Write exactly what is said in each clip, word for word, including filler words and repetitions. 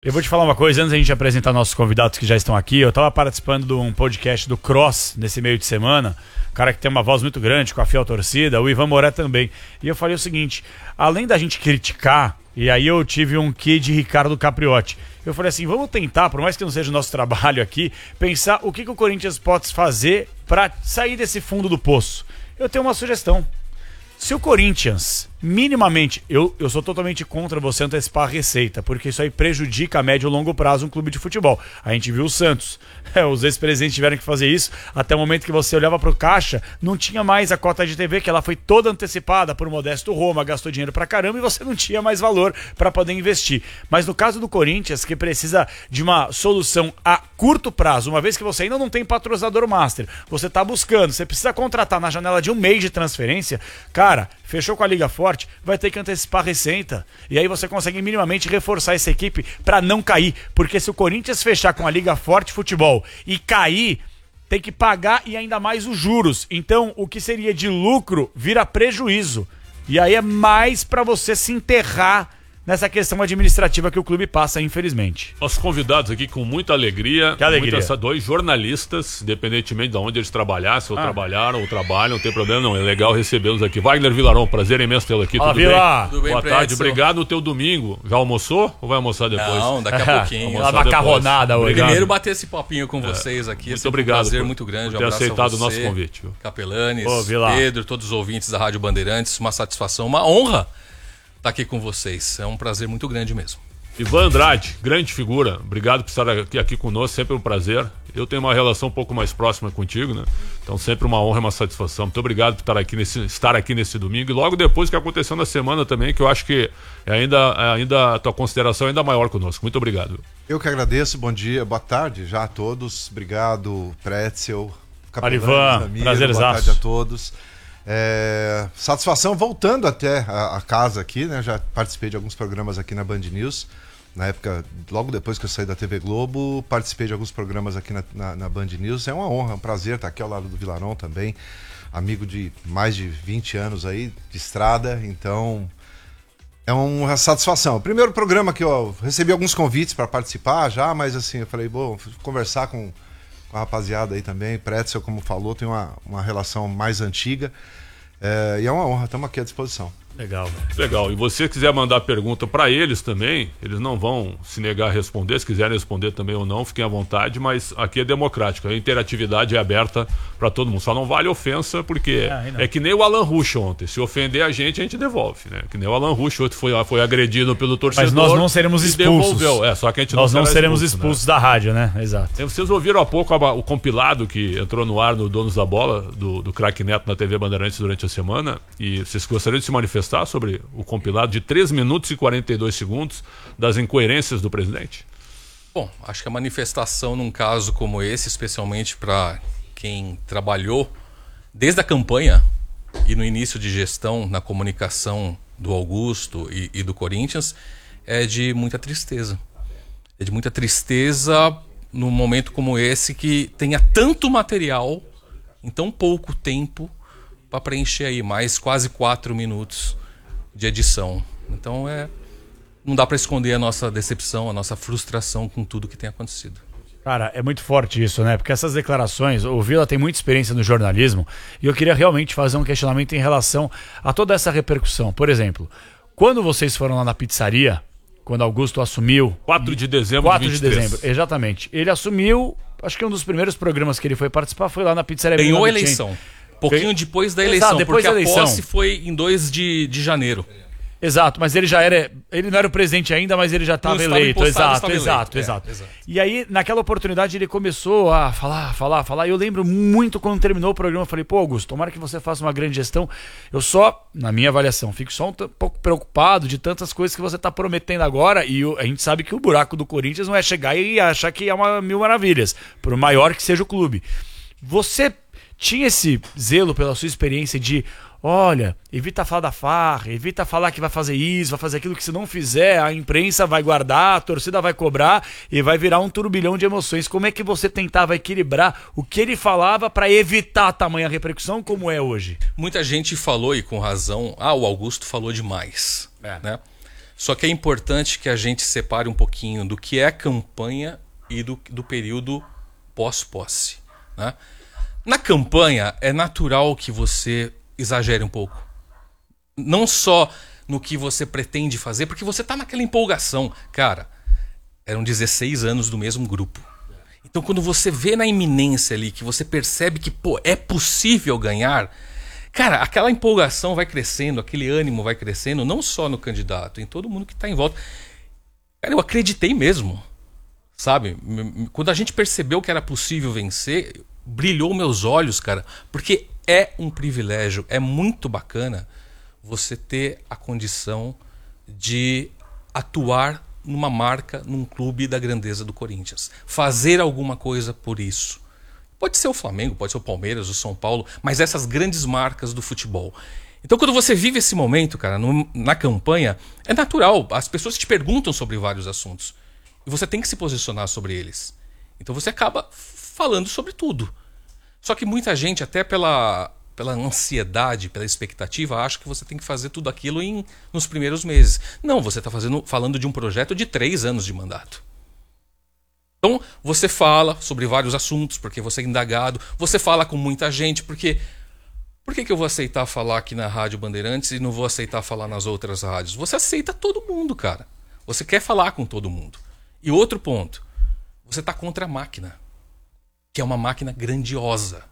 Eu vou te falar uma coisa, antes da gente apresentar nossos convidados que já estão aqui, eu estava participando de um podcast do Cross nesse meio de semana, um cara que tem uma voz muito grande, com a fiel torcida, o Ivan Moré também. E eu falei o seguinte, além da gente criticar, e aí eu tive um quê de Ricardo Capriotti, eu falei assim, vamos tentar, por mais que não seja o nosso trabalho aqui, pensar o que, que o Corinthians pode fazer para sair desse fundo do poço. Eu tenho uma sugestão. Se o Corinthians, minimamente, eu, eu sou totalmente contra você antecipar a receita, porque isso aí prejudica a médio e longo prazo um clube de futebol. A gente viu o Santos, é, os ex-presidentes tiveram que fazer isso, até o momento que você olhava pro caixa, não tinha mais a cota de T V, que ela foi toda antecipada por Modesto Roma, gastou dinheiro pra caramba e você não tinha mais valor para poder investir. Mas no caso do Corinthians, que precisa de uma solução a curto prazo, uma vez que você ainda não tem patrocinador master, você tá buscando, você precisa contratar na janela de um mês de transferência, cara, Cara, fechou com a Liga Forte, vai ter que antecipar a receita. E aí você consegue minimamente reforçar essa equipe para não cair. Porque se o Corinthians fechar com a Liga Forte Futebol e cair, tem que pagar e ainda mais os juros. Então, o que seria de lucro vira prejuízo. E aí é mais para você se enterrar nessa questão administrativa que o clube passa, infelizmente. Nossos convidados aqui com muita alegria. Que alegria. Muita, dois jornalistas, independentemente de onde eles trabalhassem, ou ah. trabalharam, ou trabalham, não tem problema não. É legal recebê-los aqui. Wagner Vilaron, prazer imenso tê-lo aqui. Olá, tudo Vila. bem? Tudo bem, Boa tarde, Edson. obrigado no teu domingo. Já almoçou ou vai almoçar depois? Não, daqui a pouquinho. Uma macarronada hoje. Primeiro bater esse papinho com vocês aqui. Muito é obrigado. Um prazer por, muito grande. por Um ter abraço aceitado a você, o nosso convite. Viu? Capelanes, Ô, Pedro, todos os ouvintes da Rádio Bandeirantes. Uma satisfação, uma honra estar aqui com vocês. É um prazer muito grande mesmo. Ivan Andrade, grande figura, obrigado por estar aqui, aqui conosco, sempre um prazer. Eu tenho uma relação um pouco mais próxima contigo, né? Então sempre uma honra e uma satisfação. Muito obrigado por estar aqui nesse, estar aqui nesse domingo. E logo depois que aconteceu na semana também, que eu acho que ainda, ainda a tua consideração é ainda maior conosco. Muito obrigado. Eu que agradeço, bom dia, boa tarde já a todos. Obrigado, Pretzel, Capelanes, Ivan, amigo, prazerzaço. boa tarde a todos. É, satisfação voltando até a, a casa aqui, né? Já participei de alguns programas aqui na Band News. Na época, logo depois que eu saí da T V Globo, participei de alguns programas aqui na, na, na Band News. É uma honra, um prazer estar aqui ao lado do Vilaron também. Amigo de mais de vinte anos aí, de estrada. Então, é uma satisfação. O primeiro programa que eu recebi alguns convites para participar já, mas assim, eu falei, bom, conversar com, com a rapaziada aí também. Pretzel, como falou, tem uma, uma relação mais antiga. É, e é uma honra, estamos aqui à disposição. Legal, velho. Legal. E você quiser mandar pergunta para eles também, eles não vão se negar a responder. Se quiserem responder também ou não, fiquem à vontade, mas aqui é democrático. A interatividade é aberta para todo mundo. Só não vale ofensa, porque é, é que nem o Alan Rusch ontem. Se ofender a gente, a gente devolve, né? Que nem o Alan Rusch ontem foi, foi agredido pelo torcedor. Mas nós não seremos expulsos. Devolveu. É, só que a gente nós não, não seremos expulso, expulsos né? da rádio, né? Exato. Vocês ouviram há pouco o compilado que entrou no ar no Donos da Bola, do, do Craque Neto na T V Bandeirantes durante a semana. E vocês gostariam de se manifestar sobre o compilado de três minutos e quarenta e dois segundos das incoerências do presidente? Bom, acho que a manifestação num caso como esse, especialmente para quem trabalhou desde a campanha e no início de gestão na comunicação do Augusto e, e do Corinthians, é de muita tristeza. É de muita tristeza num momento como esse que tenha tanto material em tão pouco tempo para preencher aí mais quase quatro minutos de edição. Então é, não dá para esconder a nossa decepção, a nossa frustração com tudo que tem acontecido. Cara, é muito forte isso, né? Porque essas declarações, o Vila tem muita experiência no jornalismo e eu queria realmente fazer um questionamento em relação a toda essa repercussão. Por exemplo, quando vocês foram lá na pizzaria, quando Augusto assumiu... quatro de dezembro quatro de de dezembro, exatamente. Ele assumiu, acho que um dos primeiros programas que ele foi participar foi lá na pizzaria. Ganhou a eleição. Pouquinho depois da eleição, Exato, depois porque da eleição. a posse foi em dois de janeiro. Exato, mas ele já era. Ele não era o presidente ainda, mas ele já estava eleito. Exato, estava exato, eleito. exato. É, exato. E aí, naquela oportunidade, ele começou a falar, falar, falar. E eu lembro muito quando terminou o programa, eu falei, pô, Augusto, tomara que você faça uma grande gestão. Eu só, na minha avaliação, fico só um pouco preocupado de tantas coisas que você está prometendo agora. E o, a gente sabe que o buraco do Corinthians não é chegar e achar que é uma mil maravilhas, por maior que seja o clube. Você tinha esse zelo pela sua experiência de, olha, evita falar da farra, evita falar que vai fazer isso, vai fazer aquilo, que se não fizer, a imprensa vai guardar, a torcida vai cobrar e vai virar um turbilhão de emoções. Como é que você tentava equilibrar o que ele falava para evitar tamanha repercussão como é hoje? Muita gente falou, e com razão, ah, o Augusto falou demais. É. Né? Só que é importante que a gente separe um pouquinho do que é campanha e do, do período pós-posse, né? Na campanha, é natural que você exagere um pouco. Não só no que você pretende fazer, porque você está naquela empolgação. Cara, eram dezesseis anos do mesmo grupo. Então, quando você vê na iminência ali, que você percebe que, pô, é possível ganhar, cara, aquela empolgação vai crescendo, aquele ânimo vai crescendo, não só no candidato, em todo mundo que está em volta. Cara, eu acreditei mesmo, sabe? Quando a gente percebeu que era possível vencer, brilhou meus olhos, cara, porque é um privilégio, é muito bacana você ter a condição de atuar numa marca, num clube da grandeza do Corinthians. Fazer alguma coisa por isso. Pode ser o Flamengo, pode ser o Palmeiras, o São Paulo, mas essas grandes marcas do futebol. Então, quando você vive esse momento, cara, no, na campanha, é natural. As pessoas te perguntam sobre vários assuntos. E você tem que se posicionar sobre eles. Então, você acaba falando sobre tudo. Só que muita gente, até pela, pela ansiedade, pela expectativa, acha que você tem que fazer tudo aquilo em, nos primeiros meses. Não, você está falando de um projeto de três anos de mandato. Então, você fala sobre vários assuntos, porque você é indagado. Você fala com muita gente, porque... Por que, que eu vou aceitar falar aqui na Rádio Bandeirantes e não vou aceitar falar nas outras rádios? Você aceita todo mundo, cara. Você quer falar com todo mundo. E outro ponto, você está contra a máquina, que é uma máquina grandiosa.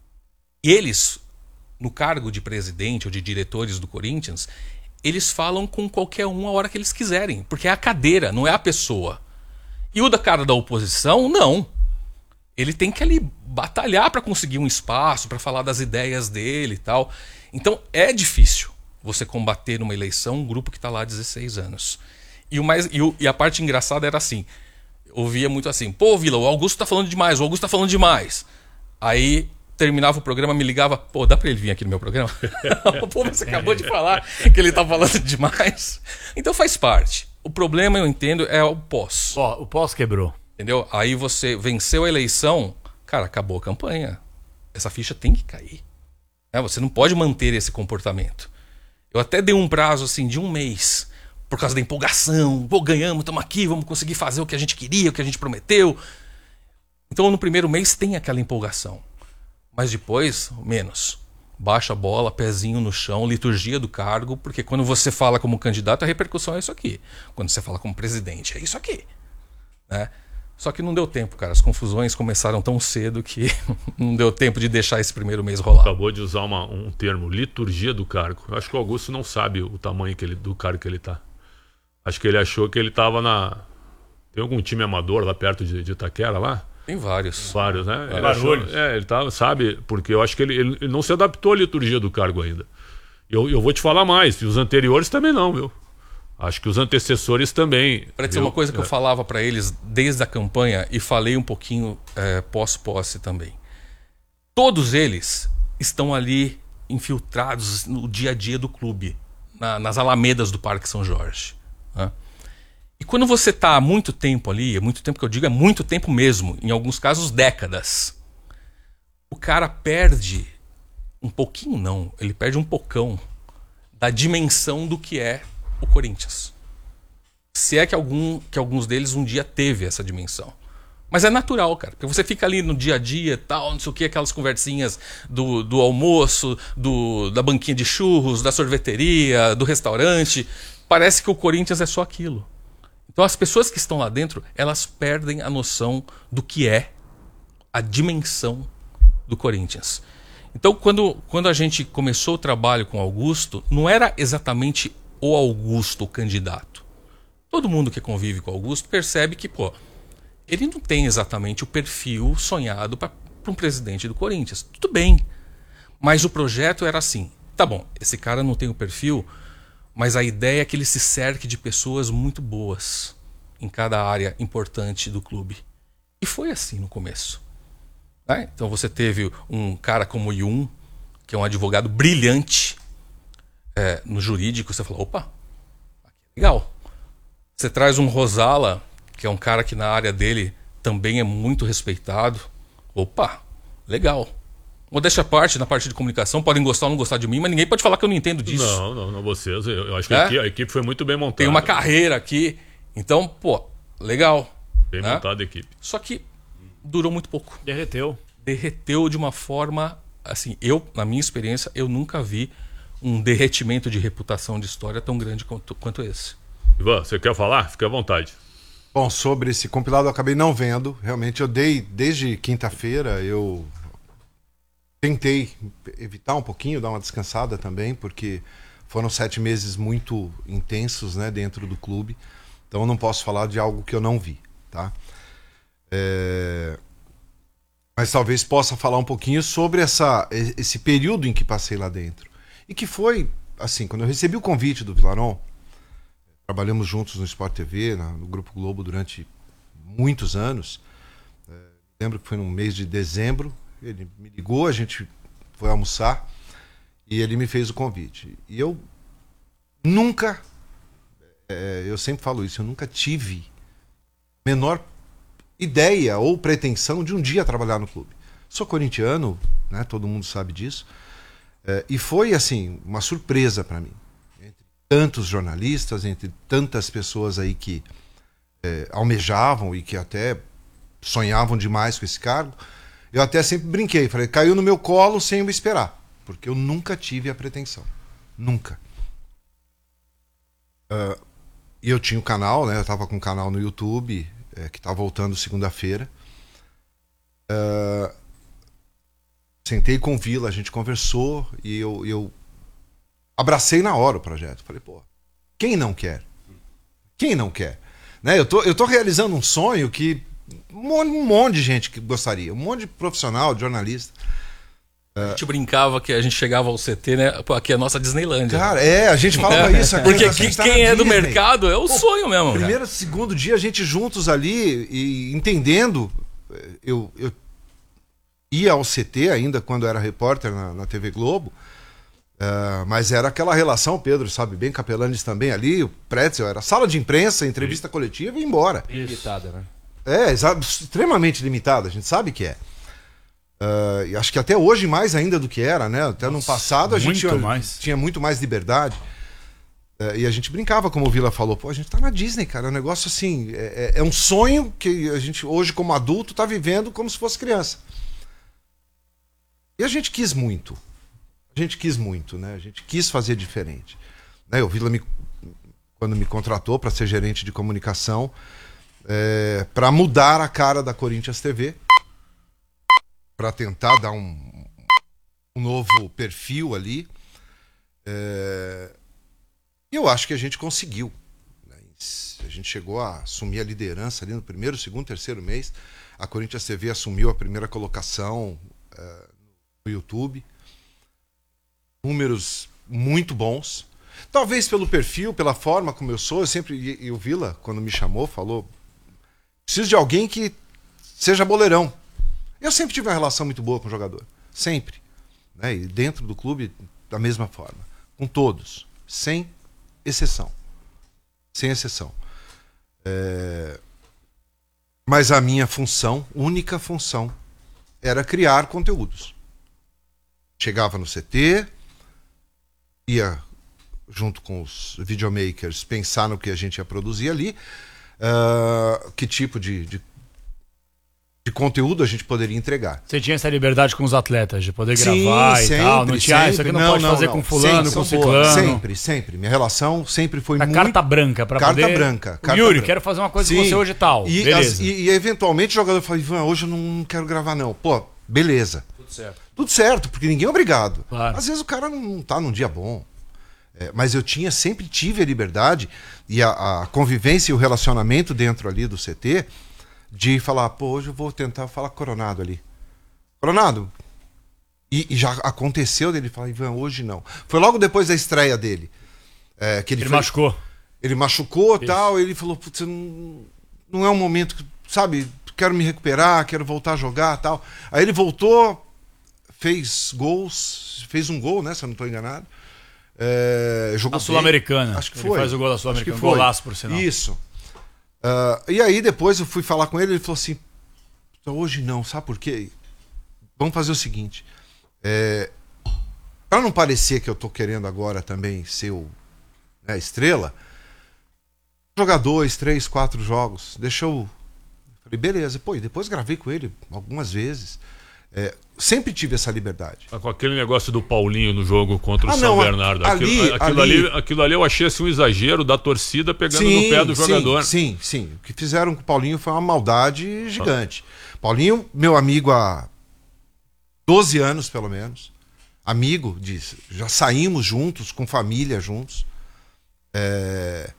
E eles, no cargo de presidente ou de diretores do Corinthians, eles falam com qualquer um a hora que eles quiserem, porque é a cadeira, não é a pessoa. E o da cara da oposição, não. Ele tem que ali batalhar para conseguir um espaço, para falar das ideias dele e tal. Então é difícil você combater numa eleição um grupo que está lá há dezesseis anos. E, o mais, e, o, e a parte engraçada era assim, eu ouvia muito assim, pô, Vila, o Augusto tá falando demais, o Augusto tá falando demais. Aí terminava o programa, me ligava, pô, dá para ele vir aqui no meu programa? Pô, você acabou de falar que ele tá falando demais. Então faz parte. O problema, eu entendo, é o pós. Ó, o pós quebrou. Entendeu? Aí você venceu a eleição, cara, acabou a campanha. Essa ficha tem que cair. É, você não pode manter esse comportamento. Eu até dei um prazo assim de um mês, por causa da empolgação. Pô, ganhamos, estamos aqui, vamos conseguir fazer o que a gente queria, o que a gente prometeu. Então no primeiro mês tem aquela empolgação. Mas depois, menos. Baixa a bola, pezinho no chão, liturgia do cargo, porque quando você fala como candidato, a repercussão é isso aqui. Quando você fala como presidente, é isso aqui. Né? Só que não deu tempo, cara. As confusões começaram tão cedo que não deu tempo de deixar esse primeiro mês rolar. Acabou de usar uma, um termo, liturgia do cargo. Eu acho que o Augusto não sabe o tamanho que ele, do cargo que ele tá. Acho que ele achou que ele tava na... Tem algum time amador lá perto de, de Itaquera lá? Tem vários. Vários, né? É, ele achou, é, ele tá, sabe, porque eu acho que ele, ele, ele não se adaptou à liturgia do cargo ainda. Eu, eu vou te falar mais, e os anteriores também não, viu? Acho que os antecessores também. Para dizer uma coisa que é. eu falava para eles desde a campanha e falei um pouquinho é, pós-posse também. Todos eles estão ali infiltrados no dia a dia do clube, na, nas alamedas do Parque São Jorge. Né? E quando você está há muito tempo ali, é muito tempo que eu digo, é muito tempo mesmo, em alguns casos décadas, o cara perde um pouquinho, não, ele perde um pocão da dimensão do que é o Corinthians. Se é que, algum, que alguns deles um dia teve essa dimensão. Mas é natural, cara. Porque você fica ali no dia a dia, tal, não sei o que, aquelas conversinhas do, do almoço, do, da banquinha de churros, da sorveteria, do restaurante. Parece que o Corinthians é só aquilo. Então as pessoas que estão lá dentro, elas perdem a noção do que é a dimensão do Corinthians. Então quando, quando a gente começou o trabalho com o Augusto, não era exatamente o Augusto, o candidato. Todo mundo que convive com o Augusto percebe que, pô, ele não tem exatamente o perfil sonhado para um presidente do Corinthians. Tudo bem. Mas o projeto era assim. Tá bom, esse cara não tem o perfil, mas a ideia é que ele se cerque de pessoas muito boas em cada área importante do clube. E foi assim no começo. Né? Então você teve um cara como o Yun, que é um advogado brilhante, É, no jurídico, você fala, opa, legal. Você traz um Rosala, que é um cara que na área dele também é muito respeitado. Opa, legal. Modéstia à parte, na parte de comunicação, podem gostar ou não gostar de mim, mas ninguém pode falar que eu não entendo disso. Não, não, não vocês. Eu, eu acho que É? a, equipe, a equipe foi muito bem montada. Tem uma carreira aqui. Então, pô, legal. Bem né? montada a equipe. Só que durou muito pouco. Derreteu. Derreteu de uma forma, assim, eu, na minha experiência, eu nunca vi um derretimento de reputação de história tão grande quanto, quanto esse. Ivan, você quer falar? Fique à vontade. Bom, sobre esse compilado eu acabei não vendo. Realmente eu dei, desde quinta-feira, eu tentei evitar um pouquinho, dar uma descansada também, porque foram sete meses muito intensos, né, dentro do clube. Então eu não posso falar de algo que eu não vi, tá? É... Mas talvez possa falar um pouquinho sobre essa, esse período em que passei lá dentro. E que foi, assim, quando eu recebi o convite do Villaron, trabalhamos juntos no Sport T V, na, no Grupo Globo durante muitos anos. É, lembro que foi no mês de dezembro, ele me ligou, a gente foi almoçar e ele me fez o convite. E eu nunca, é, eu sempre falo isso, eu nunca tive a menor ideia ou pretensão de um dia trabalhar no clube. Sou corintiano, né, todo mundo sabe disso, é, e foi assim uma surpresa para mim. Entre tantos jornalistas, entre tantas pessoas aí que é, almejavam e que até sonhavam demais com esse cargo, eu até sempre brinquei, falei, caiu no meu colo sem eu esperar, porque eu nunca tive a pretensão, nunca. Uh, e eu tinha um canal, né, eu estava com um canal no YouTube, É, que está voltando segunda-feira. Uh, sentei com o Vila, a gente conversou e eu, eu abracei na hora o projeto. Falei, pô, quem não quer? Quem não quer? Né? Eu tô, eu tô realizando um sonho que um monte de gente que gostaria, um monte de profissional, de jornalista. A gente brincava que a gente chegava ao C T, né? Pô, aqui é a nossa Disneylândia. Cara, é, a gente falava isso. Aqui, Porque a gente que, tá quem na é do Disney. mercado é o Pô, sonho mesmo. Primeiro, segundo dia, a gente juntos ali e entendendo. Eu, eu ia ao C T ainda quando era repórter na, na T V Globo, uh, mas era aquela relação, o Pedro sabe bem, Capelanes também ali, o Pretzel, era sala de imprensa, entrevista coletiva e ia embora. Limitada, né? É, extremamente limitada, a gente sabe que é. Uh, e acho que até hoje mais ainda do que era, né? Até no passado a gente muito mais. tinha muito mais liberdade. Uh, e a gente brincava, como o Vila falou, pô, a gente tá na Disney, cara. É um negócio assim, é, é um sonho que a gente hoje, como adulto, tá vivendo como se fosse criança. E a gente quis muito. A gente quis muito, né? A gente quis fazer diferente. Né? O Vila, me, quando me contratou para ser gerente de comunicação, é, para mudar a cara da Corinthians T V, para tentar dar um, um novo perfil ali. É... Eu acho que a gente conseguiu. Né? A gente chegou a assumir a liderança ali no primeiro, segundo, terceiro mês. A Corinthians T V assumiu a primeira colocação é, no YouTube. Números muito bons. Talvez pelo perfil, pela forma como eu sou. Eu sempre, e, e o Vila, quando me chamou, falou: preciso de alguém que seja boleirão. Eu sempre tive uma relação muito boa com o jogador. Sempre. Né? E dentro do clube, da mesma forma. Com todos. Sem exceção. Sem exceção. É... Mas a minha função, única função, era criar conteúdos. Chegava no C T, ia junto com os videomakers pensar no que a gente ia produzir ali, uh, que tipo de... de de conteúdo a gente poderia entregar. Você tinha essa liberdade com os atletas, de poder Sim, gravar e sempre, tal. Não tinha, ah, isso aqui não, não pode não, fazer não. com fulano, Sempre, com são boas. ciclano. Sempre, sempre. Minha relação sempre foi A muito... carta branca para Carta poder... branca. Carta Yuri, branca. quero fazer uma coisa Sim. com você hoje e tal. E, beleza. as, e, e eventualmente o jogador fala, Ivan, hoje eu não quero gravar não. Pô, beleza. Tudo certo. Tudo certo, porque ninguém é obrigado. Claro. Às vezes o cara não tá num dia bom. É, mas eu tinha, sempre tive a liberdade e a, a convivência e o relacionamento dentro ali do C T de falar, pô, hoje eu vou tentar falar com o Coronado ali. Coronado, e, e já aconteceu dele falar, Ivan, hoje não. Foi logo depois da estreia dele. É, que ele Ele foi, machucou. Ele machucou e tal, ele falou, putz, não, não é um momento que, sabe, quero me recuperar, quero voltar a jogar tal. Aí ele voltou, fez gols, fez um gol, né, se eu não estou enganado. É, jogou A Sul-Americana. Acho que Ele foi. faz o gol da Acho Sul-Americana, que foi. golaço, por sinal. Isso. Uh, e aí depois eu fui falar com ele, ele falou assim, hoje não, sabe por quê? Vamos fazer o seguinte, É, para não parecer que eu tô querendo agora também ser o, né, estrela, jogar dois, três, quatro jogos, deixa eu... Falei, beleza. Pô, e depois gravei com ele algumas vezes. É, sempre tive essa liberdade. Com aquele negócio do Paulinho no jogo contra o Ah, São não, Bernardo. ali- aquilo, aquilo, ali- ali, aquilo ali eu achei assim, um exagero da torcida pegando no pé do jogador. Sim, sim, sim. O que fizeram com o Paulinho foi uma maldade gigante. Paulinho, meu amigo há doze anos, pelo menos. Amigo, disse. Já saímos juntos, com família juntos. É...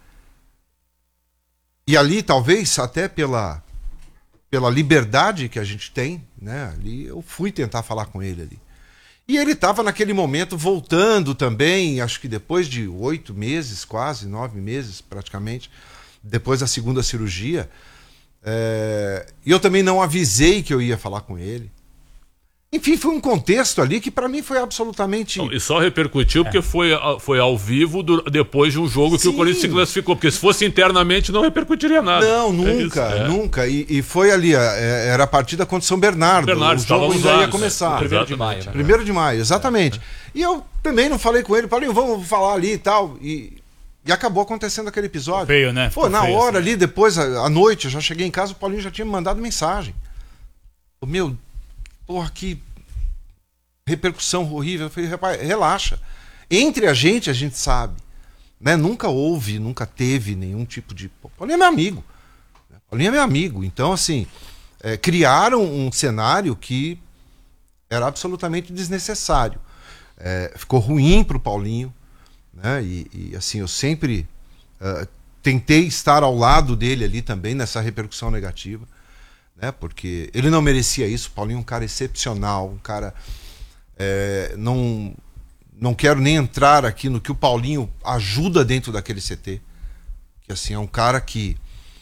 E ali, talvez, até pela, pela liberdade que a gente tem, né? Ali eu fui tentar falar com ele ali. E ele estava naquele momento voltando também, acho que depois de oito meses, quase, nove meses praticamente, depois da segunda cirurgia. É... E eu também não avisei que eu ia falar com ele. Enfim, foi um contexto ali que para mim foi absolutamente... Não, e só repercutiu porque foi, foi ao vivo do- depois de um jogo que Sim. o Corinthians se classificou. Porque se fosse internamente não repercutiria nada. Não, É nunca, isso, é. nunca. E, e foi ali, é, era a partida contra o São Bernardo. Bernardo, o jogo estávamos ainda lá, ia começar. primeiro de maio, né? Primeiro de maio, exatamente. E eu também não falei com ele, Paulinho, vamos falar ali e tal. E, e acabou acontecendo aquele episódio. Feio, né? Pô, Ficou na feio, hora assim. ali, depois, à à noite, eu já cheguei em casa, o Paulinho já tinha me mandado mensagem. O meu, porra, que repercussão horrível. Eu falei, rapaz, relaxa. Entre a gente, a gente sabe. Né? Nunca houve, nunca teve nenhum tipo de... Pô, Paulinho é meu amigo. Paulinho é meu amigo. Então, assim, é, criaram um cenário que era absolutamente desnecessário. É, ficou ruim pro Paulinho. Né? E, e, assim, eu sempre uh, tentei estar ao lado dele ali também, nessa repercussão negativa. Né? Porque ele não merecia isso. O Paulinho é um cara excepcional, um cara... É, não, não quero nem entrar aqui no que o Paulinho ajuda dentro daquele C T. Que assim, é um cara que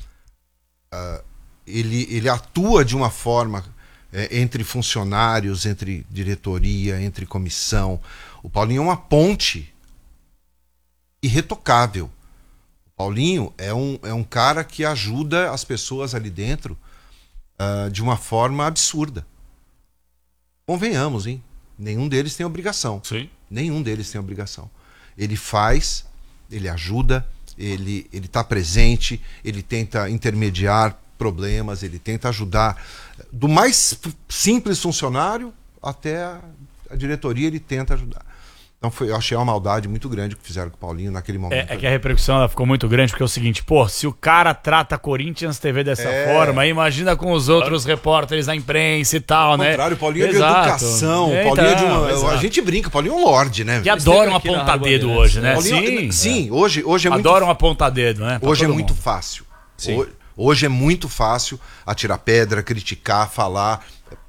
uh, ele, ele atua de uma forma é, entre funcionários, entre diretoria, entre comissão. O Paulinho é uma ponte irretocável. O Paulinho é um, é um cara que ajuda as pessoas ali dentro uh, de uma forma absurda. Convenhamos, hein? Nenhum deles tem obrigação. Sim. Nenhum deles tem obrigação. Ele faz, ele ajuda, ele ele está presente, ele tenta intermediar problemas, ele tenta ajudar. Do mais simples funcionário até a, a diretoria, ele tenta ajudar. Então foi, eu achei uma maldade muito grande que fizeram com o Paulinho naquele momento. É, é que a repercussão ela ficou muito grande, porque é o seguinte, pô, se o cara trata a Corinthians T V dessa É. forma, aí imagina com os outros repórteres da imprensa e tal, Ao né? contrário, o Paulinho é de Exato. educação, É, o Paulinho é de então, uma, exato. a gente brinca, o Paulinho é um lorde, né? Que adoram aqui na apontar dedo Bandeirantes, hoje, né? Paulinho- Sim, sim, hoje, hoje é muito adoram apontar dedo, né? Pra Hoje é todo muito mundo. fácil. Sim. Ho- Hoje é muito fácil atirar pedra, criticar, falar.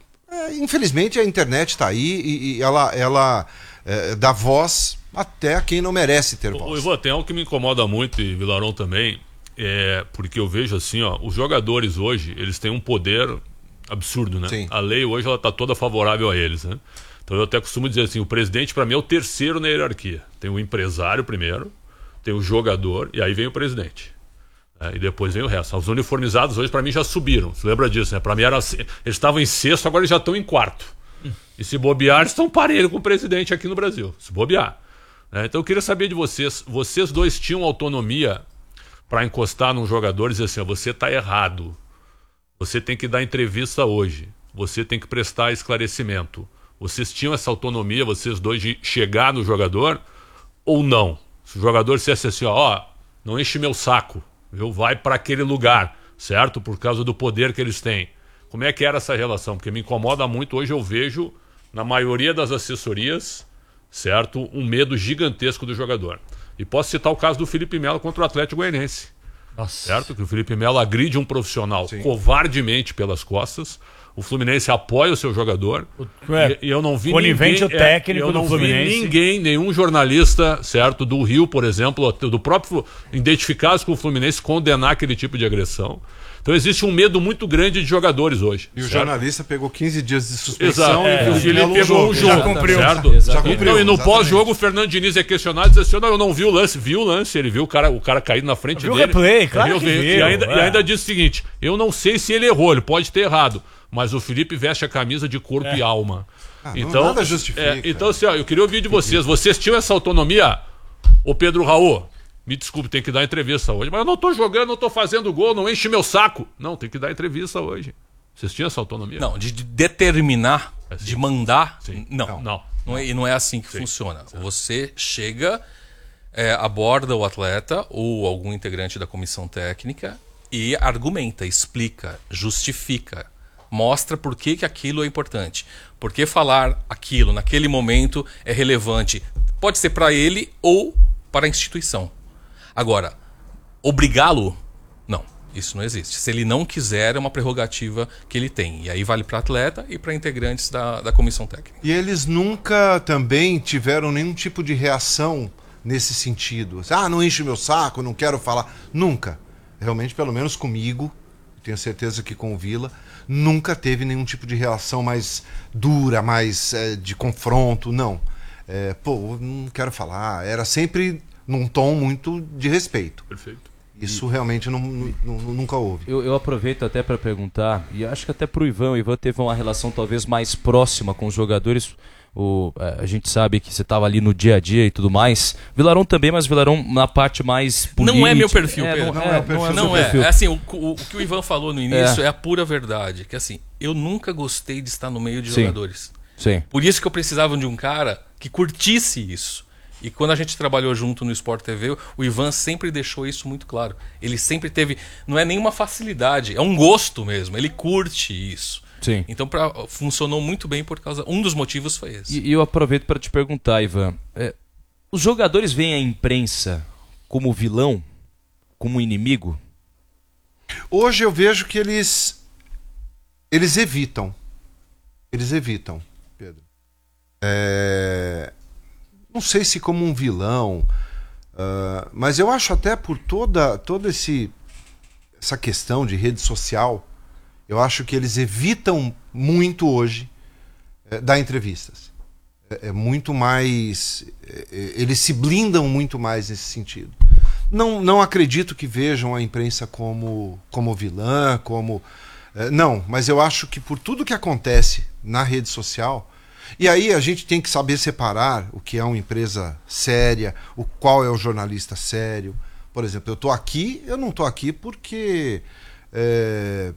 É, infelizmente a internet está aí e, e ela, ela é, dá voz até a quem não merece ter O voz. Ivan, tem algo que me incomoda muito, e Vilarão também, é porque eu vejo assim, ó, os jogadores hoje, eles têm um poder absurdo, né? Sim. A lei hoje ela tá toda favorável a eles, né? Então eu até costumo dizer assim, o presidente para mim é o terceiro na hierarquia. Tem o empresário primeiro, tem o jogador e aí vem o presidente. É, e depois vem o resto. Os uniformizados hoje para mim já subiram. Você lembra disso, né? Para mim era assim, eles estavam em sexto, agora eles já estão em quarto. E se bobear, eles estão parelho com o presidente aqui no Brasil. Se bobear. É, então eu queria saber de vocês, vocês dois tinham autonomia para encostar num jogador e dizer assim, ó, você tá errado, você tem que dar entrevista hoje, você tem que prestar esclarecimento. Vocês tinham essa autonomia, vocês dois, de chegar no jogador ou não? Se o jogador dissesse assim, ó, ó não enche meu saco, eu vai para aquele lugar, certo? Por causa do poder que eles têm. Como é que era essa relação? Porque me incomoda muito, hoje eu vejo na maioria das assessorias, certo? Um medo gigantesco do jogador. E posso citar o caso do Felipe Melo contra o Atlético Goianiense. Nossa. Certo? Que o Felipe Melo agride um profissional Sim. covardemente pelas costas. O Fluminense apoia o seu jogador. É, e, e eu não vi conivente ninguém... o técnico é, eu do não Fluminense. vi ninguém, nenhum jornalista, certo? Do Rio, por exemplo, do próprio identificados com o Fluminense, condenar aquele tipo de agressão. Então existe um medo muito grande de jogadores hoje. E o certo? jornalista pegou quinze dias de suspensão Exato. e É, viu o o Felipe Melo pegou um jogo, já cumpriu. certo? Já cumpriu, Então, e no exatamente. pós-jogo o Fernando Diniz é questionado e diz assim, não, eu não vi o lance. Viu o lance, ele viu o cara, o cara caído na frente Viu o dele. replay, claro que viu, viu, e, ainda, é. e ainda diz o seguinte, eu não sei se ele errou, ele pode ter errado, mas o Felipe veste a camisa de corpo É. e alma. Ah, não, então, nada justifica. é, então assim, ó, eu queria ouvir de vocês, vocês tinham essa autonomia? Ô Pedro Raul, me desculpe, tem que dar entrevista hoje, mas eu não tô jogando, não tô fazendo gol, não enche meu saco. Não, tem que dar entrevista hoje. Vocês tinham essa autonomia? Não, de, de determinar, Assim. de mandar, Sim. não. Não. Não é, e não é assim que funciona. Você chega, é, aborda o atleta ou algum integrante da comissão técnica e argumenta, explica, justifica, mostra por que, que aquilo é importante. Por que falar aquilo naquele momento é relevante. Pode ser para ele ou para a instituição. Agora, obrigá-lo? Não, isso não existe. Se ele não quiser, é uma prerrogativa que ele tem. E aí vale para atleta e para integrantes da, da comissão técnica. E eles nunca também tiveram nenhum tipo de reação nesse sentido. Ah, não enche meu saco, não quero falar. Nunca. Realmente, pelo menos comigo, tenho certeza que com o Vila, nunca teve nenhum tipo de reação mais dura, mais é, de confronto, não. É, pô, não quero falar. Era sempre num tom muito de respeito. Perfeito. Isso realmente não, não, nunca houve. Eu, eu aproveito até para perguntar, e acho que até pro Ivan, o Ivan teve uma relação talvez mais próxima com os jogadores. O, a gente sabe que você estava ali no dia a dia e tudo mais. Vilarão também, mas Vilarão na parte mais política. Não é meu perfil, é, Pedro. não, é, não é, Não seu é, perfil. é assim, o, o, o que o Ivan falou no início É. é. a pura verdade. Que assim, eu nunca gostei de estar no meio de Sim. jogadores. Sim. Por isso que eu precisava de um cara que curtisse isso. E quando a gente trabalhou junto no Sport T V, o Ivan sempre deixou isso muito claro. Ele sempre teve, não é nenhuma facilidade, é um gosto mesmo, ele curte isso. Sim. Então pra, funcionou muito bem por causa, um dos motivos foi esse. E, e eu aproveito para te perguntar, Ivan, é, os jogadores veem a imprensa como vilão, como inimigo? Hoje eu vejo que eles eles evitam. Eles evitam, Pedro. É, não sei se como um vilão, uh, mas eu acho até por toda, toda esse, essa questão de rede social, eu acho que eles evitam muito hoje é, dar entrevistas. É, é muito mais... É, eles se blindam muito mais nesse sentido. Não, não acredito que vejam a imprensa como, como vilã, como... É, não, mas eu acho que por tudo que acontece na rede social... E aí a gente tem que saber separar o que é uma empresa séria, o qual é o jornalista sério. Por exemplo, eu estou aqui, eu não estou aqui porque... É...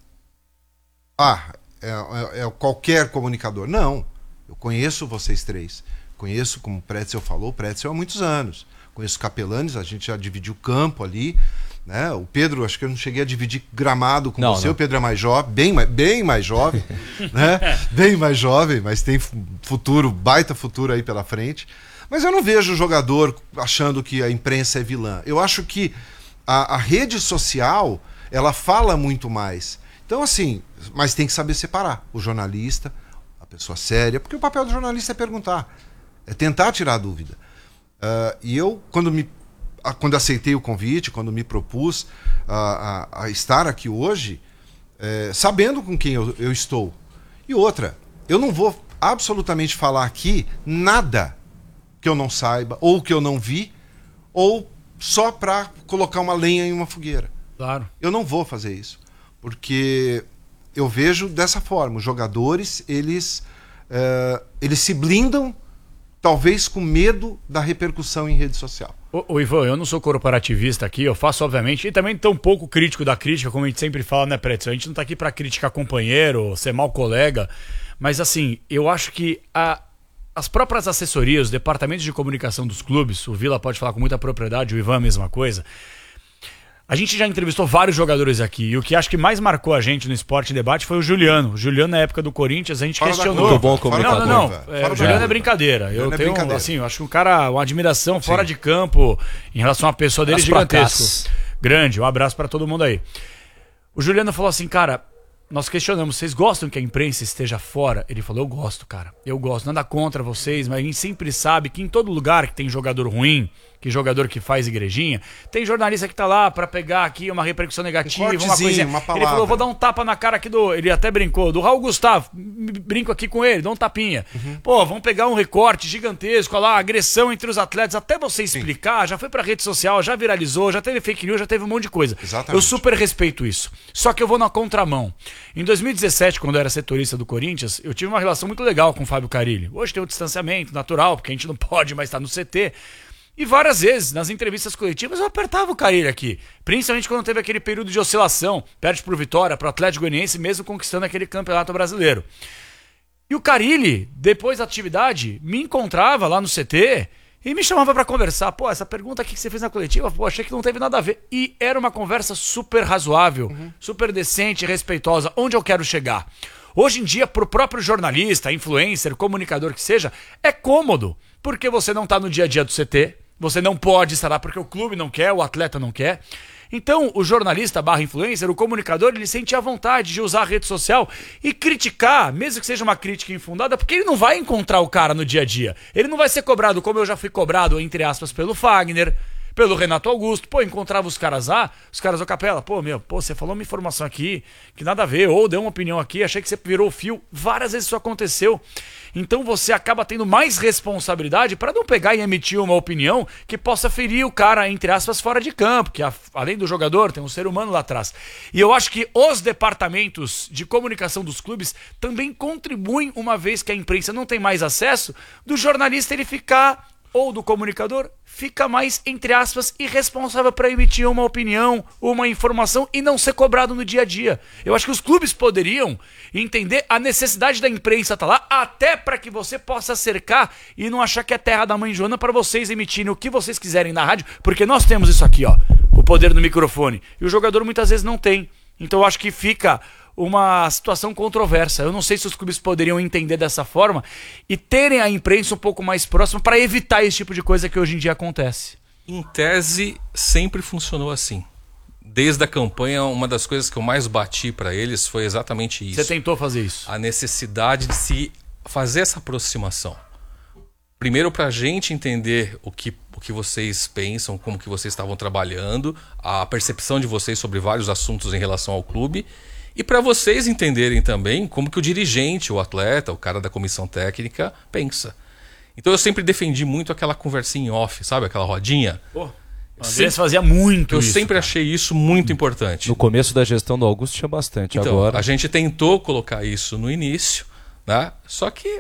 Ah, é, é, é qualquer comunicador. Não, eu conheço vocês três. Conheço, como o Pretzel falou, o Pretzel há muitos anos. Conheço Capelanes, a gente já dividiu campo ali. Né? O Pedro, acho que eu não cheguei a dividir gramado com não, você. Não. O Pedro é mais jovem, bem, mais- bem mais jovem. né? Bem mais jovem, mas tem futuro, baita futuro aí pela frente. Mas eu não vejo o jogador achando que a imprensa é vilã. Eu acho que a, a rede social, ela fala muito mais. Então, assim, mas tem que saber separar o jornalista, a pessoa séria, porque o papel do jornalista é perguntar, é tentar tirar a dúvida. Uh, e eu, quando me quando aceitei o convite, quando me propus a, a, a estar aqui hoje, é, sabendo com quem eu, eu estou. E outra, eu não vou absolutamente falar aqui nada que eu não saiba, ou que eu não vi, ou só para colocar uma lenha em uma fogueira. Claro. Eu não vou fazer isso, porque eu vejo dessa forma, os jogadores, eles, é, eles se blindam, talvez com medo da repercussão em rede social. Ô, ô Ivan, eu não sou corporativista aqui, eu faço obviamente, e também tão pouco crítico da crítica, como a gente sempre fala, né, Pretzel? A gente não tá aqui pra criticar companheiro, ser mau colega, mas assim, eu acho que a, as próprias assessorias, os departamentos de comunicação dos clubes, o Vila pode falar com muita propriedade, o Ivan a mesma coisa. A gente já entrevistou vários jogadores aqui, e o que acho que mais marcou a gente no Esporte em Debate foi o Juliano. O Juliano, na época do Corinthians, a gente Fora da questionou. Muito bom Fora da comunicador. Não, não, curva. não. É, Fora o da Juliano é curva. brincadeira. Eu Juliano é tenho, brincadeira. assim, eu acho que um cara, uma admiração fora Sim. de campo em relação à pessoa dele Abraço pra gigantesco. Grande, um abraço pra todo mundo aí. O Juliano falou assim, cara, nós questionamos, vocês gostam que a imprensa esteja fora? Ele falou, eu gosto, cara. Eu gosto, nada contra vocês, mas a gente sempre sabe que em todo lugar que tem jogador ruim, que jogador que faz igrejinha. Tem jornalista que tá lá pra pegar aqui uma repercussão negativa, Um uma coisa. uma Ele falou, vou dar um tapa na cara aqui do... Ele até brincou, do Raul Gustavo. Brinco aqui com ele, dá um tapinha. Uhum. Pô, vamos pegar um recorte gigantesco, olha lá, agressão entre os atletas. Até você explicar, Sim. já foi pra rede social, já viralizou, já teve fake news, já teve um monte de coisa. Exatamente. Eu super respeito isso. Só que eu vou na contramão. Em dois mil e dezessete, quando eu era setorista do Corinthians, eu tive uma relação muito legal com o Fábio Carille. Hoje tem um distanciamento natural, porque a gente não pode mais estar no C T. E várias vezes, nas entrevistas coletivas, eu apertava o Carille aqui. Principalmente quando teve aquele período de oscilação, perde pro Vitória, pro Atlético Goianiense, mesmo conquistando aquele campeonato brasileiro. E o Carille, depois da atividade, me encontrava lá no C T e me chamava pra conversar. Pô, essa pergunta aqui que você fez na coletiva, pô, achei que não teve nada a ver. E era uma conversa super razoável, uhum. super decente, respeitosa. Onde eu quero chegar? Hoje em dia, pro próprio jornalista, influencer, comunicador que seja, é cômodo. Porque você não tá no dia a dia do C T, você não pode estar lá porque o clube não quer, o atleta não quer. Então, o jornalista barra influencer, o comunicador, ele sente a vontade de usar a rede social e criticar, mesmo que seja uma crítica infundada, porque ele não vai encontrar o cara no dia a dia. Ele não vai ser cobrado, como eu já fui cobrado, entre aspas, pelo Fagner, pelo Renato Augusto. Pô, encontrava os caras lá, os caras do Capela. Pô, meu, pô, você falou uma informação aqui que nada a ver, ou deu uma opinião aqui, achei que você virou o fio. Várias vezes isso aconteceu. Então você acaba tendo mais responsabilidade para não pegar e emitir uma opinião que possa ferir o cara, entre aspas, fora de campo, que a, além do jogador tem um ser humano lá atrás. E eu acho que os departamentos de comunicação dos clubes também contribuem, uma vez que a imprensa não tem mais acesso, do jornalista ele ficar, ou do comunicador, fica mais, entre aspas, irresponsável para emitir uma opinião, uma informação e não ser cobrado no dia a dia. Eu acho que os clubes poderiam entender a necessidade da imprensa estar lá, até para que você possa cercar e não achar que é terra da mãe Joana para vocês emitirem o que vocês quiserem na rádio, porque nós temos isso aqui, ó, o poder do microfone. E o jogador muitas vezes não tem. Então eu acho que fica uma situação controversa. Eu não sei se os clubes poderiam entender dessa forma e terem a imprensa um pouco mais próxima para evitar esse tipo de coisa que hoje em dia acontece. Em tese, sempre funcionou assim. Desde a campanha, uma das coisas que eu mais bati para eles foi exatamente isso. Você tentou fazer isso? A necessidade de se fazer essa aproximação. Primeiro, para a gente entender o que, o que vocês pensam, como que vocês estavam trabalhando, a percepção de vocês sobre vários assuntos em relação ao clube. E para vocês entenderem também como que o dirigente, o atleta, o cara da comissão técnica pensa. Então eu sempre defendi muito aquela conversinha em off, sabe? Aquela rodinha. Pô, o Andrés fazia muito eu isso. Eu sempre cara. achei isso muito importante. No começo da gestão do Augusto tinha bastante. Então, agora a gente tentou colocar isso no início, né? Só que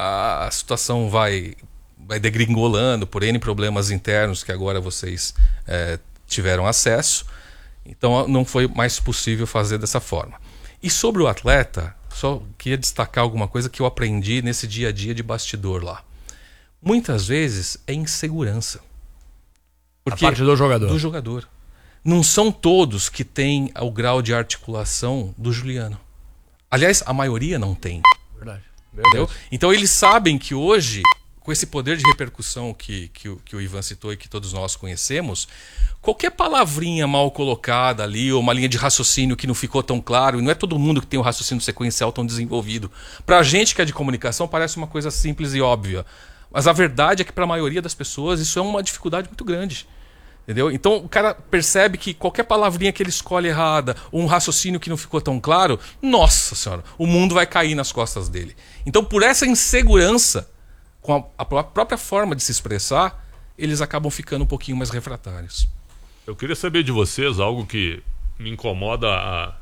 a situação vai, vai degringolando por N problemas internos que agora vocês é, tiveram acesso. Então não foi mais possível fazer dessa forma. E sobre o atleta, só queria destacar alguma coisa que eu aprendi nesse dia a dia de bastidor lá. Muitas vezes é insegurança. Porque a parte do jogador. Do jogador. Não são todos que têm o grau de articulação do Juliano. Aliás, a maioria não tem. Verdade. Entendeu? Então eles sabem que hoje, com esse poder de repercussão que, que, o, que o Ivan citou e que todos nós conhecemos, qualquer palavrinha mal colocada ali, ou uma linha de raciocínio que não ficou tão claro, e não é todo mundo que tem um raciocínio sequencial tão desenvolvido. Pra gente que é de comunicação, parece uma coisa simples e óbvia. Mas a verdade é que para a maioria das pessoas isso é uma dificuldade muito grande. Entendeu? Então o cara percebe que qualquer palavrinha que ele escolhe errada, ou um raciocínio que não ficou tão claro, nossa senhora, o mundo vai cair nas costas dele. Então por essa insegurança, com a, a própria forma de se expressar, eles acabam ficando um pouquinho mais refratários. Eu queria saber de vocês algo que me incomoda há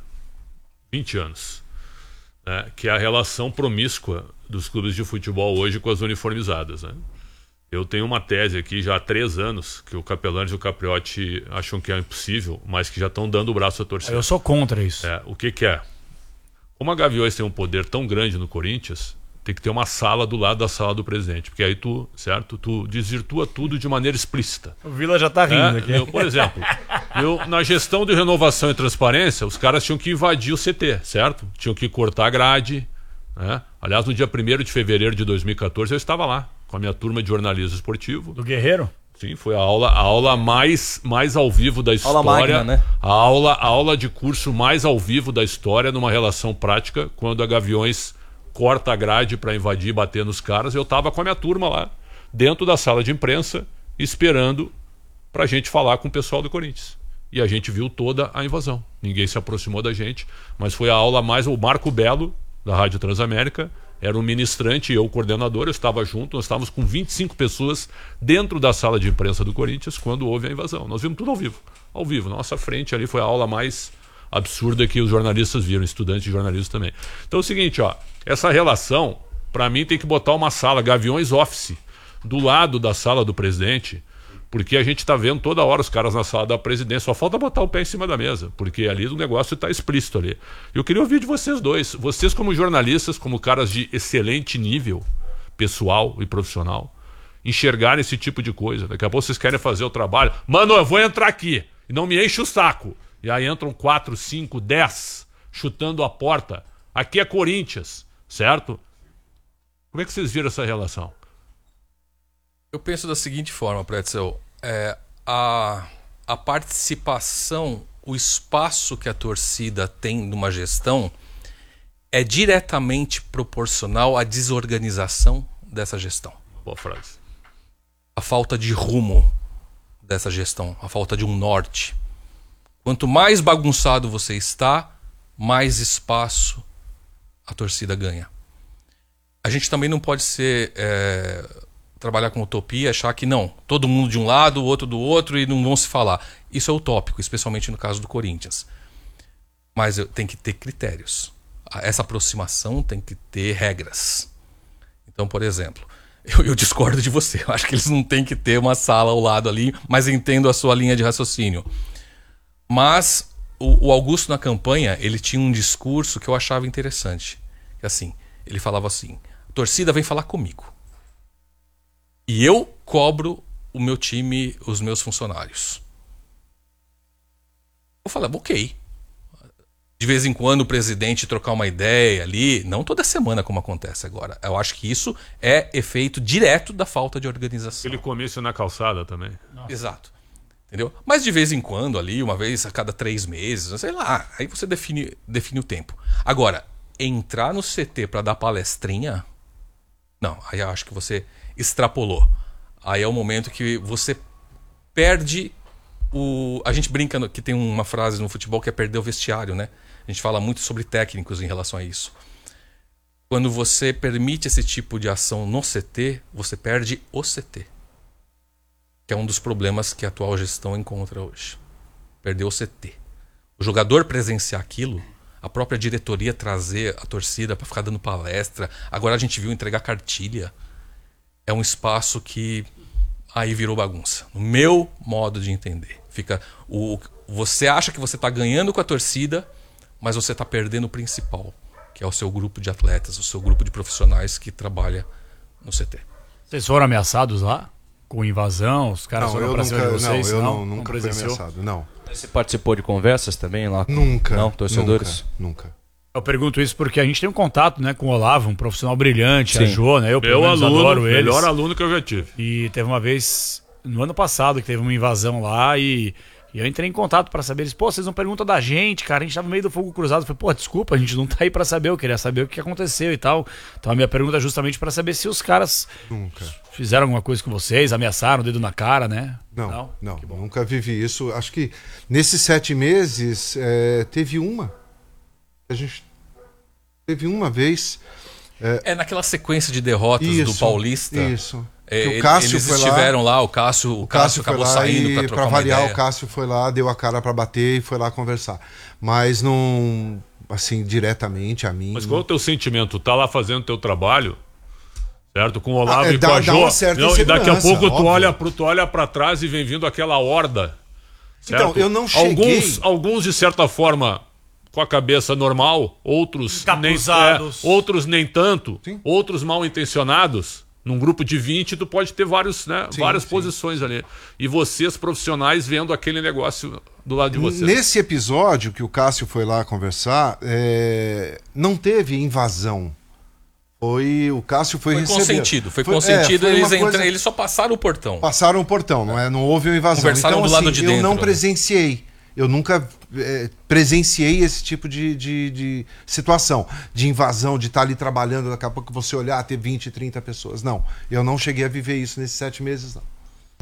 vinte anos, né? Que é a relação promíscua dos clubes de futebol hoje com as uniformizadas, né? Eu tenho uma tese aqui já há três anos que o Capelães e o Capriotti acham que é impossível, mas que já estão dando o braço a torcer. Eu sou contra isso. É, o que que é? Como a Gaviões tem um poder tão grande no Corinthians, tem que ter uma sala do lado da sala do presidente, porque aí tu, certo? Tu desvirtua tudo de maneira explícita. O Vila já tá rindo é, aqui. Eu, por exemplo, eu, na gestão de renovação e transparência, os caras tinham que invadir o C T, certo? Tinham que cortar a grade, né? Aliás, no dia primeiro de fevereiro de dois mil e quatorze eu estava lá, com a minha turma de jornalismo esportivo. Do Guerreiro? Sim, foi a aula, a aula mais, mais ao vivo da história. Aula magna, né? A aula, a aula de curso mais ao vivo da história numa relação prática, quando a Gaviões corta a grade para invadir e bater nos caras. Eu estava com a minha turma lá, dentro da sala de imprensa, esperando pra gente falar com o pessoal do Corinthians. E a gente viu toda a invasão. Ninguém se aproximou da gente, mas foi a aula mais... O Marco Belo, da Rádio Transamérica, era o ministrante e eu o coordenador, eu estava junto, nós estávamos com vinte e cinco pessoas dentro da sala de imprensa do Corinthians quando houve a invasão. Nós vimos tudo ao vivo. Ao vivo, nossa frente ali foi a aula mais absurda que os jornalistas viram, estudantes de jornalismo também. Então é o seguinte, ó, essa relação, para mim tem que botar uma sala, Gaviões Office, do lado da sala do presidente, porque a gente está vendo toda hora os caras na sala da presidência, só falta botar o pé em cima da mesa, porque ali o negócio está explícito ali. Eu queria ouvir de vocês dois, vocês como jornalistas, como caras de excelente nível pessoal e profissional, enxergarem esse tipo de coisa. Daqui a pouco vocês querem fazer o trabalho, mano, eu vou entrar aqui, e não me enche o saco. E aí entram quatro, cinco, dez chutando a porta. Aqui é Corinthians, certo? Como é que vocês viram essa relação? Eu penso da seguinte forma, Pretzel. É, a, a participação, o espaço que a torcida tem numa gestão é diretamente proporcional à desorganização dessa gestão. Boa frase. A falta de rumo dessa gestão, a falta de um norte. Quanto mais bagunçado você está, mais espaço a torcida ganha. A gente também não pode ser... É, trabalhar com utopia, achar que não, todo mundo de um lado, o outro do outro e não vão se falar. Isso é utópico, especialmente no caso do Corinthians. Mas tem que ter critérios. Essa aproximação tem que ter regras. Então, por exemplo, eu, eu discordo de você. Eu acho que eles não têm que ter uma sala ao lado ali, mas entendo a sua linha de raciocínio. Mas o, o Augusto na campanha, ele tinha um discurso que eu achava interessante. Assim, ele falava assim, a torcida vem falar comigo. E eu cobro o meu time, os meus funcionários. Eu falava, ok. De vez em quando o presidente trocar uma ideia ali, não toda semana como acontece agora. Eu acho que isso é efeito direto da falta de organização. Aquele comício na calçada também. Nossa. Exato. Entendeu? Mas de vez em quando ali, uma vez a cada três meses, sei lá, aí você define, define o tempo. Agora, entrar no C T para dar palestrinha, não, aí eu acho que você extrapolou. Aí é o momento que você perde o... A gente brinca que tem uma frase no futebol que é perder o vestiário, né? A gente fala muito sobre técnicos em relação a isso. Quando você permite esse tipo de ação no C T, você perde o C T. Que é um dos problemas que a atual gestão encontra hoje. Perder o C T. O jogador presenciar aquilo, a própria diretoria trazer a torcida para ficar dando palestra. Agora a gente viu entregar cartilha. É um espaço que aí virou bagunça. No meu modo de entender. Fica o, você acha que você está ganhando com a torcida, mas você está perdendo o principal, que é o seu grupo de atletas, o seu grupo de profissionais que trabalha no C T. Vocês foram ameaçados lá? Com invasão? Os caras não, foram eu pra nunca, cima de vocês? Não, eu não, não, nunca não fui ameaçado, não. Você participou de conversas também lá? Com... Nunca. Não, torcedores? Nunca, nunca. Eu pergunto isso porque a gente tem um contato, né, com o Olavo, um profissional brilhante, Sim. a Jo, né? Eu, pelo Meu menos, aluno, adoro eles. melhor aluno que eu já tive. E teve uma vez, no ano passado, que teve uma invasão lá e, e eu entrei em contato pra saber. Eles, pô, vocês não perguntam da gente, cara. A gente tava no meio do fogo cruzado. Eu falei, pô, desculpa, a gente não tá aí pra saber. Eu queria saber o que aconteceu e tal. Então a minha pergunta é justamente pra saber se os caras Nunca. fizeram alguma coisa com vocês, ameaçaram, dedo na cara, né? Não, não, não nunca vivi isso. Acho que nesses sete meses é, teve uma. A gente teve uma vez. É, é naquela sequência de derrotas isso, do Paulista. Isso. É, o Cássio eles foi estiveram lá, lá, o Cássio, o o Cássio, Cássio foi acabou lá saindo e, para trocar pra uma variar, ideia. o Cássio foi lá, deu a cara para bater e foi lá conversar. Mas não, assim, diretamente a mim. Mas qual é o teu sentimento? Tu tá lá fazendo teu trabalho, certo? Com o Olavo Ah, é, e dá- com a dá Jo. uma certa Não, e daqui a insegurança, pouco tu óbvio. olha, pro, tu olha pra trás e vem vindo aquela horda. Certo? Então, eu não cheguei- Alguns, alguns, de certa forma, com a cabeça normal, outros nem, é, Encapuzados. outros nem tanto, Sim. outros mal intencionados. Num grupo de vinte, tu pode ter vários, né, Sim, várias sim. posições ali. E vocês, profissionais, vendo aquele negócio do lado de vocês. Nesse episódio que o Cássio foi lá conversar, é, não teve invasão. Foi, o Cássio foi, Foi receber. consentido, foi, Foi- consentido, é, foi eles, uma entra- coisa- eles só passaram o portão. Passaram o portão, não, é, não houve uma invasão. Conversaram então, do lado assim, de eu dentro, não né? presenciei. Eu nunca é, presenciei esse tipo de, de, de situação, de invasão, de estar ali trabalhando, daqui a pouco você olhar, ter vinte, trinta pessoas. Não, eu não cheguei a viver isso nesses sete meses, não.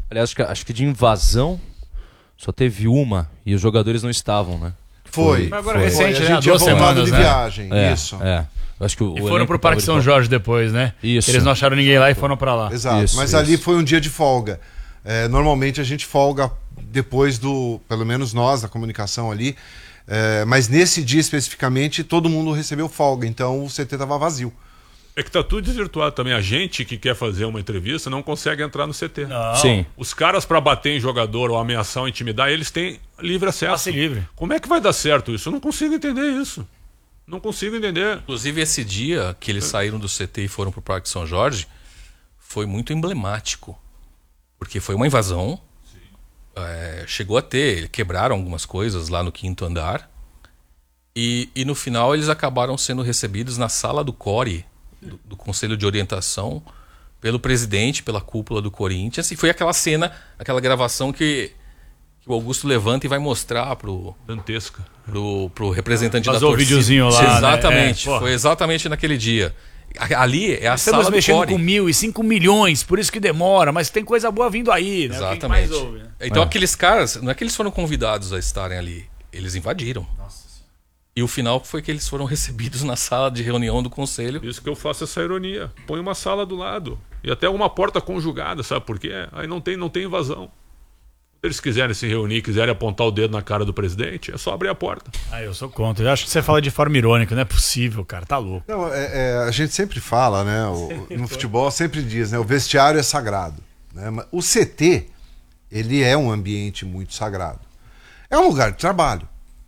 Aliás, acho que, acho que de invasão só teve uma e os jogadores não estavam, né? Foi. Mas agora foi. recente, Foi. né? A gente tinha Duas voltado semanas, de né? viagem, É, isso. É. Eu acho que o E o foram elenco pro tava Parque de São volta. Jorge depois, né? Isso. Eles não acharam ninguém lá e foram pra lá. Exato, Isso, mas isso. ali foi um dia de folga. É, normalmente a gente folga depois do, pelo menos nós da comunicação ali, é, mas nesse dia especificamente todo mundo recebeu folga, então o C T estava vazio. É que tá tudo desvirtuado também. A gente que quer fazer uma entrevista não consegue entrar no C T. Não. Sim. Os caras para bater em jogador ou ameaçar ou intimidar, eles têm livre acesso. Passe livre. Como é que vai dar certo isso? Eu não consigo entender isso. Não consigo entender. Inclusive, esse dia que eles saíram do C T e foram pro Parque São Jorge foi muito emblemático. Porque foi uma invasão. É, chegou a ter, quebraram algumas coisas lá no quinto andar. E, e no final eles acabaram sendo recebidos na sala do Core, do, do Conselho de Orientação, pelo presidente, pela cúpula do Corinthians. E foi aquela cena, aquela gravação que, que o Augusto levanta e vai mostrar pro, Dantesca. pro, pro representante Vazou da o torcida. videozinho lá, né? Exatamente, É, porra. foi exatamente naquele dia. A- Ali é a Estamos sala do mexendo Core. com mil e cinco milhões, por isso que demora, mas tem coisa boa vindo aí, né? O que Exatamente. mais ouve, né? Então É. aqueles caras, não é que eles foram convidados a estarem ali, eles invadiram. E o final foi que eles foram recebidos na sala de reunião do conselho. Isso que eu faço essa ironia. Põe uma sala do lado. E até uma porta conjugada, sabe por quê? Aí não tem, não tem invasão. Se eles quiserem se reunir, quiserem apontar o dedo na cara do presidente, é só abrir a porta. Ah, eu sou contra. Eu acho que você fala de forma irônica, não é possível, cara. Tá louco. Não, é, é, a gente sempre fala, né? o- no futebol sempre diz, né? O vestiário é sagrado. Né? Mas o C T, ele é um ambiente muito sagrado. É um lugar de trabalho.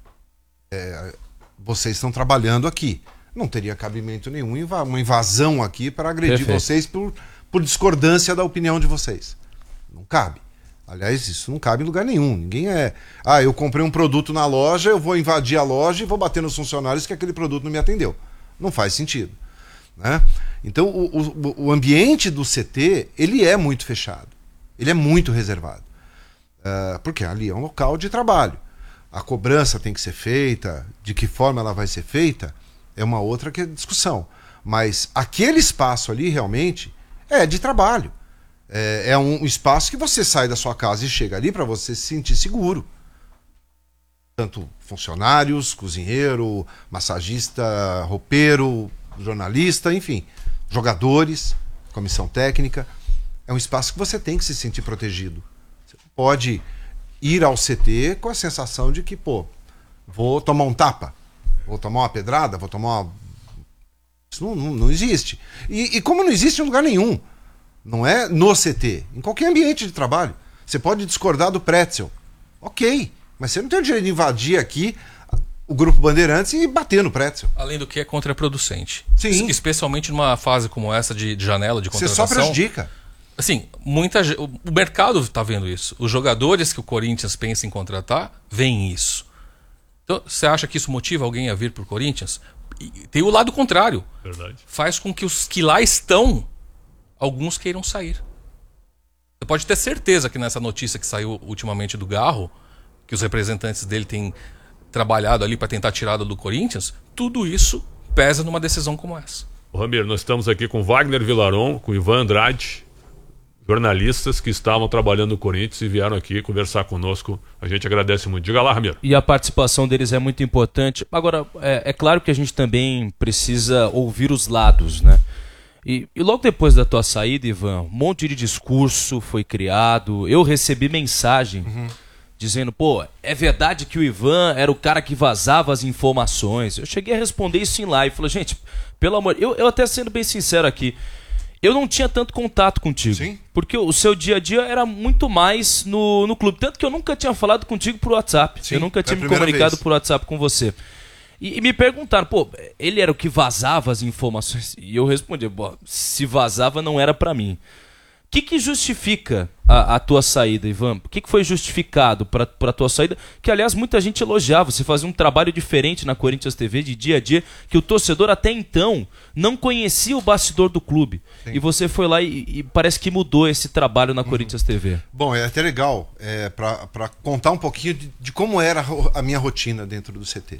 É, vocês estão trabalhando aqui. Não teria cabimento nenhum inva- uma invasão aqui para agredir Perfeito. vocês por, por discordância da opinião de vocês. Não cabe. Aliás, isso não cabe em lugar nenhum. Ninguém é. Ah, eu comprei um produto na loja, eu vou invadir a loja e vou bater nos funcionários que aquele produto não me atendeu. Não faz sentido. Né? Então, o, o, o ambiente do C T, ele é muito fechado. Ele é muito reservado. Ah, porque ali é um local de trabalho. A cobrança tem que ser feita, de que forma ela vai ser feita, é uma outra que é discussão. Mas aquele espaço ali, realmente, é de trabalho. É, é um espaço que você sai da sua casa e chega ali para você se sentir seguro. Tanto funcionários, cozinheiro, massagista, roupeiro, jornalista, enfim, jogadores, comissão técnica. É um espaço que você tem que se sentir protegido. Você pode ir ao C T com a sensação de que, pô, vou tomar um tapa, vou tomar uma pedrada, vou tomar uma... Isso não, não, não existe. E, e como não existe em lugar nenhum, não é no C T, em qualquer ambiente de trabalho. Você pode discordar do Pretzel, ok, mas você não tem o direito de invadir aqui o Grupo Bandeirantes e bater no Pretzel. Além do que é contraproducente. Sim. Es- Especialmente numa fase como essa de, de janela de Você contratação. só prejudica. Assim, muita, ge- o o mercado está vendo isso. Os jogadores que o Corinthians pensa em contratar veem isso. Então, você acha que isso motiva alguém a vir para o Corinthians? E tem o lado contrário. Verdade. Faz com que os que lá estão, alguns queiram sair. Você pode ter certeza que nessa notícia que saiu ultimamente do Garro, que os representantes dele têm trabalhado ali para tentar tirá-lo do Corinthians, tudo isso pesa numa decisão como essa. Ô, Ramiro, nós estamos aqui com Wagner Vilaron, com Ivan Andrade, jornalistas que estavam trabalhando no Corinthians e vieram aqui conversar conosco. A gente agradece muito. Diga lá, Ramiro. E a participação deles é muito importante. Agora, é, é claro que a gente também precisa ouvir os lados, né? E, e logo depois da tua saída, Ivan, um monte de discurso foi criado. Eu recebi mensagem Uhum. dizendo, pô, é verdade que o Ivan era o cara que vazava as informações. Eu cheguei a responder isso em live. Falei, gente, pelo amor... Eu, eu até sendo bem sincero aqui, eu não tinha tanto contato contigo. Sim. Porque o seu dia a dia era muito mais no, no clube. Tanto que eu nunca tinha falado contigo por WhatsApp. Sim, eu nunca foi tinha a me primeira comunicado vez. por WhatsApp com você. E, e me perguntaram, pô, ele era o que vazava as informações? E eu respondi, pô, se vazava não era pra mim. O que, que justifica a, a tua saída, Ivan? O que, que foi justificado para a tua saída? Que, aliás, muita gente elogiava. Você fazia um trabalho diferente na Corinthians T V, de dia a dia, que o torcedor até então não conhecia o bastidor do clube. Sim. E você foi lá e, e parece que mudou esse trabalho na Corinthians T V. Bom, é até legal é, para contar um pouquinho de, de como era a ro- a minha rotina dentro do C T.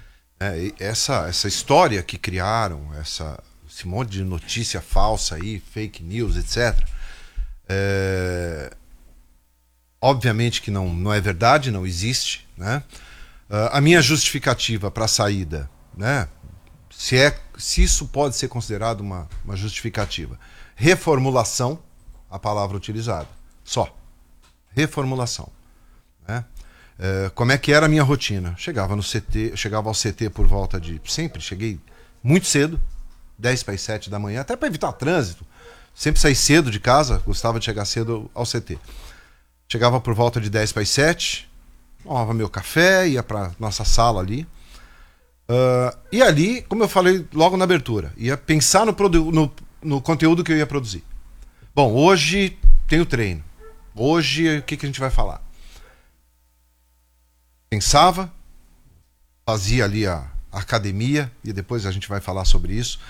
É, e essa, essa história que criaram, essa, esse monte de notícia falsa aí, fake news, etcétera. É, obviamente que não, não é verdade, não existe, né? Uh, a minha justificativa para a saída, né? Se, é, se isso pode ser considerado uma, uma justificativa. Reformulação, a palavra utilizada. Só. Reformulação. Né? Uh, como é que era a minha rotina? Chegava no C T, chegava ao C T por volta de... Sempre cheguei muito cedo, dez para as sete da manhã, até para evitar trânsito. Sempre saí cedo de casa, gostava de chegar cedo ao C T. Chegava por volta de dez para as sete, tomava meu café, ia para nossa sala ali. Uh, e ali, como eu falei logo na abertura, ia pensar no, no, no conteúdo que eu ia produzir. Bom, hoje tem o treino. Hoje, o que, que a gente vai falar? Pensava, fazia ali a, a academia, e depois a gente vai falar sobre isso.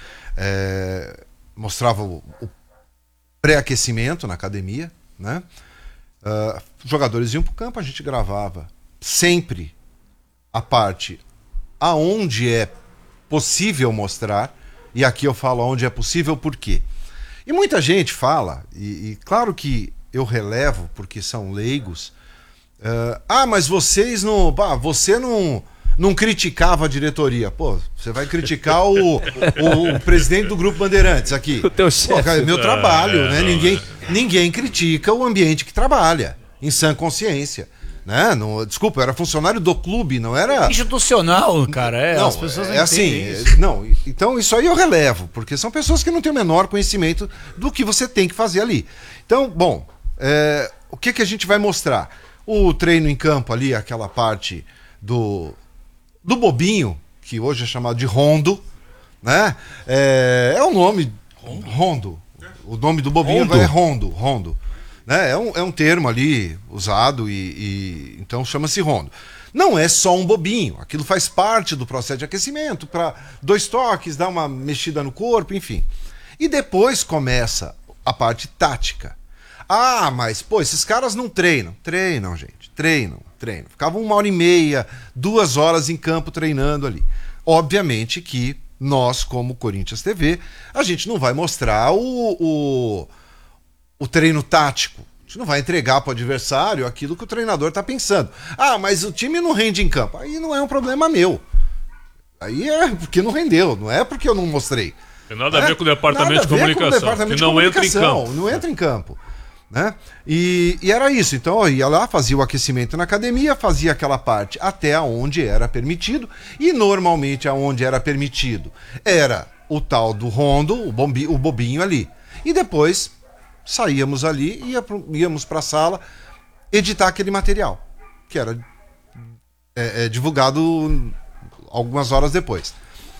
É, mostrava o, o pré-aquecimento na academia, né? Uh, jogadores iam para o campo, a gente gravava sempre a parte aonde é possível mostrar, e aqui eu falo aonde é possível por quê. E muita gente fala, e, e claro que eu relevo porque são leigos, uh, ah, mas vocês não, bah, você não, não criticava a diretoria. Pô, você vai criticar o, o, o presidente do Grupo Bandeirantes aqui. O teu chefe. Pô, cara, é meu trabalho, é, né? Ninguém, ninguém critica o ambiente que trabalha, em sã consciência. Né? Não, desculpa, eu era funcionário do clube, não era... Institucional, cara, é. Não, as pessoas não é assim, isso. Não, então isso aí eu relevo, porque são pessoas que não têm o menor conhecimento do que você tem que fazer ali. Então, bom, é, o que, que a gente vai mostrar? O treino em campo ali, aquela parte do, do bobinho, que hoje é chamado de rondo, né? É, é o nome, rondo. rondo. O nome do bobinho Rondo. é rondo, rondo. É um, é um termo ali usado e, e então chama-se rondo. Não é só um bobinho, aquilo faz parte do processo de aquecimento, para dois toques, dar uma mexida no corpo, enfim. E depois começa a parte tática. Ah, mas pô, esses caras não treinam. Treinam, gente, treinam, treinam. Ficavam uma hora e meia, duas horas em campo treinando ali. Obviamente que nós, como Corinthians T V, a gente não vai mostrar o... o o treino tático. A gente não vai entregar para o adversário aquilo que o treinador está pensando. Ah, mas o time não rende em campo. Aí não é um problema meu. Aí é porque não rendeu, não é porque eu não mostrei. Tem nada a ver com o departamento de comunicação, departamento que não entra em campo. Não entra em campo. Né? E, e era isso. Então eu ia lá, fazia o aquecimento na academia, fazia aquela parte até onde era permitido. E normalmente aonde era permitido era o tal do rondo, o, bombi, o bobinho ali. E depois... saíamos ali e ia, íamos para a sala editar aquele material, que era é, é, divulgado algumas horas depois.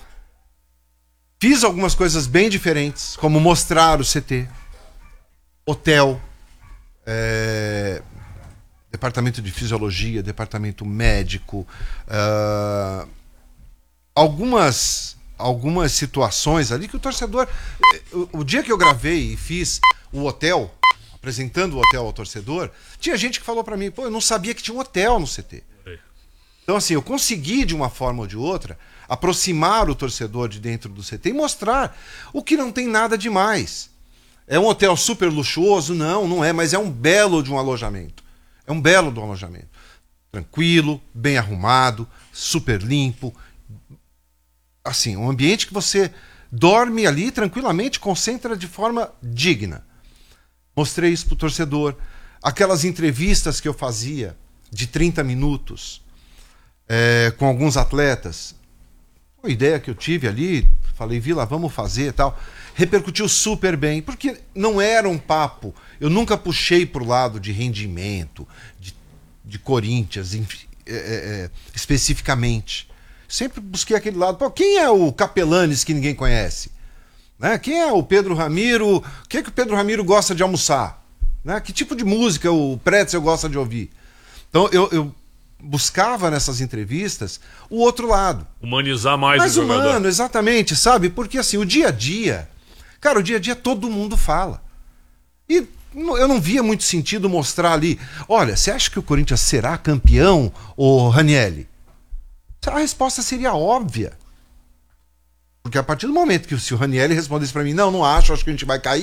Fiz algumas coisas bem diferentes, como mostrar o C T, hotel, é, departamento de fisiologia, departamento médico, uh, algumas... algumas situações ali que o torcedor... O, o dia que eu gravei e fiz o hotel, apresentando o hotel ao torcedor, tinha gente que falou pra mim, pô, eu não sabia que tinha um hotel no C T. Então assim, eu consegui de uma forma ou de outra aproximar o torcedor de dentro do C T e mostrar o que não tem nada demais. É um hotel super luxuoso? Não, não é, mas é um belo de um alojamento. É um belo de um alojamento. Tranquilo, bem arrumado, super limpo, assim, um ambiente que você dorme ali tranquilamente, concentra de forma digna. Mostrei isso pro torcedor. Aquelas entrevistas que eu fazia de trinta minutos é, com alguns atletas, uma ideia que eu tive ali, falei, Vila, vamos fazer e tal, repercutiu super bem, porque não era um papo, eu nunca puxei pro lado de rendimento, de, de Corinthians, enfim, é, é, especificamente. Sempre busquei aquele lado. Pô, quem é o Capelanes que ninguém conhece? Né? Quem é o Pedro Ramiro? O que, é que o Pedro Ramiro gosta de almoçar? Né? Que tipo de música o Pretzel gosta de ouvir? Então eu, eu buscava nessas entrevistas o outro lado. Humanizar mais, mais o jogador. humano, exatamente, sabe? Porque assim, o dia a dia, cara, o dia a dia todo mundo fala. E eu não via muito sentido mostrar ali, olha, você acha que o Corinthians será campeão, ô Ranielli? A resposta seria óbvia. Porque a partir do momento que se o Ranielli respondesse para mim, não, não acho, acho que a gente vai cair,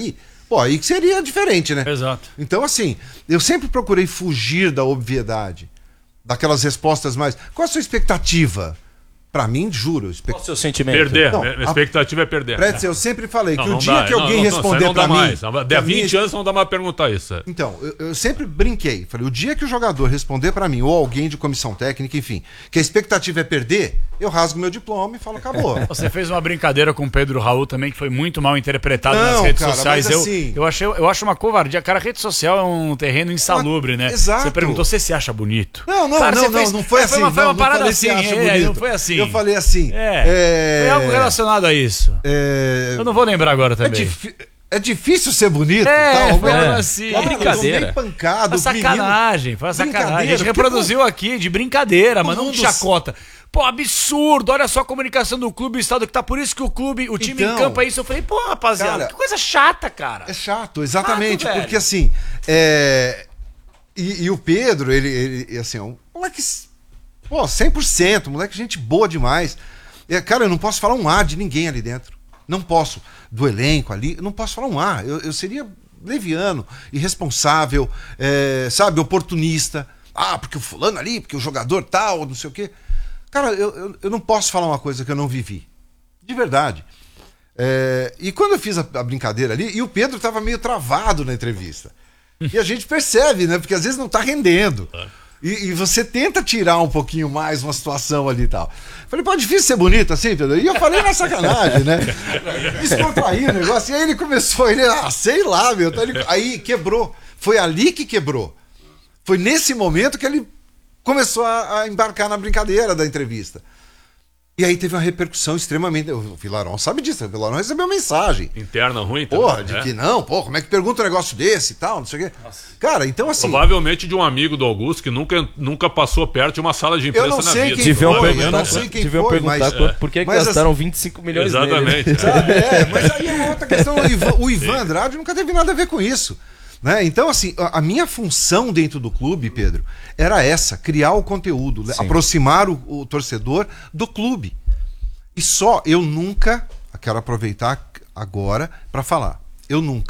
Pô, aí que seria diferente, né? Exato. Então, assim, eu sempre procurei fugir da obviedade, daquelas respostas mais... Qual a sua expectativa? Pra mim, juro. Expect... Qual o seu sentimento? Perder. Não, a expectativa é perder. Pretz, eu sempre falei Não, que não o dia dá, que não, alguém não, responder não, pra não dá mim... mais. que Daqui a a minha- vinte anos não dá mais perguntar isso. Então, eu, eu sempre brinquei. Falei, o dia que o jogador responder pra mim, ou alguém de comissão técnica, enfim, que a expectativa é perder, eu rasgo meu diploma e falo, acabou. Você fez uma brincadeira com o Pedro Raul também, que foi muito mal interpretado Não, nas redes cara, sociais. mas Eu, assim- eu, achei, eu acho uma covardia. Cara, a rede social é um terreno insalubre, né? Exato. Você perguntou se você acha bonito. Não, não, Cara, não, você não, fez- não foi é, assim. Foi uma, foi não, uma não parada falei assim, se acha é, bonito. não foi assim. Eu falei assim. É, é, foi algo relacionado a isso. é, Eu não vou lembrar agora é, também. difí- é difícil ser bonito. É, tal, foi mas- algo é. assim. Uma brincadeira. Eu tomei pancado, Foi menino. sacanagem, foi uma sacanagem. A Brincadeira, gente porque, reproduziu aqui de brincadeira, mas não de mundo- chacota. Pô, absurdo, olha só a comunicação do clube, o estado que tá. Por isso que o clube, o time Então, em campo é isso. Eu falei, pô, rapaziada, cara, que coisa chata, cara. É chato, exatamente. Chato, velho. porque assim. é, E, e o Pedro, ele, ele assim, é um moleque. Pô, cem por cento, moleque, gente boa demais. É, cara, eu não posso falar um A de ninguém ali dentro. Não posso. Do elenco ali, eu não posso falar um A. Eu, eu seria leviano, irresponsável, é, sabe, oportunista. Ah, porque o fulano ali, porque o jogador tal, não sei o quê. Cara, eu, eu, eu não posso falar uma coisa que eu não vivi. De verdade. É, e quando eu fiz a, a brincadeira ali, e o Pedro tava meio travado na entrevista. E a gente percebe, né? Porque às vezes não tá rendendo. E, e você tenta tirar um pouquinho mais uma situação ali e tal. Falei, pô, é difícil ser bonito assim, Pedro? E eu falei na sacanagem, né? Descontrair o negócio. E aí ele começou, ele, ah, sei lá, meu. Então ele- aí quebrou. Foi ali que quebrou. Foi nesse momento que ele começou a, a embarcar na brincadeira da entrevista. E aí teve uma repercussão extremamente... O Vilarão sabe disso, o Vilarão recebeu mensagem. Interna ruim também. Porra, de né? que não, pô, como é que pergunta um negócio desse e tal, não sei o quê. Cara, então assim... Provavelmente de um amigo do Augusto que nunca, nunca passou perto de uma sala de imprensa Eu não na sei vida. quem Deviam foi, perguntar, eu não sei quem deviam foi, perguntar mas- quanto- por que, que mas gastaram vinte e cinco milhões nele. Exatamente. Sabe, é, mas aí é outra questão. O Ivan, o Ivan Andrade nunca teve nada a ver com isso. Né? Então, assim, a, a minha função dentro do clube, Pedro, era essa: criar o conteúdo, né? Aproximar o, o torcedor do clube. E só, eu nunca, quero aproveitar agora para falar, eu nunca,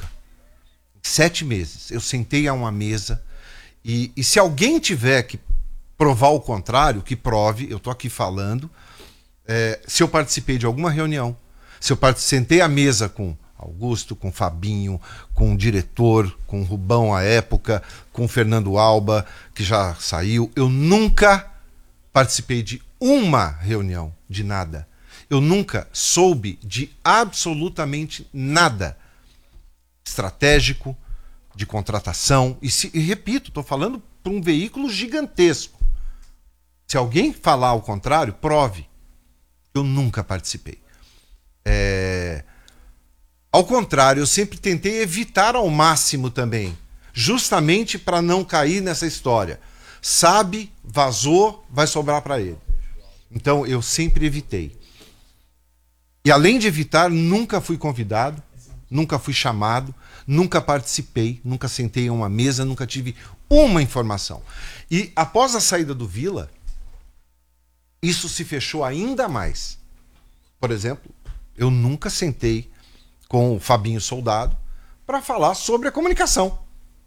sete meses, eu sentei a uma mesa e, e se alguém tiver que provar o contrário, que prove, eu tô aqui falando, é, se eu participei de alguma reunião, se eu part- sentei à mesa com Augusto, com Fabinho, com o diretor, com o Rubão à época, com o Fernando Alba, que já saiu, eu nunca participei de uma reunião, de nada. Eu nunca soube de absolutamente nada estratégico, de contratação. E, se, e repito, estou falando para um veículo gigantesco. Se alguém falar o contrário, prove. Eu nunca participei. É... Ao contrário, eu sempre tentei evitar ao máximo também, justamente para não cair nessa história. Sabe, vazou, vai sobrar para ele. Então eu sempre evitei. E além de evitar, nunca fui convidado, nunca fui chamado, nunca participei, nunca sentei em uma mesa, nunca tive uma informação. E após a saída do Vila, isso se fechou ainda mais. Por exemplo, eu nunca sentei com o Fabinho Soldado para falar sobre a comunicação.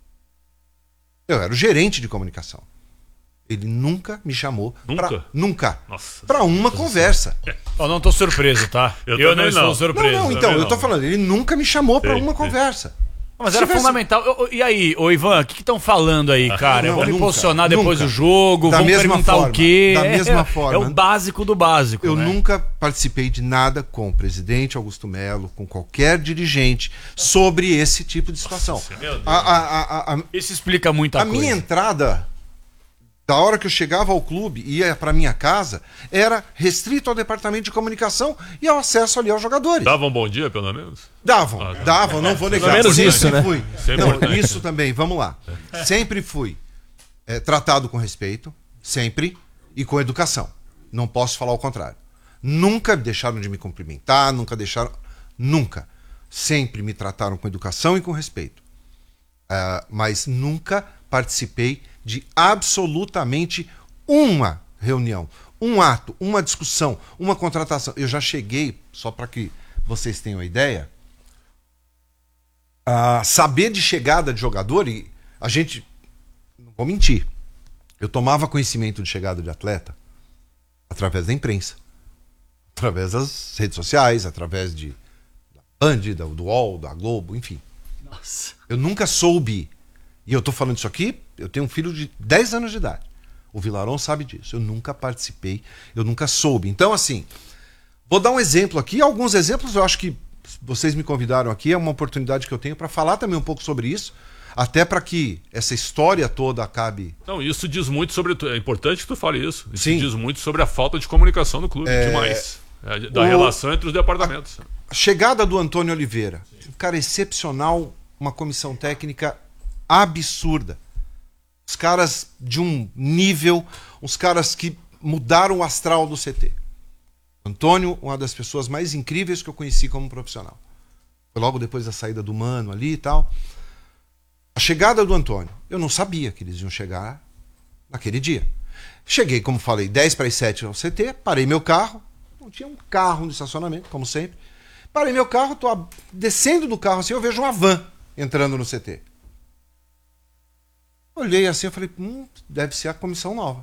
Eu era o gerente de comunicação. Ele nunca me chamou. Nunca? Pra, nunca. Nossa. Para uma conversa. Eu não tô surpreso, tá? Eu Eu, também não estou não. Não, surpreso. não, então, também eu não. tô falando, ele nunca me chamou para Sei, uma sei. conversa. Mas Se era tivesse- fundamental. Eu- eu- e aí, ô Ivan, o que estão falando aí, cara? não, Vão me nunca, posicionar depois nunca. do jogo, Da vão mesma perguntar forma, o quê? da É- mesma é, forma. É o básico do básico, Eu né? nunca participei de nada com o presidente Augusto Melo, com qualquer dirigente, sobre esse tipo de situação. Meu Deus. A, a, a, a, Isso explica muita a coisa. minha entrada, da hora que eu chegava ao clube e ia para minha casa, era restrito ao departamento de comunicação e ao acesso ali aos jogadores. Dava um bom dia, pelo menos? Davam, Ah, tá. davam, não vou negar. menos Sempre isso, né? fui. Isso é Não, importante. isso também, vamos lá. Sempre fui é, tratado com respeito, sempre, e com educação. Não posso falar o contrário. Nunca deixaram de me cumprimentar, nunca deixaram. Nunca. Sempre me trataram com educação e com respeito. Ah, mas nunca participei de absolutamente uma reunião, um ato, uma discussão, uma contratação. Eu já cheguei, só para que vocês tenham a ideia, a saber de chegada de jogador, e a gente, não vou mentir, eu tomava conhecimento de chegada de atleta através da imprensa, através das redes sociais, através de da Band, da, do U O L, da Globo, enfim. Nossa. Eu nunca soube, e eu tô falando isso aqui, eu tenho um filho de dez anos de idade. O Vilarón sabe disso. Eu nunca participei, eu nunca soube. Então, assim, vou dar um exemplo aqui. Alguns exemplos eu acho que vocês me convidaram aqui, é uma oportunidade que eu tenho para falar também um pouco sobre isso, até para que essa história toda acabe... Não, isso diz muito sobre... É importante que tu fale isso. Isso Sim. diz muito sobre a falta de comunicação no clube, É... demais. É, da O... relação entre os departamentos. A chegada do Antônio Oliveira, um cara excepcional, uma comissão técnica absurda. Os caras de um nível, os caras que mudaram o astral do C T. Antônio, uma das pessoas mais incríveis que eu conheci como profissional. Foi logo depois da saída do Mano ali e tal. A chegada do Antônio, eu não sabia que eles iam chegar naquele dia. Cheguei, como falei, dez para as sete ao C T, parei meu carro, não tinha um carro no estacionamento, como sempre. Parei meu carro, tô descendo do carro assim, eu vejo uma van entrando no C T. Olhei assim, eu falei, hum, deve ser a comissão nova.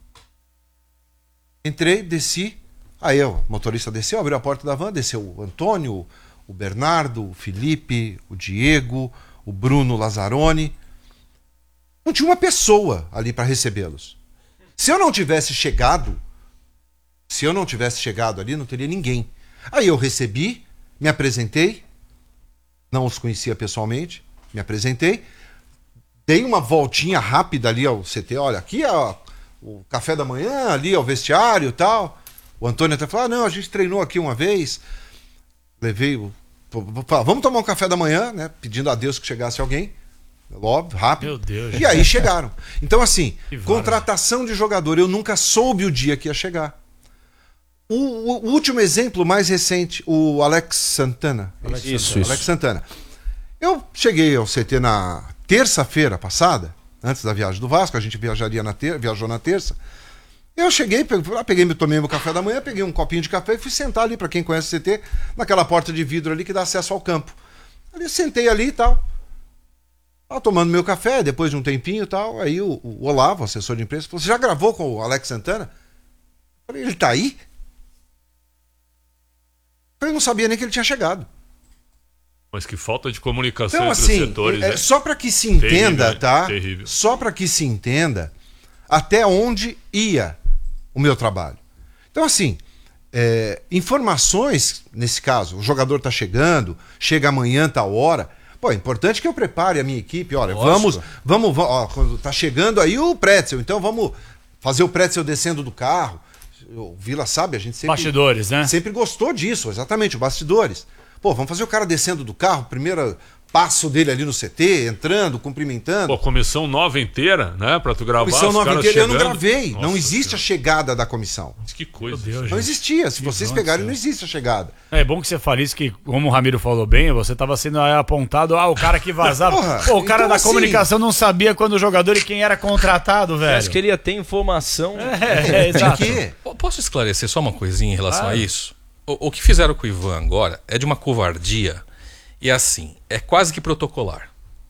Entrei, desci, aí o motorista desceu, abriu a porta da van, desceu o Antônio, o Bernardo, o Felipe, o Diego, o Bruno Lazzaroni. Não tinha uma pessoa ali para recebê-los. Se eu não tivesse chegado, se eu não tivesse chegado ali, não teria ninguém. Aí eu recebi, me apresentei, não os conhecia pessoalmente, me apresentei, dei uma voltinha rápida ali ao C T, olha, aqui é o café da manhã, ali é o vestiário e tal. O Antônio até falou, ah, não, a gente treinou aqui uma vez, levei o... Vamos tomar um café da manhã, né? Pedindo a Deus que chegasse alguém, óbvio, rápido. Meu Deus. E aí chegaram. Então, assim, Que contratação de jogador, eu nunca soube o dia que ia chegar. O, o, o último exemplo mais recente, o Alex Santana. Alex Isso, Santana. Alex Santana. Eu cheguei ao C T na terça-feira passada, antes da viagem do Vasco, a gente viajaria na ter, viajou na terça. Eu cheguei, peguei, tomei meu café da manhã, peguei um copinho de café e fui sentar ali, para quem conhece o C T, naquela porta de vidro ali que dá acesso ao campo. Ali, sentei ali e tal. Tava tomando meu café, depois de um tempinho e tal. Aí o, o Olavo, assessor de imprensa, falou: você já gravou com o Alex Santana? Eu falei, ele tá aí? Eu falei, não sabia nem que ele tinha chegado. Mas que falta de comunicação Então, entre assim, os setores. é, né? só para que se entenda, Terrível, tá? terrível. Só para que se entenda até onde ia o meu trabalho. Então, assim, é, informações, nesse caso, o jogador tá chegando, chega amanhã, tal hora. Pô, é importante que eu prepare a minha equipe. Olha, Lógico. vamos, vamos, vamos, ó, quando tá chegando aí o Pretzel, então vamos fazer o Pretzel descendo do carro. O Vila sabe, a gente sempre, Bastidores, né? sempre gostou disso, exatamente, os bastidores. Pô, vamos fazer o cara descendo do carro, primeiro passo dele ali no C T, entrando, cumprimentando. Pô, comissão nova inteira, né? Pra tu gravar. Comissão os nova caras inteira, eu não chegando. gravei. Nossa não existe Senhora. a chegada da comissão. Que coisa. Meu Deus, Não gente. existia. Se vocês Deus pegarem, do não céu. existe a chegada. É bom que você fale isso, que como o Ramiro falou bem, você estava sendo aí apontado, ah, o cara que vazava. Porra, Pô, o cara então da assim- comunicação não sabia quando o jogador e quem era contratado, velho. Acho que ele ia ter informação. É, é, De exato. quê? P- Posso esclarecer só uma coisinha em relação Claro. a isso? O, o que fizeram com o Ivan agora é de uma covardia. E assim, é quase que protocolar.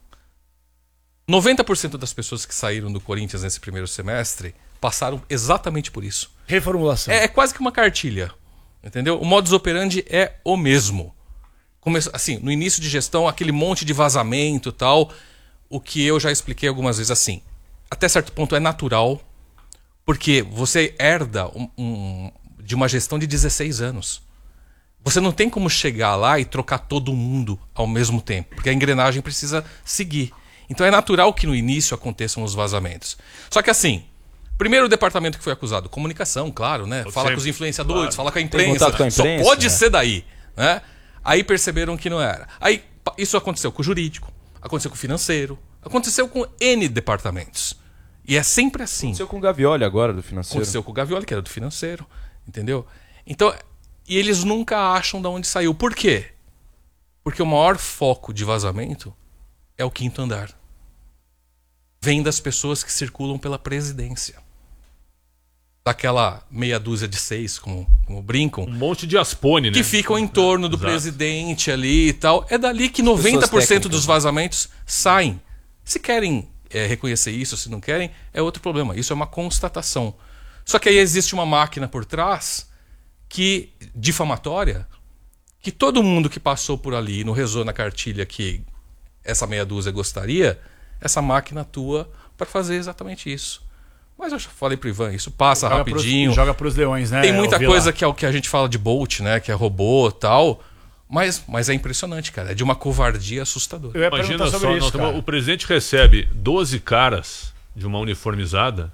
noventa por cento das pessoas que saíram do Corinthians nesse primeiro semestre passaram exatamente por isso. Reformulação. É, é quase que uma cartilha. Entendeu? O modus operandi é o mesmo. Come- assim, no início de gestão, aquele monte de vazamento e tal. O que eu já expliquei algumas vezes assim. Até certo ponto é natural. Porque você herda um- um- de uma gestão de dezesseis anos. Você não tem como chegar lá e trocar todo mundo ao mesmo tempo, porque a engrenagem precisa seguir. Então é natural que no início aconteçam os vazamentos. Só que assim, primeiro o departamento que foi acusado, comunicação, claro, né? Fala Sempre, com os influenciadores, claro. fala com a Tem imprensa. contato com a imprensa, Só pode né? ser daí, né? Aí perceberam que não era. Aí pa- isso aconteceu com o jurídico, aconteceu com o financeiro, aconteceu com N departamentos. E é sempre assim. Aconteceu com o Gavioli agora, do financeiro. Aconteceu com o Gavioli, que era do financeiro, entendeu? Então, e eles nunca acham de onde saiu. Por quê? Porque o maior foco de vazamento é o quinto andar. Vem das pessoas que circulam pela presidência. daquela meia dúzia de seis, como, como brincam, Um monte de aspone, né? que ficam em torno do Exato. presidente ali e tal. É dali que noventa por cento dos vazamentos saem. Se querem é, reconhecer isso, se não querem, é outro problema. Isso é uma constatação. Só que aí existe uma máquina por trás que difamatória, que todo mundo que passou por ali não rezou na cartilha que essa meia dúzia gostaria, essa máquina atua para fazer exatamente isso. Mas eu já falei pro Ivan, isso passa Joga rapidinho. Pros, joga pros leões, né? Tem muita Vila? coisa que é o que a gente fala de Bolt, né? Que é robô e tal. Mas, mas é impressionante, cara. É de uma covardia assustadora. Eu ia Imagina perguntar sobre só, isso, não, cara. o presidente recebe doze caras de uma uniformizada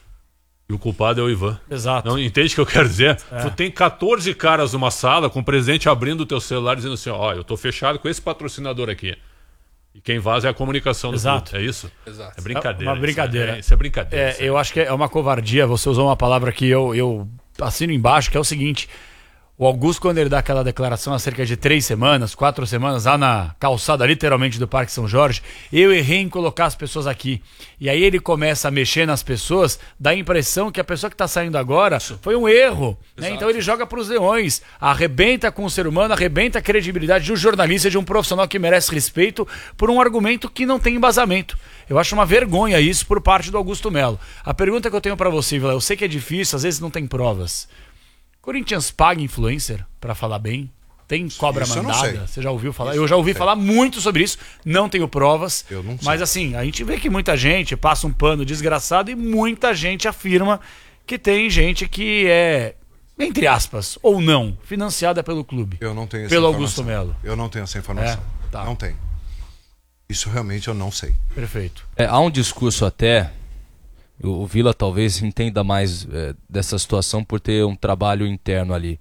e o culpado é o Ivan. Exato. Não entende o que eu quero dizer? É. Tu tem quatorze caras numa sala com o presidente abrindo o teu celular dizendo assim, ó, eu tô fechado com esse patrocinador aqui. E quem vaza é a comunicação do Exato. clube. É isso? Exato. É brincadeira. Uma brincadeira. Isso é, isso é brincadeira. É, isso é. eu acho que é uma covardia. Você usou uma palavra que eu, eu assino embaixo, que é o seguinte. O Augusto, quando ele dá aquela declaração há cerca de três semanas, quatro semanas, lá na calçada, literalmente, do Parque São Jorge, eu errei em colocar as pessoas aqui. E aí ele começa a mexer nas pessoas, dá a impressão que a pessoa que está saindo agora foi um erro. Né? Então ele joga para os leões, arrebenta com o ser humano, arrebenta a credibilidade de um jornalista, de um profissional que merece respeito, por um argumento que não tem embasamento. Eu acho uma vergonha isso por parte do Augusto Melo. A pergunta que eu tenho para você, Vila, eu sei que é difícil, às vezes não tem provas. Corinthians paga influencer pra falar bem? Tem cobra Isso eu não mandada? sei. Você já ouviu falar? Isso eu já ouvi eu não sei. falar muito sobre isso. Não tenho provas. Eu não sei. Mas assim, a gente vê que muita gente passa um pano desgraçado e muita gente afirma que tem gente que é, entre aspas, ou não, financiada pelo clube. Eu não tenho essa Pelo informação. Augusto Melo. Eu não tenho essa informação. É, tá. Não tenho. Isso realmente eu não sei. Perfeito. É, há um discurso até, o, o Vila talvez entenda mais é, dessa situação por ter um trabalho interno ali,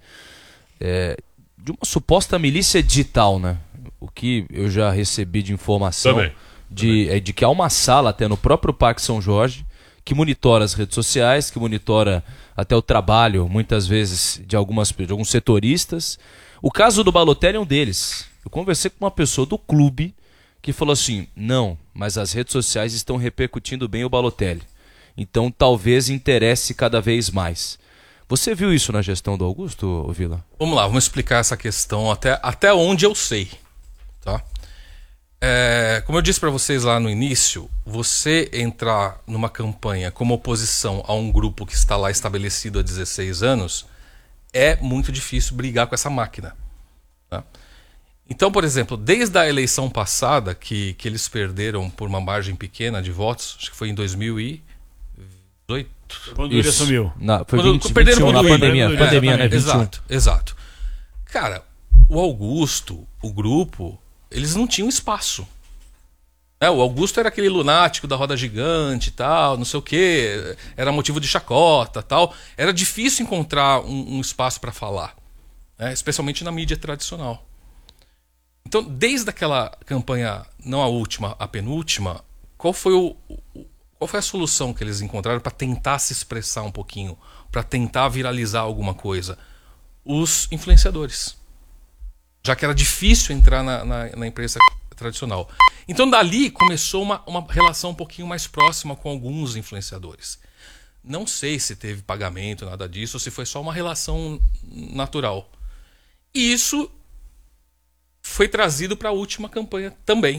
é, de uma suposta milícia digital, né? O que eu já recebi de informação Também. de, é de que há uma sala até no próprio Parque São Jorge que monitora as redes sociais, que monitora até o trabalho, muitas vezes, de, algumas, de alguns setoristas. O caso do Balotelli é um deles. Eu conversei com uma pessoa do clube que falou assim, não, mas as redes sociais estão repercutindo bem o Balotelli. Então talvez interesse cada vez mais. Você viu isso na gestão do Augusto, Vila? Vamos lá, vamos explicar essa questão até, até onde eu sei. Tá? É, como eu disse para vocês lá no início, você entrar numa campanha como oposição a um grupo que está lá estabelecido há dezesseis anos é muito difícil brigar com essa máquina. Tá? Então, por exemplo, desde a eleição passada, que, que eles perderam por uma margem pequena de votos, acho que foi em dois mil e dezoito. Quando ele assumiu. Na, foi Quando- vinte, perderam vinte e um, quando na o Willian, pandemia, né? pandemia, né? vinte e um. Exato, exato. Cara, o Augusto, o grupo, eles não tinham espaço. É, o Augusto era aquele lunático da roda gigante e tal, não sei o quê, era motivo de chacota tal. Era difícil encontrar um, um espaço para falar, né? Especialmente na mídia tradicional. Então, desde aquela campanha, não a última, a penúltima, qual foi o, o qual foi a solução que eles encontraram para tentar se expressar um pouquinho, para tentar viralizar alguma coisa? Os influenciadores. Já que era difícil entrar na, na, na imprensa tradicional. Então, dali começou uma, uma relação um pouquinho mais próxima com alguns influenciadores. Não sei se teve pagamento, nada disso, ou se foi só uma relação natural. E isso foi trazido para a última campanha também.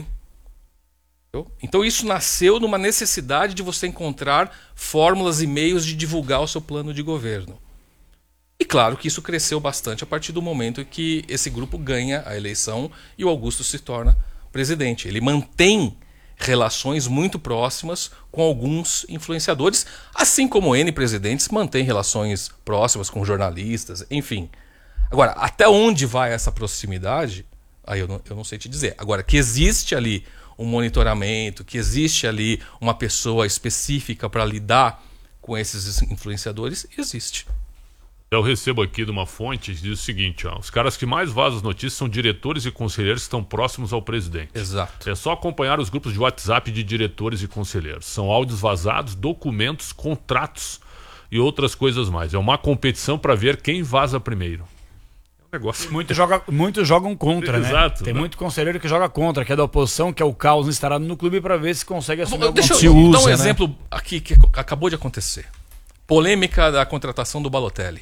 Então isso nasceu numa necessidade de você encontrar fórmulas e meios de divulgar o seu plano de governo. E claro que isso cresceu bastante a partir do momento em que esse grupo ganha a eleição e o Augusto se torna presidente. Ele mantém relações muito próximas com alguns influenciadores, assim como N presidentes mantêm relações próximas com jornalistas, enfim. Agora, até onde vai essa proximidade? Aí eu não, eu não sei te dizer. Agora, que existe ali um monitoramento, que existe ali uma pessoa específica para lidar com esses influenciadores, existe. Eu recebo aqui de uma fonte que diz o seguinte, ó, os caras que mais vazam as notícias são diretores e conselheiros que estão próximos ao presidente. Exato. É só acompanhar os grupos de WhatsApp de diretores e conselheiros. São áudios vazados, documentos, contratos e outras coisas mais. É uma competição para ver quem vaza primeiro. Negócio. Muitos joga, muito jogam contra, né? Exato, Tem né? muito conselheiro que joga contra, que é da oposição, que é o caos instalado no clube para ver se consegue assumir alguma Deixa eu coisa. dar um usa, né? exemplo aqui que acabou de acontecer. Polêmica da contratação do Balotelli.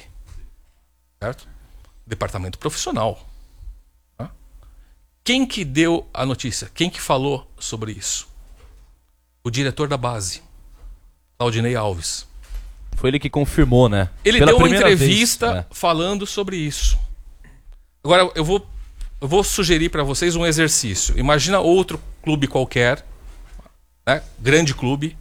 Certo? Departamento profissional. Tá? Quem que deu a notícia? Quem que falou sobre isso? O diretor da base, Claudinei Alves. Foi ele que confirmou, né? Ele Pela deu uma primeira entrevista vez, né? falando sobre isso. Agora, eu vou, eu vou sugerir para vocês um exercício. Imagina outro clube qualquer, né? Grande clube,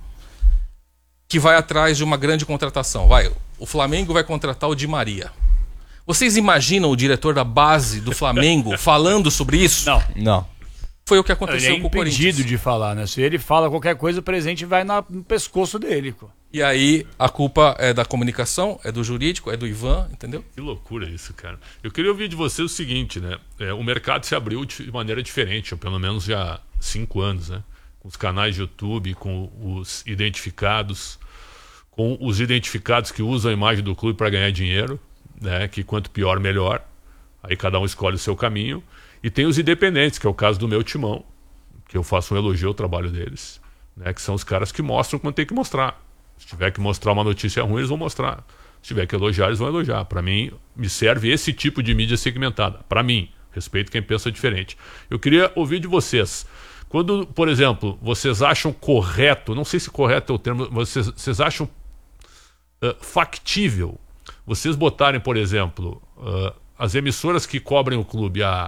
que vai atrás de uma grande contratação. Vai, o Flamengo vai contratar o Di Maria. Vocês imaginam o diretor da base do Flamengo falando sobre isso? Não. Não. Foi o que Ele aconteceu é com o Corinthians. impedido de falar, né? Se ele fala qualquer coisa, o presente vai na- no pescoço dele. Pô. E aí a culpa é da comunicação, é do jurídico, é do Ivan, entendeu? Que loucura isso, cara. Eu queria ouvir de você o seguinte, né? É, o mercado se abriu de maneira diferente, ou pelo menos já há cinco anos, né? Com os canais de YouTube, com os identificados, com os identificados que usam a imagem do clube para ganhar dinheiro, né? Que quanto pior, melhor. Aí cada um escolhe o seu caminho. E tem os independentes, que é o caso do meu timão, que eu faço um elogio ao trabalho deles, né? Que são os caras que mostram quando tem que mostrar. Se tiver que mostrar uma notícia ruim, eles vão mostrar. Se tiver que elogiar, eles vão elogiar. Para mim, me serve esse tipo de mídia segmentada. Para mim, respeito quem pensa diferente. Eu queria ouvir de vocês. Quando, por exemplo, vocês acham correto, não sei se correto é o termo, vocês, vocês acham uh, factível vocês botarem, por exemplo, uh, as emissoras que cobrem o clube há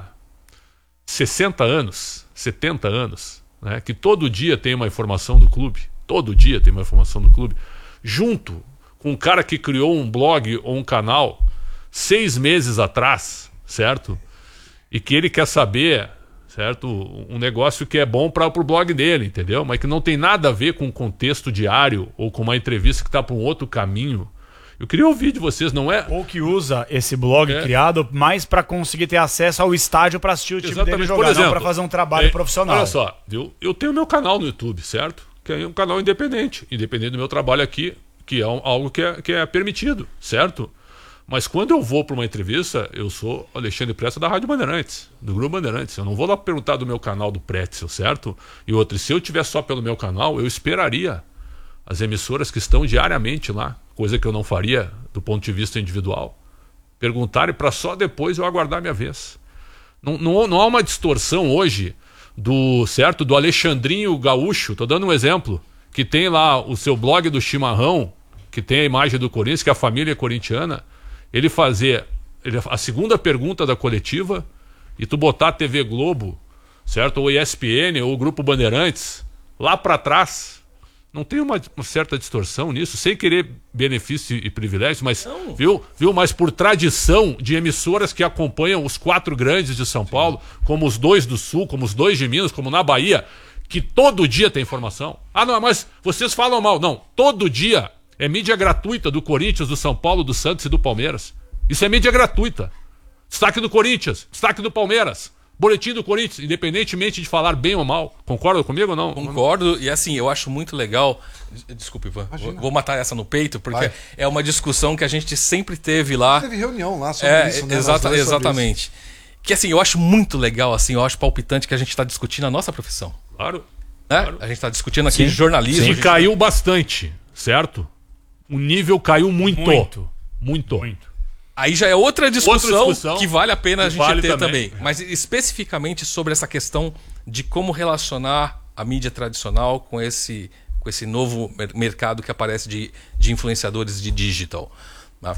sessenta anos, setenta anos, né, que todo dia tem uma informação do clube, todo dia tem uma informação do clube, junto com um cara que criou um blog ou um canal seis meses atrás, certo? E que ele quer saber, certo? Um negócio que é bom para o blog dele, entendeu? Mas que não tem nada a ver com o contexto diário ou com uma entrevista que está para um outro caminho. Eu queria ouvir de vocês, não é? Ou que usa esse blog É. criado mais para conseguir ter acesso ao estádio para assistir o time dele Exatamente. jogar, Por exemplo, não para fazer um trabalho é, profissional. Olha só, viu? Eu tenho meu canal no YouTube, certo? Que é um canal independente, independente do meu trabalho aqui, que é um- algo que é, que é permitido, certo? Mas quando eu vou para uma entrevista, eu sou Alexandre Pretzel da Rádio Bandeirantes, do Grupo Bandeirantes. Eu não vou lá perguntar do meu canal do Pretzel, certo? E outro, se eu tiver só pelo meu canal, eu esperaria as emissoras que estão diariamente lá, coisa que eu não faria do ponto de vista individual, perguntarem para só depois eu aguardar minha vez. Não, não, não há uma distorção hoje do, certo, do Alexandrinho Gaúcho, tô dando um exemplo, que tem lá o seu blog do chimarrão, que tem a imagem do Corinthians, que a família é corintiana, ele fazer ele, a segunda pergunta da coletiva e tu botar a T V Globo, certo, ou E S P N, ou o Grupo Bandeirantes, lá para trás. Não tem uma, uma certa distorção nisso, sem querer benefício e privilégio, mas viu, viu, mas por tradição de emissoras que acompanham os quatro grandes de São Paulo, como os dois do Sul, como os dois de Minas, como na Bahia, que todo dia tem informação. Ah, não, mas vocês falam mal. Não, todo dia é mídia gratuita do Corinthians, do São Paulo, do Santos e do Palmeiras. Isso é mídia gratuita. Destaque do Corinthians, destaque do Palmeiras. Boletim do Corinthians, independentemente de falar bem ou mal. Concorda comigo ou não? Concordo, e assim, eu acho muito legal. Desculpe, Ivan, vou, vou matar essa no peito, porque Vai. é uma discussão que a gente sempre teve lá. Teve reunião lá sobre É, isso, né? exata- Nós dois sobre exatamente. Que assim, eu acho muito legal, assim, eu acho palpitante que a gente está discutindo a nossa profissão. Claro. Né? Claro. A gente está discutindo aqui jornalismo. a E gente- caiu bastante, certo? O nível caiu muito. Muito. Muito. Muito. Aí já é outra discussão, Outra discussão que vale a pena a que gente vale ter também. também. Mas especificamente sobre essa questão de como relacionar a mídia tradicional com esse, com esse novo mer- mercado que aparece de, de influenciadores de digital. Tá?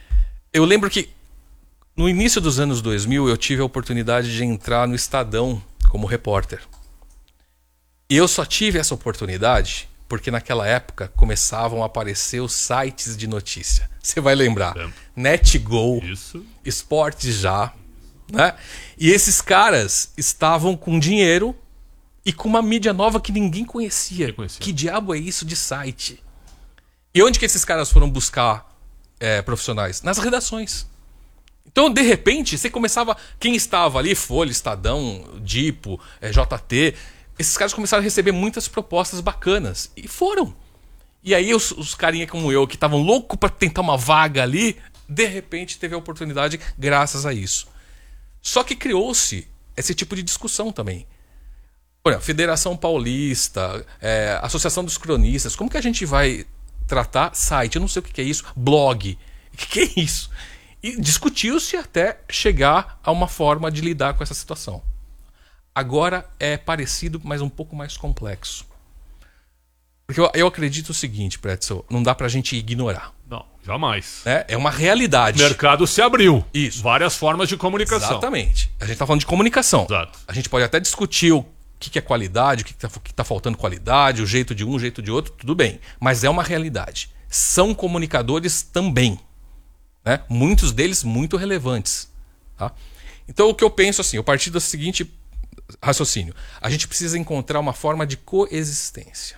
Eu lembro que no início dos anos dois mil eu tive a oportunidade de entrar no Estadão como repórter. E eu só tive essa oportunidade porque naquela época começavam a aparecer os sites de notícia. Você vai lembrar. Lembro. NetGo, Isso. Esporte Já, né? E esses caras estavam com dinheiro e com uma mídia nova que ninguém conhecia. Ninguém conhecia. Que diabo é isso de site? E onde que esses caras foram buscar é, profissionais? Nas redações. Então, de repente, você começava... Quem estava ali, Folha, Estadão, Dipo, é, J T... Esses caras começaram a receber muitas propostas bacanas. E foram. E aí os, os carinha como eu, que estavam loucos para tentar uma vaga ali, de repente teve a oportunidade graças a isso. Só que criou-se esse tipo de discussão também. Por exemplo, Federação Paulista, é, Associação dos Cronistas, como que a gente vai tratar site, eu não sei o que é isso, blog, o que é isso? E discutiu-se até chegar a uma forma de lidar com essa situação. Agora é parecido, mas um pouco mais complexo. Porque eu, eu acredito o seguinte, Pretzel, não dá pra gente ignorar. Não, jamais. Né? É uma realidade. O mercado se abriu. Isso. Várias formas de comunicação. Exatamente. A gente está falando de comunicação. Exato. A gente pode até discutir o que é qualidade, o que está tá faltando qualidade, o jeito de um, o jeito de outro, tudo bem. Mas é uma realidade. São comunicadores também. Né? Muitos deles muito relevantes. Tá? Então o que eu penso assim, eu parti do seguinte raciocínio. A gente precisa encontrar uma forma de coexistência.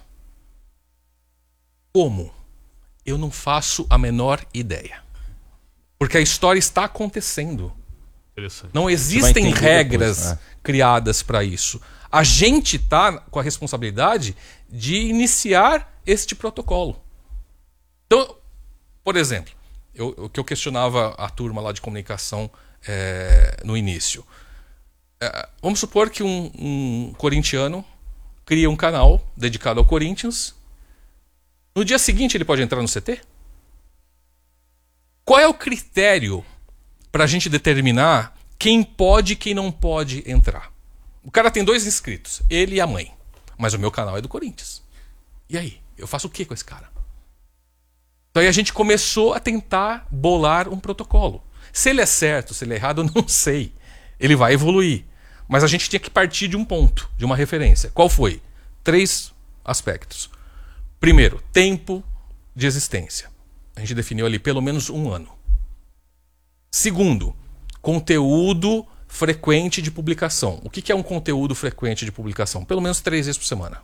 Como? Eu não faço a menor ideia. Porque a história está acontecendo. Interessante. Não existem entender regras depois, né? criadas para isso. A gente está com a responsabilidade de iniciar este protocolo. Então, por exemplo, eu, o que eu questionava a turma lá de comunicação é, no início. É, vamos supor que um, um corintiano cria um canal dedicado ao Corinthians. No dia seguinte ele pode entrar no C T? Qual é o critério para a gente determinar quem pode e quem não pode entrar? O cara tem dois inscritos, ele e a mãe. Mas o meu canal é do Corinthians. E aí? Eu faço o que com esse cara? Então aí a gente começou a tentar bolar um protocolo. Se ele é certo, se ele é errado, eu não sei. Ele vai evoluir. Mas a gente tinha que partir de um ponto, de uma referência. Qual foi? Três aspectos. Primeiro, tempo de existência. A gente definiu ali pelo menos um ano. Segundo, conteúdo frequente de publicação. O que é um conteúdo frequente de publicação? Pelo menos três vezes por semana.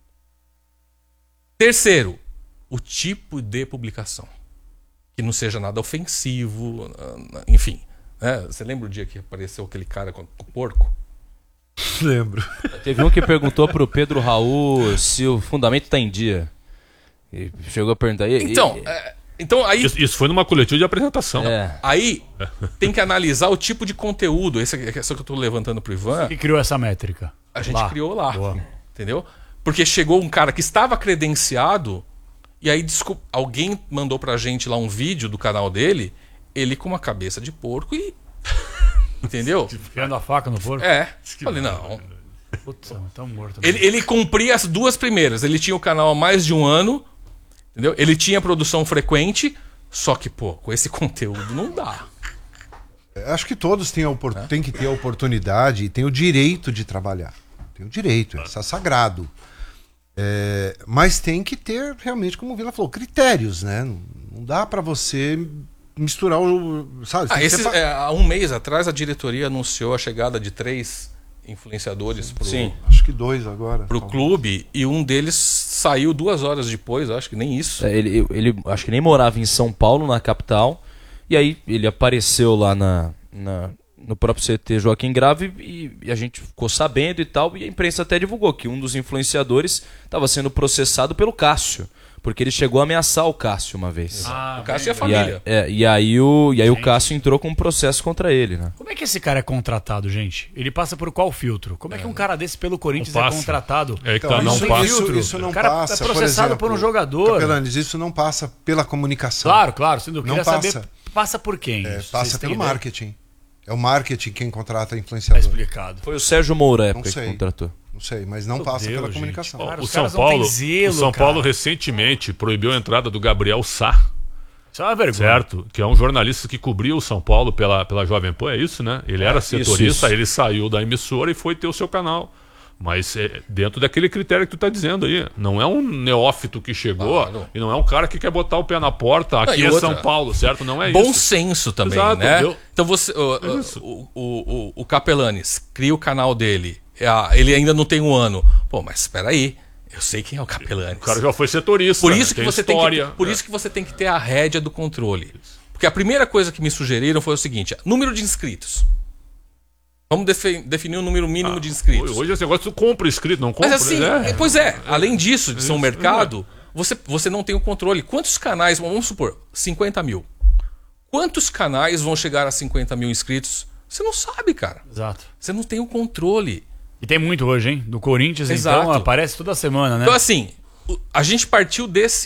Terceiro, o tipo de publicação. Que não seja nada ofensivo, enfim. Né? Você lembra o dia que apareceu aquele cara com o porco? Lembro. Teve um que perguntou pro Pedro Raul se o fundamento está em dia. E chegou a perguntar. E, Então, e, é, então aí, Isso, isso foi numa coletiva de apresentação. é, aí tem que analisar o tipo de conteúdo. Esse, esse que eu estou levantando pro Ivan, Quem criou essa métrica? a gente Lá. criou lá. Boa. Entendeu? Porque chegou um cara que estava credenciado e aí desculpa, alguém mandou pra gente lá um vídeo do canal dele, ele com uma cabeça de porco e... Entendeu? Enfiando a faca no porco? É. Falei, não. Putz, tão morto. Ele, ele cumpria as duas primeiras. Ele tinha o canal há mais de um ano, entendeu? Ele tinha produção frequente, só que, pô, com esse conteúdo não dá. Acho que todos têm, a opor- têm que ter a oportunidade e têm o direito de trabalhar. Tem o direito, isso é sagrado. É, mas tem que ter, realmente, como o Vila falou, critérios, né? Não, não dá pra você misturar o... Sabe? Ah, tem que esse, ser fa- é, há um mês atrás a diretoria anunciou a chegada de três influenciadores pro, sim. Acho que dois agora. pro clube e um deles saiu duas horas depois, acho que nem isso. É, ele, ele acho que nem morava em São Paulo, na capital. E aí ele apareceu lá na, na, no próprio C T Joaquim Grave e, e a gente ficou sabendo e tal. E a imprensa até divulgou que um dos influenciadores estava sendo processado pelo Cássio. Porque ele chegou a ameaçar o Cássio uma vez. Ah, O Cássio é a bem. E, a- família. é, e aí, o, e aí o Cássio entrou com um processo contra ele, né? Como é que esse cara é contratado, gente? Ele passa por qual filtro? Como é que um cara desse pelo Corinthians Não é passa. contratado? É que Então, tá, não isso, passa. isso, isso não O cara passa. é processado por um jogador. Capelanes, isso não passa pela comunicação. Claro, claro. Sendo, eu Não queria passa. saber, passa por quem? É, isso? passa Vocês têm pelo ideia? marketing. É o marketing quem contrata Tá influenciador. explicado. Foi o Sérgio Moura a Não época que sei. contratou. Não sei, mas não Meu passa Deus, pela gente. comunicação. Cara, O os São caras não têm Paulo, zelo, o São cara. Paulo recentemente proibiu a entrada do Gabriel Sá, Isso é uma vergonha. certo? Que é um jornalista que cobria o São Paulo pela, pela Jovem Pan, é isso, né? Ele era setorista, isso. aí ele saiu da emissora e foi ter o seu canal. Mas é dentro daquele critério que tu tá dizendo aí. Não é um neófito que chegou Claro. e não é um cara que quer botar o pé na porta. Aqui e é outra, São Paulo, certo? Não é Bom isso. senso também, Exato, né? eu- Então você, o, Isso. o, o, o, o Capelanes cria o canal dele. Ah, ele ainda não tem um ano. Pô, mas espera aí. Eu sei quem é o Capelanes. O cara já foi setorista. Por né? isso que tem você história. tem que, por É. isso que você tem que ter a rédea do controle. Porque a primeira coisa que me sugeriram foi o seguinte: número de inscritos. Vamos defi- definir o número mínimo de inscritos. Hoje esse negócio tu compra inscrito, não compra, Mas assim, né? é, pois é, além disso, de ser um Isso, mercado, você, você não tem o controle. Quantos canais, vamos supor, cinquenta mil. Quantos canais vão chegar a cinquenta mil inscritos? Você não sabe, cara. Exato. Você não tem o controle. E tem muito hoje, hein? Do Corinthians, Exato. então, aparece toda semana, né? Então, assim, o- a gente partiu desse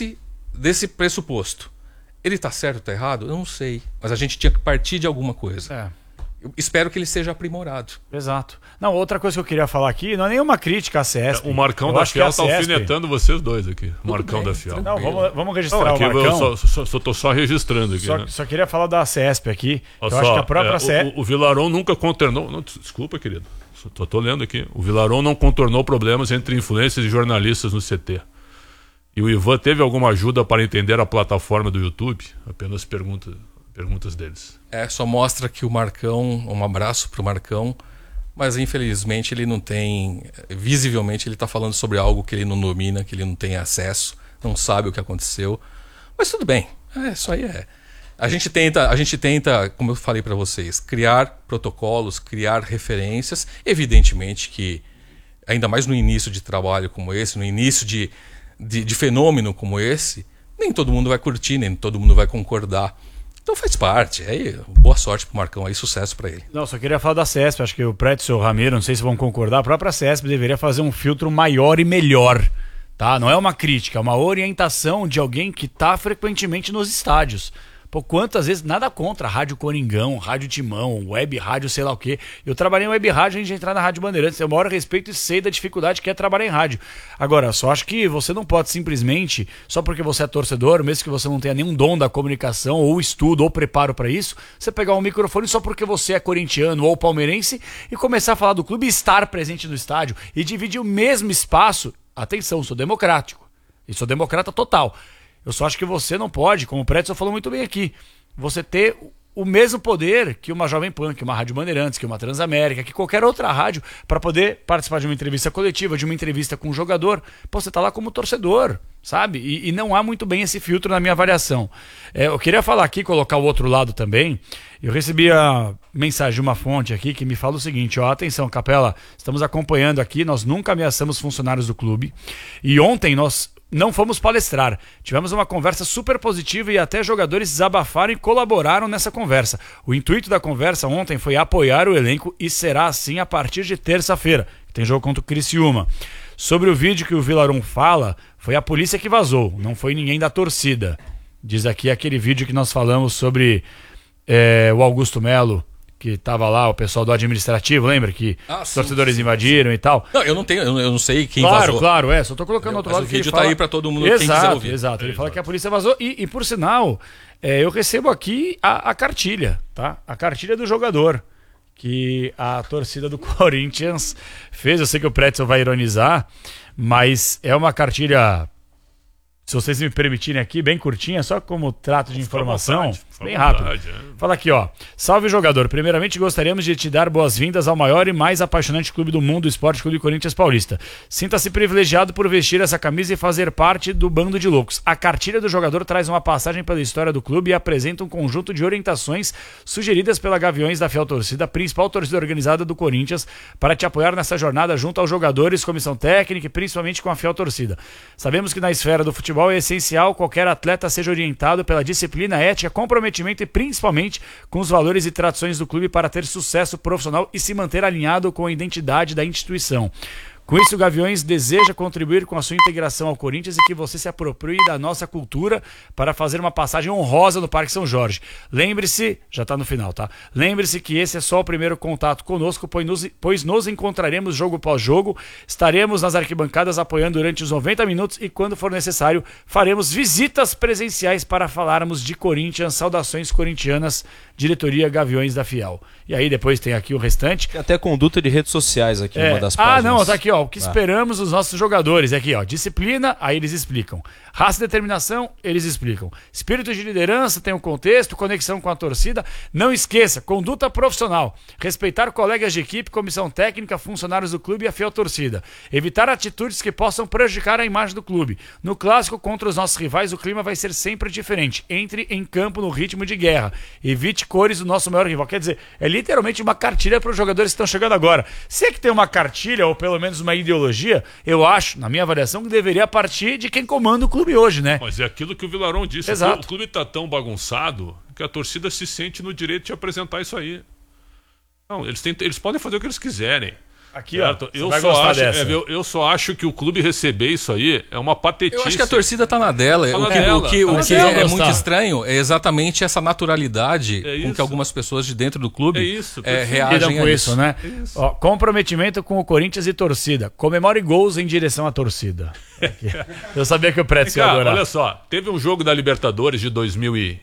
desse pressuposto. Ele tá certo ou tá errado? Eu não sei. Mas a gente tinha que partir de alguma coisa. É. Eu espero que ele seja aprimorado. Exato. Não, outra coisa que eu queria falar aqui, não é nenhuma crítica à CESP. O Marcão Eu da acho que a Fiel tá CESP alfinetando vocês dois aqui. O Marcão bem, da Fiel. tudo Não, vamos, vamos registrar Não, aqui o eu Marcão. só, só, só tô só registrando aqui. Só, né? só queria falar da CESP aqui. Olha Eu só, acho que a própria é, CESP... o, o Vilarón nunca contornou. Não, desculpa, querido. Só tô, tô lendo aqui. O Vilarón não contornou problemas entre influencers e jornalistas no C T. E o Ivan teve alguma ajuda para entender a plataforma do YouTube? Apenas pergunta, perguntas deles. É, só mostra que o Marcão, um abraço pro Marcão, mas infelizmente ele não tem, visivelmente ele está falando sobre algo que ele não domina, que ele não tem acesso, não sabe o que aconteceu. Mas tudo bem, é, isso aí é. A gente tenta, a gente tenta, como eu falei para vocês, criar protocolos, criar referências. Evidentemente que, ainda mais no início de trabalho como esse, no início de, de, de fenômeno como esse, nem todo mundo vai curtir, nem todo mundo vai concordar. Então faz parte. Aí, boa sorte pro Marcão aí, sucesso para ele. Não, só queria falar da CESP. Acho que o Prédio e o Ramiro, não sei se vão concordar, a própria CESP deveria fazer um filtro maior e melhor. Tá? Não é uma crítica, é uma orientação de alguém que está frequentemente nos estádios. Pô, quantas vezes, nada contra Rádio Coringão, Rádio Timão, Web Rádio, sei lá o quê. Eu trabalhei em Web Rádio antes de entrar na Rádio Bandeirantes. Eu maior respeito e sei da dificuldade que é trabalhar em rádio. Agora, só acho que você não pode simplesmente, só porque você é torcedor, mesmo que você não tenha nenhum dom da comunicação, ou estudo, ou preparo para isso, você pegar um microfone só porque você é corintiano ou palmeirense e começar a falar do clube e estar presente no estádio e dividir o mesmo espaço. Atenção, sou democrático. E sou democrata total. Eu só acho que você não pode, como o Prédio falou muito bem aqui, você ter o mesmo poder que uma Jovem Pan, que uma Rádio Bandeirantes, que uma Transamérica, que qualquer outra rádio, para poder participar de uma entrevista coletiva, de uma entrevista com um jogador. Pô, você tá lá como torcedor, sabe? E, e não há muito bem esse filtro na minha avaliação. É, eu queria falar aqui, colocar o outro lado também. Eu recebi a mensagem de uma fonte aqui que me fala o seguinte, ó, atenção, Capela, estamos acompanhando aqui, nós nunca ameaçamos funcionários do clube. E ontem nós não fomos palestrar. Tivemos uma conversa super positiva e até jogadores desabafaram e colaboraram nessa conversa. O intuito da conversa ontem foi apoiar o elenco e será assim a partir de terça-feira, que tem jogo contra o Criciúma. Sobre o vídeo que o Vilarón fala, foi a polícia que vazou, não foi ninguém da torcida. Diz aqui aquele vídeo que nós falamos sobre é, o Augusto Melo, que tava lá, o pessoal do administrativo, lembra? Que ah, os sim, torcedores sim, invadiram sim. e tal. Não, eu não tenho, eu não sei quem claro, vazou. Claro, é, só tô colocando outro Mas lado o que ele vídeo fala... tá aí pra todo mundo, exato, quem quiser ouvir. Exato, ele é, fala exato. que a polícia vazou e, e por sinal, é, eu recebo aqui a, a cartilha, tá? A cartilha do jogador, que a torcida do Corinthians fez. Eu sei que o Pretzel vai ironizar, mas é uma cartilha... Se vocês me permitirem aqui, bem curtinha, só como trato de informação, vontade, bem vontade, rápido. é. Fala aqui, ó. Salve, jogador. Primeiramente, gostaríamos de te dar boas-vindas ao maior e mais apaixonante clube do mundo, o Esporte Clube Corinthians Paulista. Sinta-se privilegiado por vestir essa camisa e fazer parte do bando de loucos. A cartilha do jogador traz uma passagem pela história do clube e apresenta um conjunto de orientações sugeridas pela Gaviões da Fiel Torcida, a principal torcida organizada do Corinthians, para te apoiar nessa jornada junto aos jogadores, comissão técnica e principalmente com a Fiel Torcida. Sabemos que na esfera do futebol é essencial qualquer atleta seja orientado pela disciplina, ética, comprometimento e principalmente com os valores e tradições do clube para ter sucesso profissional e se manter alinhado com a identidade da instituição. Com isso, o Gaviões deseja contribuir com a sua integração ao Corinthians e que você se aproprie da nossa cultura para fazer uma passagem honrosa no Parque São Jorge. Lembre-se, já está no final, tá? Lembre-se que esse é só o primeiro contato conosco, pois nos, pois nos encontraremos jogo após jogo, estaremos nas arquibancadas apoiando durante os noventa minutos e, quando for necessário, faremos visitas presenciais para falarmos de Corinthians. Saudações corintianas, diretoria Gaviões da Fiel. E aí depois tem aqui o restante. Tem até conduta de redes sociais aqui, É. uma das Ah, páginas. não, tá aqui, ó. O que Ah. esperamos dos nossos jogadores. Aqui, ó. Disciplina, aí eles explicam. Raça e determinação, eles explicam. Espírito de liderança, tem um contexto, conexão com a torcida. Não esqueça, conduta profissional. Respeitar colegas de equipe, comissão técnica, funcionários do clube e a fiel torcida. Evitar atitudes que possam prejudicar a imagem do clube. No clássico contra os nossos rivais, o clima vai ser sempre diferente. Entre em campo no ritmo de guerra. Evite cores do nosso maior rival. Quer dizer, é literalmente uma cartilha para os jogadores que estão chegando agora. Se é que tem uma cartilha, ou pelo menos uma ideologia, eu acho, na minha avaliação, que deveria partir de quem comanda o clube hoje, né? Mas é aquilo que o Vilarón disse. Exato. O clube está tão bagunçado que a torcida se sente no direito de apresentar isso aí. Não, eles, têm, eles podem fazer o que eles quiserem. Aqui, certo? ó. Eu vai só, gostar acho, dessa. é, eu, eu só acho que o clube receber isso aí é uma patetice. Eu acho que a torcida tá na dela. Tá o na que, dela. o que, Tá o na que dela. é, é muito Gostar. estranho é exatamente essa naturalidade É com isso. que algumas pessoas de dentro do clube É isso, é, perfeito. reagem Lidam com a isso, né? Ó, comprometimento com o Corinthians e torcida. Comemore gols em direção à torcida. Aqui. Eu sabia que o Preto ia Cara, adorar. olha só, teve um jogo da Libertadores de dois mil e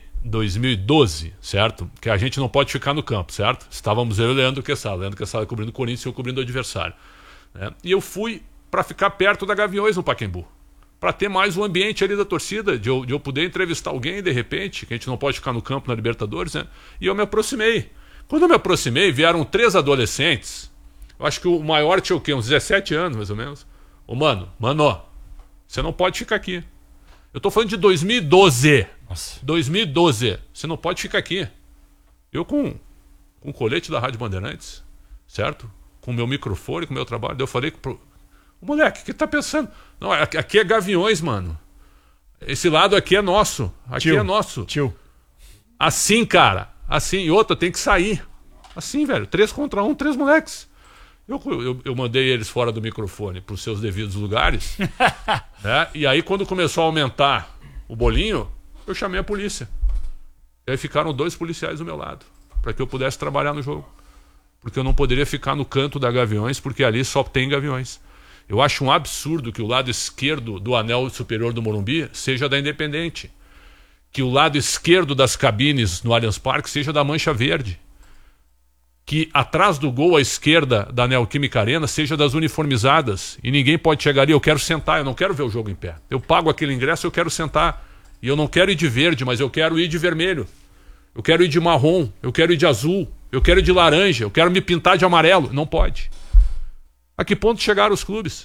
doze, certo? Que a gente não pode ficar no campo, certo? Estávamos eu e o Leandro Quessala. Leandro Quessala cobrindo o Corinthians e eu cobrindo o adversário. Né? E eu fui para ficar perto da Gaviões no Pacaembu. Para ter mais um ambiente ali da torcida, de eu, de eu poder entrevistar alguém de repente, que a gente não pode ficar no campo na Libertadores, né? E eu me aproximei. Quando eu me aproximei, vieram três adolescentes. Eu acho que o maior tinha o quê? Uns dezessete anos, mais ou menos. Ô, mano, mano, você não pode ficar aqui. Eu tô falando de dois mil e doze. Nossa. dois mil e doze. Você não pode ficar aqui. Eu com, com o colete da Rádio Bandeirantes, certo? Com o meu microfone, com o meu trabalho. Daí eu falei pro... O moleque, o que tá pensando? Não, aqui é Gaviões, mano. Esse lado aqui é nosso. Aqui Tio. é nosso. Tio. Assim, cara. Assim. E outra, tem que sair. Assim, velho. Três contra um, três moleques. Eu, eu, eu mandei eles fora do microfone para os seus devidos lugares. Né? E aí, quando começou a aumentar o bolinho, eu chamei a polícia. E aí ficaram dois policiais do meu lado, para que eu pudesse trabalhar no jogo. Porque eu não poderia ficar no canto da Gaviões, porque ali só tem Gaviões. Eu acho um absurdo que o lado esquerdo do anel superior do Morumbi seja da Independente. Que o lado esquerdo das cabines no Allianz Parque seja da Mancha Verde. Que atrás do gol à esquerda da Neoquímica Arena seja das uniformizadas. E ninguém pode chegar ali, eu quero sentar, eu não quero ver o jogo em pé. Eu pago aquele ingresso, eu quero sentar. E eu não quero ir de verde, mas eu quero ir de vermelho. Eu quero ir de marrom, eu quero ir de azul, eu quero ir de laranja, eu quero me pintar de amarelo. Não pode. A que ponto chegaram os clubes?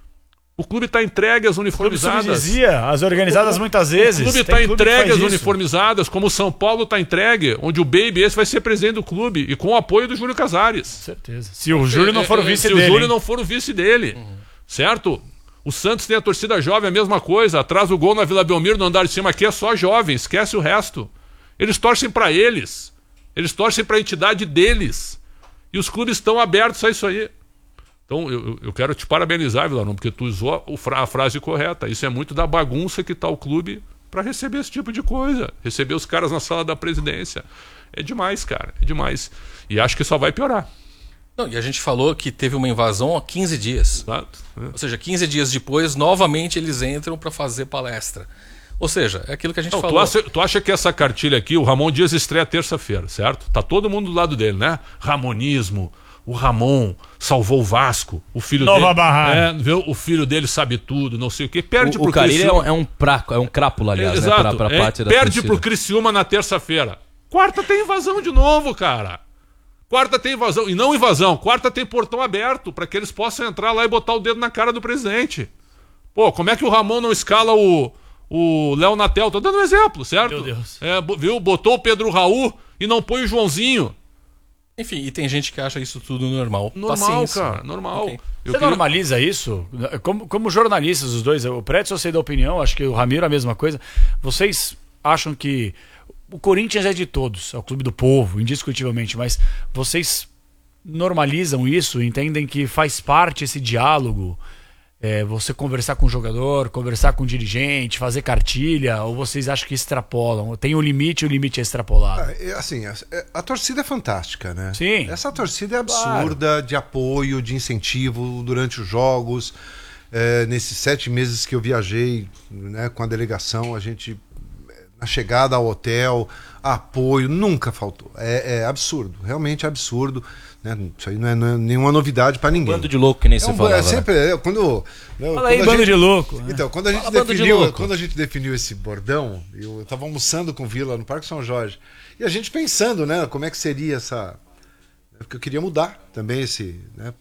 O clube está entregue às uniformizadas. Dizia, as organizadas O- muitas vezes. O clube Tem está clube que entregue faz às isso. uniformizadas, como o São Paulo está entregue, onde o Baby esse vai ser presidente do clube, e com o apoio do Júlio Casares. Certeza. Se o Júlio não for o É, é, vice se dele. o Júlio hein? não for o vice dele. Certo? O Santos tem a torcida jovem, a mesma coisa. Atrás o gol na Vila Belmiro, no andar de cima aqui é só jovem, esquece o resto. Eles torcem para eles. Eles torcem para a entidade deles. E os clubes estão abertos a isso aí. Então, eu, eu quero te parabenizar, Vilarão, porque tu usou o fra- a frase correta. Isso é muito da bagunça que está o clube para receber esse tipo de coisa. Receber os caras na sala da presidência. É demais, cara. É demais. E acho que só vai piorar. Não, e a gente falou que teve uma invasão há quinze dias. Exato. Ou seja, quinze dias depois, novamente eles entram para fazer palestra. Ou seja, é aquilo que a gente Não, tu, falou. acha, tu acha que essa cartilha aqui, o Ramon Dias estreia terça-feira, certo? Tá todo mundo do lado dele, né? Ramonismo, o Ramon salvou o Vasco, o filho Nova dele. Barra. É, viu? O filho dele sabe tudo, não sei o quê. Perde O, pro o Carilli é Criciúma. um, é um praco, é um crápula, aliás, né, Exato. pra, pra é, parte da perde torcida. pro Criciúma na terça-feira. Quarta tem invasão de novo, cara. Quarta tem invasão. E não invasão. Quarta tem portão aberto para que eles possam entrar lá e botar o dedo na cara do presidente. Pô, como é que o Ramon não escala o, o Léo Natel? Tô dando um exemplo, certo? Meu Deus. É, bo- viu? Botou o Pedro Raul e não põe o Joãozinho. Enfim, e tem gente que acha isso tudo normal. Normal, Paciência. cara. Normal. Ok. Eu Você queria- normaliza isso? Como, como jornalistas, os dois, o Preto, eu sei da opinião, acho que o Ramiro a mesma coisa. Vocês acham que o Corinthians é de todos, é o clube do povo, indiscutivelmente, mas vocês normalizam isso, entendem que faz parte esse diálogo? É, você conversar com o jogador, conversar com o dirigente, fazer cartilha, ou vocês acham que extrapolam? Tem o limite e o limite é extrapolado? Ah, é, assim, a, a torcida é fantástica, né? Sim. Essa torcida é absurda de apoio, de incentivo durante os jogos. É, nesses sete meses que eu viajei, né, com a delegação, a gente, na chegada ao hotel, apoio, nunca faltou. É, é absurdo, realmente absurdo. Né? Isso aí não é, não é nenhuma novidade para ninguém. Bando de louco, que nem É você um, falava. é sempre, é, quando, né, Fala quando aí, a bando gente- de louco. né? Então, quando a gente Fala, bando de definiu, louco. quando a gente definiu esse bordão, eu estava almoçando com o Vila no Parque São Jorge, e a gente pensando, né, como é que seria essa, porque eu queria mudar também esse, né,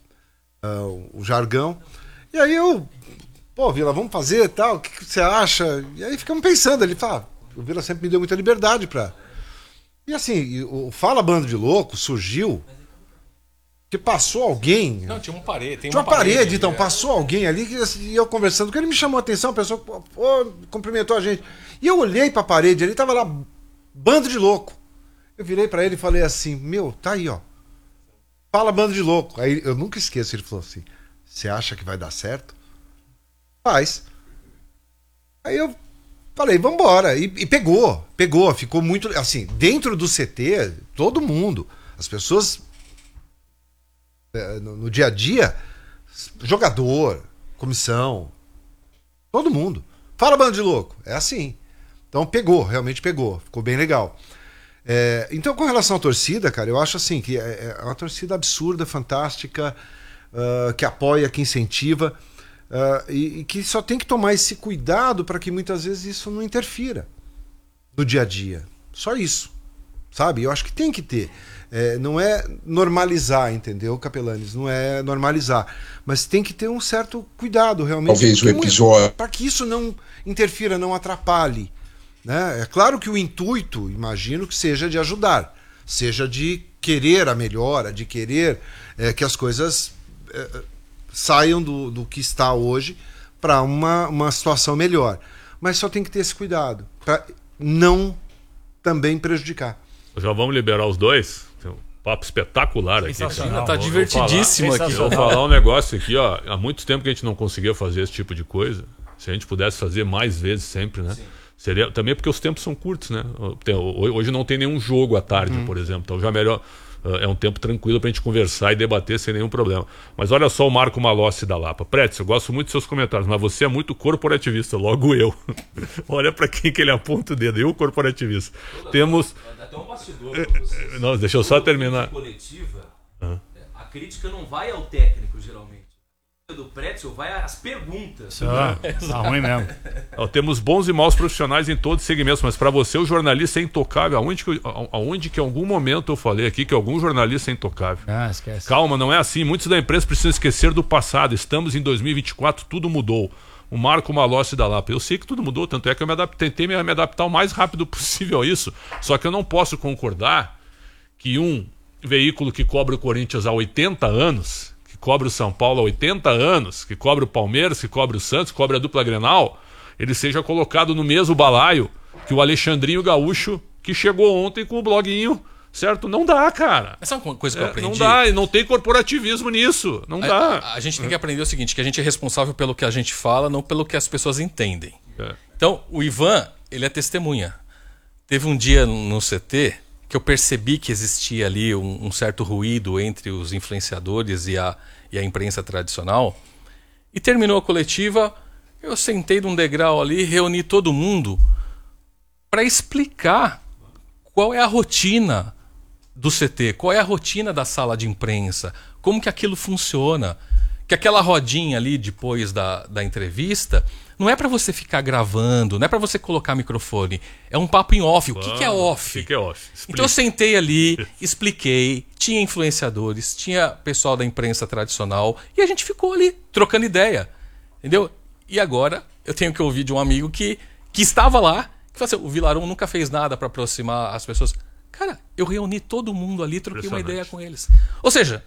uh, o jargão. E aí eu, pô, Vila, vamos fazer, tal, o que, que você acha? E aí ficamos pensando, ele fala, o Vila sempre me deu muita liberdade para. E assim, e o Fala Bando de Louco surgiu que passou alguém. Não, tinha uma parede. Tem Tinha uma parede, então, é. passou alguém ali que assim, e eu conversando com ele, me chamou a atenção, a pessoa pô, cumprimentou a gente. E eu olhei pra parede ali, tava lá, bando de louco. Eu virei pra ele e falei assim, meu, tá aí, ó. fala bando de louco. Aí eu nunca esqueço, ele falou assim, você acha que vai dar certo? Faz. Aí eu falei, vambora. E, e pegou, pegou, ficou muito, assim, dentro do C T, todo mundo, as pessoas no, no dia a dia, jogador, comissão, todo mundo. Fala bando de louco, é assim. Então pegou, realmente pegou, ficou bem legal. É, então, com relação à torcida, cara, eu acho assim que é, é uma torcida absurda, fantástica, uh, que apoia, que incentiva, uh, e, e que só tem que tomar esse cuidado para que muitas vezes isso não interfira no dia a dia. Só isso, sabe? Eu acho que tem que ter. É, não é normalizar, entendeu, Capelanes? Não é normalizar. Mas tem que ter um certo cuidado, realmente. Talvez o episódio... Para que isso não interfira, não atrapalhe. Né? É claro que o intuito, imagino que seja de ajudar, seja de querer a melhora, de querer é, que as coisas é, saiam do, do que está hoje para uma, uma situação melhor. Mas só tem que ter esse cuidado, para não também prejudicar. Já vamos liberar os dois? Tem um papo espetacular aqui. Imagina, tá divertidíssimo aqui. Eu vou falar um negócio aqui, ó. Há muito tempo que a gente não conseguia fazer esse tipo de coisa. Se a gente pudesse fazer mais vezes sempre, né? Sim. Seria, também porque os tempos são curtos, né? Hoje não tem nenhum jogo à tarde, hum. por exemplo. Então já melhor, é um tempo tranquilo pra gente conversar e debater sem nenhum problema. Mas olha só o Marco Malossi da Lapa. Pretz, eu gosto muito dos seus comentários, mas você é muito corporativista, logo eu. Olha pra quem que ele aponta o dedo, eu corporativista. Toda Temos... Dá até um bastidor pra vocês. Não, deixa eu só terminar. Coletiva, ah. a crítica não vai ao técnico, geralmente. Do Pretzel vai às perguntas. Ah, tá ruim mesmo. Ó, temos bons e maus profissionais em todos os segmentos, mas para você o jornalista é intocável. Aonde que, aonde que em algum momento eu falei aqui que algum jornalista é intocável? Ah, esquece. Calma, não é assim. Muitos da imprensa precisam esquecer do passado. Estamos em dois mil e vinte e quatro, tudo mudou. O Marco Malossi da Lapa. Eu sei que tudo mudou, tanto é que eu me adaptei, tentei me adaptar o mais rápido possível a isso. Só que eu não posso concordar que um veículo que cobre o Corinthians há oitenta anos... que cobre o São Paulo há oitenta anos, que cobre o Palmeiras, que cobre o Santos, que cobre a dupla Grenal, ele seja colocado no mesmo balaio que o Alexandrinho Gaúcho, que chegou ontem com o bloguinho, certo? Não dá, cara. Essa é uma coisa que eu aprendi. É, não dá, e não tem corporativismo nisso, não a, dá. A, a gente tem que aprender o seguinte, que a gente é responsável pelo que a gente fala, não pelo que as pessoas entendem. É. Então, o Ivan, ele é testemunha. Teve um dia no C T... que eu percebi que existia ali um, um certo ruído entre os influenciadores e a, e a imprensa tradicional. E terminou a coletiva, eu sentei num degrau ali, reuni todo mundo para explicar qual é a rotina do C T, qual é a rotina da sala de imprensa, como que aquilo funciona. Que aquela rodinha ali depois da, da entrevista... não é para você ficar gravando, não é para você colocar microfone. É um papo em off. O que, que é off? O que, que é off? Explica. Então eu sentei ali, expliquei. Tinha influenciadores, tinha pessoal da imprensa tradicional. E a gente ficou ali, trocando ideia. Entendeu? E agora eu tenho que ouvir de um amigo que, que estava lá. Que falou assim, o Vilarão nunca fez nada para aproximar as pessoas. Cara, eu reuni todo mundo ali, troquei uma ideia com eles. Ou seja...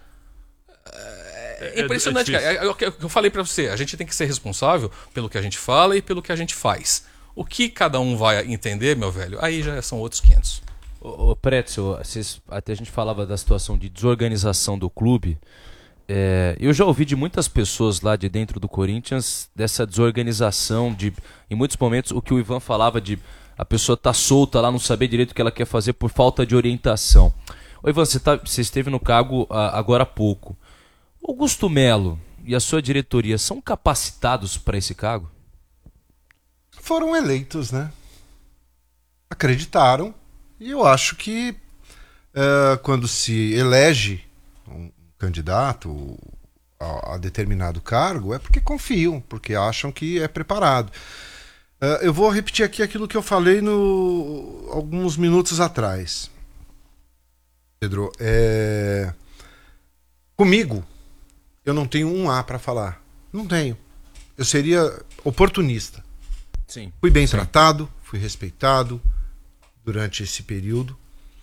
É impressionante, é, é cara. É o que eu falei pra você. A gente tem que ser responsável pelo que a gente fala e pelo que a gente faz. O que cada um vai entender, meu velho, aí já são outros quinhentos. Ô, ô Pretzel, vocês, até a gente falava da situação de desorganização do clube. É, eu já ouvi de muitas pessoas lá de dentro do Corinthians dessa desorganização, de, em muitos momentos, o que o Ivan falava de a pessoa tá solta lá, não saber direito o que ela quer fazer por falta de orientação. Ô Ivan, você, tá, você esteve no cargo a, agora há pouco. Augusto Melo e a sua diretoria são capacitados para esse cargo? Foram eleitos, né? Acreditaram. E eu acho que uh, quando se elege um candidato a, a determinado cargo, é porque confiam, porque acham que é preparado. Uh, eu vou repetir aqui aquilo que eu falei no, alguns minutos atrás. Pedro, é... comigo, eu não tenho um A para falar. Não tenho. Eu seria oportunista. Sim. Fui bem Sim. tratado, fui respeitado durante esse período.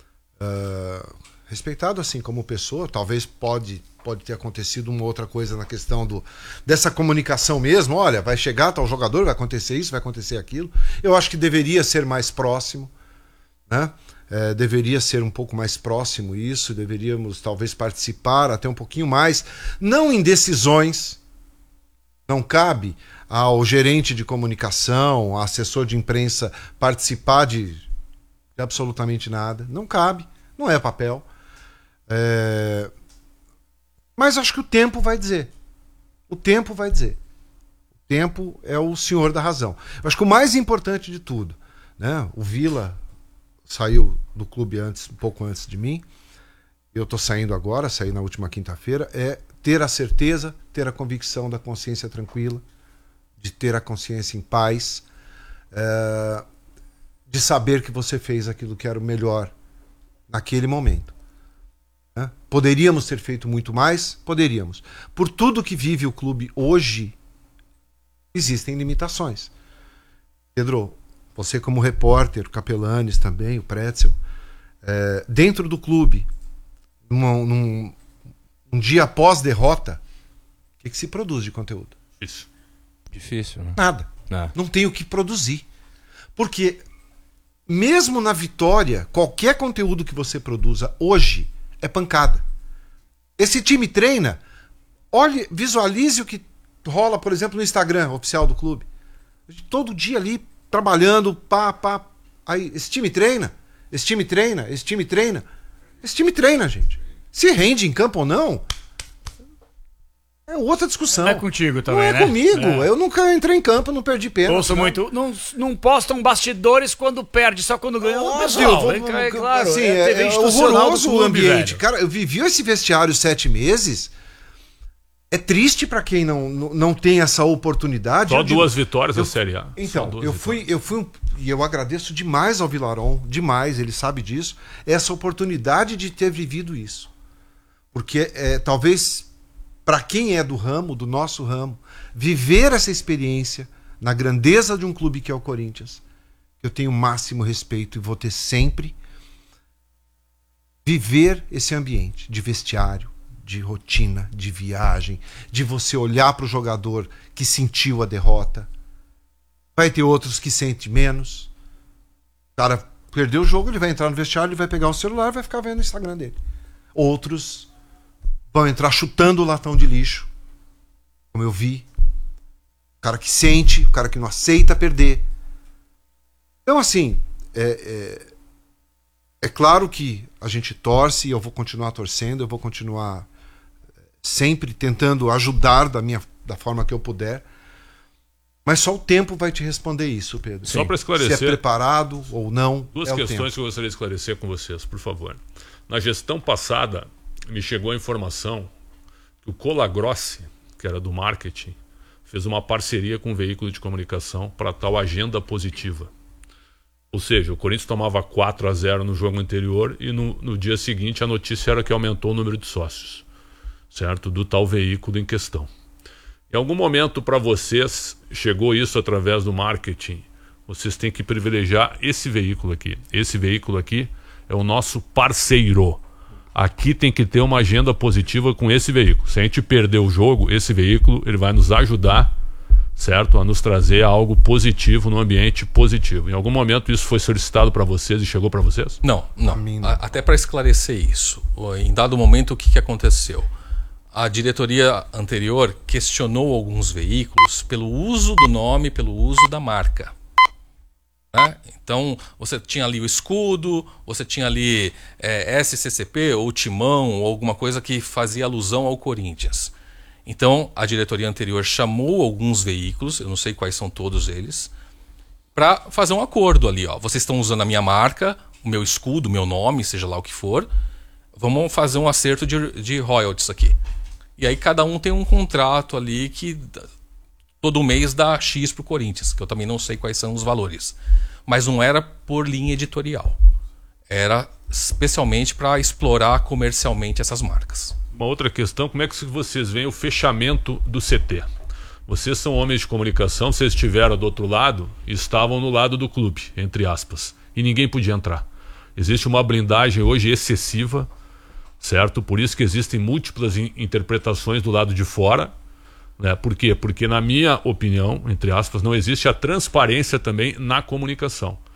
Uh, respeitado assim como pessoa. Talvez pode, pode ter acontecido uma outra coisa na questão do, dessa comunicação mesmo. Olha, vai chegar tal jogador, vai acontecer isso, vai acontecer aquilo. Eu acho que deveria ser mais próximo. né? É, deveria ser um pouco mais próximo isso, deveríamos talvez participar até um pouquinho mais, não em decisões, não cabe ao gerente de comunicação, ao assessor de imprensa participar de, de absolutamente nada, não cabe, não é papel. É... Mas acho que o tempo vai dizer, o tempo vai dizer, o tempo é o senhor da razão. Eu acho que o mais importante de tudo, né? O Vila saiu do clube antes, um pouco antes de mim. Eu estou saindo agora, saí na última quinta-feira. É ter a certeza, ter a convicção da consciência tranquila, de ter a consciência em paz, é, de saber que você fez aquilo que era o melhor naquele momento. Né? Poderíamos ter feito muito mais? Poderíamos. Por tudo que vive o clube hoje, existem limitações. Pedro, você como repórter, o Capelanes também, o Pretzel, é, dentro do clube, num, num, um dia após derrota, o que, que se produz de conteúdo? Isso. Difícil, né? Nada. É. Não tem o que produzir. Porque mesmo na vitória, qualquer conteúdo que você produza hoje é pancada. Esse time treina, olhe, visualize o que rola, por exemplo, no Instagram oficial do clube. Todo dia ali, trabalhando, pá, pá. Aí, esse time treina, esse time treina, esse time treina. Esse time treina, gente. Se rende em campo ou não, é outra discussão. Não é contigo também, não é né? comigo. É. Eu nunca entrei em campo, não perdi pênalti. Ouço não. muito. Não, não postam bastidores quando perde, só quando ganha. Óbvio, Pessoal, vamos- é, é claro. assim, é, é, T V é institucional do horroroso o clube, ambiente. velho. Cara, eu vivi esse vestiário sete meses. É triste pra quem não, não, não tem essa oportunidade. Só Eu digo- duas vitórias eu- da Série A. Só Então, duas eu vitórias. fui, eu fui um, e eu agradeço demais ao Vilaron, demais, ele sabe disso, essa oportunidade de ter vivido isso. Porque é, talvez para quem é do ramo, do nosso ramo, viver essa experiência na grandeza de um clube que é o Corinthians, eu tenho o máximo respeito e vou ter sempre, viver esse ambiente de vestiário, de rotina, de viagem, de você olhar para o jogador que sentiu a derrota. Vai ter outros que sentem menos. O cara perdeu o jogo, ele vai entrar no vestiário, ele vai pegar o celular e vai ficar vendo o Instagram dele. Outros vão entrar chutando o latão de lixo, como eu vi. O cara que sente, o cara que não aceita perder. Então, assim, é, é, é claro que a gente torce e eu vou continuar torcendo, eu vou continuar sempre tentando ajudar da, minha, da forma que eu puder. Mas só o tempo vai te responder isso, Pedro. Só para esclarecer, se é preparado ou não. duas é o questões tempo. que eu gostaria de esclarecer com vocês, por favor. Na gestão passada, me chegou a informação que o Colagrossi, que era do marketing, fez uma parceria com um veículo de comunicação para tal agenda positiva. Ou seja, o Corinthians tomava quatro a zero no jogo anterior e no, no dia seguinte a notícia era que aumentou o número de sócios, certo? Do tal veículo em questão. Em algum momento para vocês chegou isso através do marketing, vocês têm que privilegiar esse veículo aqui. Esse veículo aqui é o nosso parceiro. Aqui tem que ter uma agenda positiva com esse veículo. Se a gente perder o jogo, esse veículo ele vai nos ajudar, certo? A nos trazer algo positivo no ambiente positivo. Em algum momento isso foi solicitado para vocês e chegou para vocês? Não, não. mim, não. A- Até para esclarecer isso, em dado momento o que, que aconteceu? A diretoria anterior questionou alguns veículos pelo uso do nome, pelo uso da marca. Né? Então, você tinha ali o escudo, você tinha ali é, S C C P ou Timão ou alguma coisa que fazia alusão ao Corinthians. Então, a diretoria anterior chamou alguns veículos, eu não sei quais são todos eles, para fazer um acordo ali. Ó. Vocês estão usando a minha marca, o meu escudo, o meu nome, seja lá o que for, vamos fazer um acerto de, de royalties aqui. E aí cada um tem um contrato ali que todo mês dá X pro Corinthians, que eu também não sei quais são os valores. Mas não era por linha editorial. Era especialmente para explorar comercialmente essas marcas. Uma outra questão, como é que vocês veem o fechamento do C T? Vocês são homens de comunicação, vocês estiveram do outro lado e estavam no lado do clube, entre aspas, e ninguém podia entrar. Existe uma blindagem hoje excessiva, certo? Por isso que existem múltiplas in- interpretações do lado de fora, né? Por quê? Porque na minha opinião, entre aspas, não existe a transparência também na comunicação.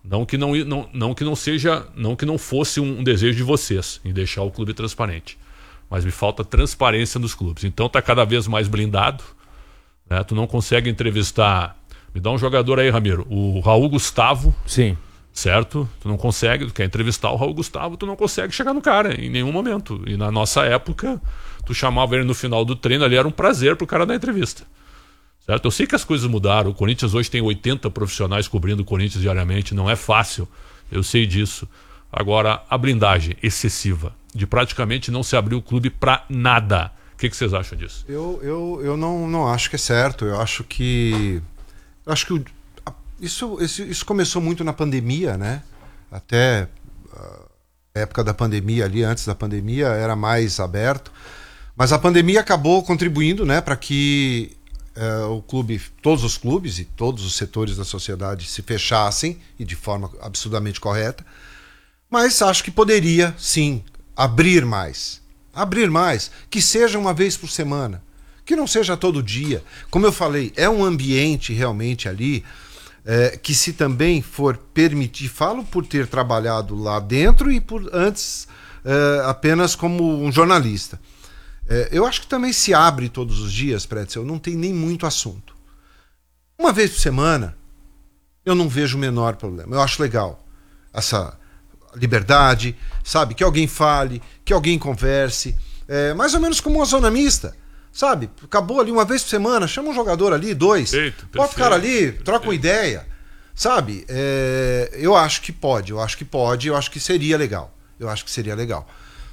Não que não, não, não que não seja, não que não fosse um, um desejo de vocês em deixar o clube transparente. Mas me falta transparência nos clubes. Então tá cada vez mais blindado. Né? Tu não consegue entrevistar... Me dá um jogador aí, Ramiro. O Raul Gustavo. Sim. Certo? Tu não consegue, tu quer entrevistar o Raul Gustavo, tu não consegue chegar no cara em nenhum momento. E na nossa época, tu chamava ele no final do treino ali, era um prazer pro cara dar entrevista. Certo? Eu sei que as coisas mudaram. O Corinthians hoje tem oitenta profissionais cobrindo o Corinthians diariamente. Não é fácil. Eu sei disso. Agora, a blindagem excessiva, de praticamente não se abrir o clube para nada. O que, que vocês acham disso? Eu, eu, eu não, não acho que é certo. Eu acho que... Eu acho que o, a, isso, isso, isso começou muito na pandemia, né? Até a época da pandemia ali, antes da pandemia, era mais aberto. Mas a pandemia acabou contribuindo, né, para que... Uh, o clube, todos os clubes e todos os setores da sociedade se fechassem, e de forma absurdamente correta, mas acho que poderia sim abrir mais, abrir mais, que seja uma vez por semana, que não seja todo dia. Como eu falei, é um ambiente realmente ali é, que, se também for permitir, falo por ter trabalhado lá dentro e por antes é, apenas como um jornalista. É, eu acho que também se abre todos os dias, Pretzel, não tem nem muito assunto. Uma vez por semana, eu não vejo o menor problema. Eu acho legal essa liberdade, sabe? Que alguém fale, que alguém converse. É, mais ou menos como uma zona mista, sabe? Acabou ali uma vez por semana, chama um jogador ali, dois. Perfeito, bota perfeito, o cara ali, perfeito. Troca uma ideia, sabe? É, eu acho que pode, eu acho que pode, eu acho que seria legal. Eu acho que seria legal.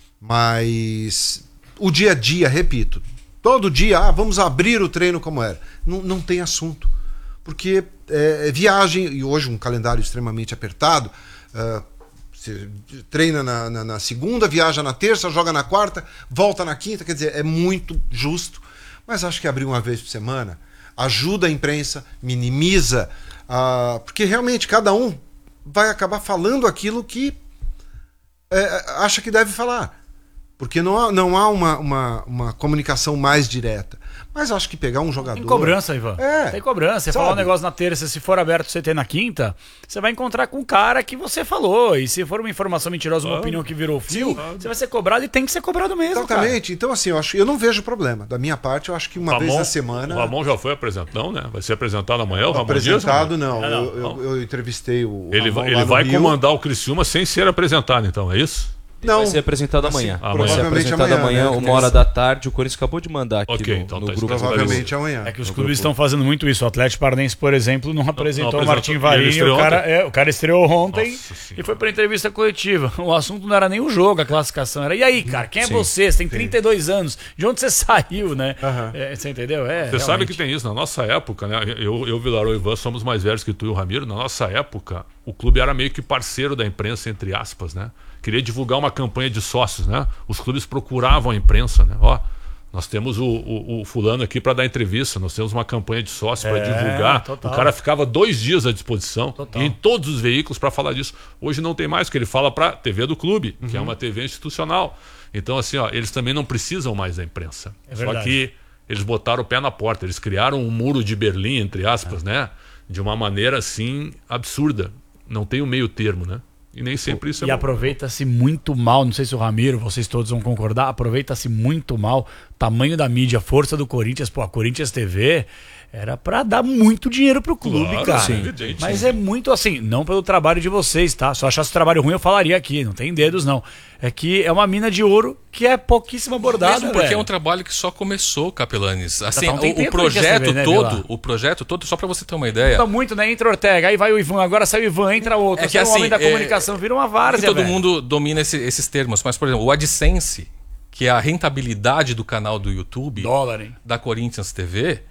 Mas... o dia a dia, repito, todo dia, ah, vamos abrir o treino como era. Não, não tem assunto. Porque é, é viagem, e hoje um calendário extremamente apertado, uh, você treina na, na, na segunda, viaja na terça, joga na quarta, volta na quinta, quer dizer, é muito justo. Mas acho que abrir uma vez por semana ajuda a imprensa, minimiza, uh, porque realmente cada um vai acabar falando aquilo que é, acha que deve falar. Porque não há, não há uma, uma, uma comunicação mais direta. Mas acho que pegar um jogador... Tem cobrança, Ivan. É, tem cobrança. Você falar um negócio na terça, se for aberto você ter na quinta, você vai encontrar com o cara que você falou. E se for uma informação mentirosa, uma ah, opinião que virou fio, sim, você vai ser cobrado e tem que ser cobrado mesmo. Exatamente. Cara. Então, assim, eu, acho, eu não vejo problema. Da minha parte, eu acho que uma Ramon, vez na semana... O Ramon já foi apresentado, não, né? Vai ser apresentado amanhã, o Ramon Apresentado, Dias, não. não. Eu, eu, eu entrevistei o Ele Ramon vai, ele vai comandar o Criciúma sem ser apresentado, então, é isso? Ele não, vai ser apresentado assim, amanhã. amanhã. Vai ser apresentado amanhã, amanhã né? uma hora da tarde. O Corinthians acabou de mandar aqui okay, no, então no tá grupo. Provavelmente amanhã. É que os clubes estão fazendo muito isso. O Atlético Paranaense, por exemplo, não apresentou não, não o Martim Varini. O cara, é, o cara estreou ontem e foi para entrevista coletiva. O assunto não era nem o jogo, a classificação. Era, e aí, cara, quem é sim, você? Você tem trinta e dois sim. anos. De onde você saiu, né? Uhum. É, você entendeu? É, você realmente. Sabe que tem isso. Na nossa época, né? Eu, eu Vilarão e Ivan, somos mais velhos que tu e o Ramiro. Na nossa época, o clube era meio que parceiro da imprensa, entre aspas, né? Queria divulgar uma campanha de sócios, né? Os clubes procuravam a imprensa, né? Ó, nós temos o, o, o fulano aqui para dar entrevista, nós temos uma campanha de sócios para é, divulgar. Total. O cara ficava dois dias à disposição e em todos os veículos para falar disso. Hoje não tem mais, porque ele fala para a T V do clube, uhum. que é uma T V institucional. Então, assim, ó, eles também não precisam mais da imprensa. É Só que eles botaram o pé na porta, eles criaram um muro de Berlim, entre aspas, é. né? De uma maneira assim absurda. Não tem o meio termo, né? E nem sempre isso é E aproveita-se muito mal, não sei se o Ramiro, vocês todos vão concordar, aproveita-se muito mal tamanho da mídia, força do Corinthians, pô, a Corinthians T V era pra dar muito dinheiro pro clube, claro, cara. Sim. Mas é muito assim, não pelo trabalho de vocês, tá? Se eu achasse o trabalho ruim, eu falaria aqui, não tem dedos, não. É que é uma mina de ouro que é pouquíssimo abordada, Mesmo porque velho. é um trabalho que só começou, Capelanes. Assim, tá um o, o projeto T V, né, todo, o projeto todo, só pra você ter uma ideia. Tá muito, né? Entra Ortega, aí vai o Ivan, agora sai o Ivan, entra outro. É que assim, o homem da comunicação é, vira uma várzea, todo velho. mundo domina esse, esses termos, mas por exemplo, o AdSense, que é a rentabilidade do canal do YouTube, dólar, hein? Da Corinthians T V,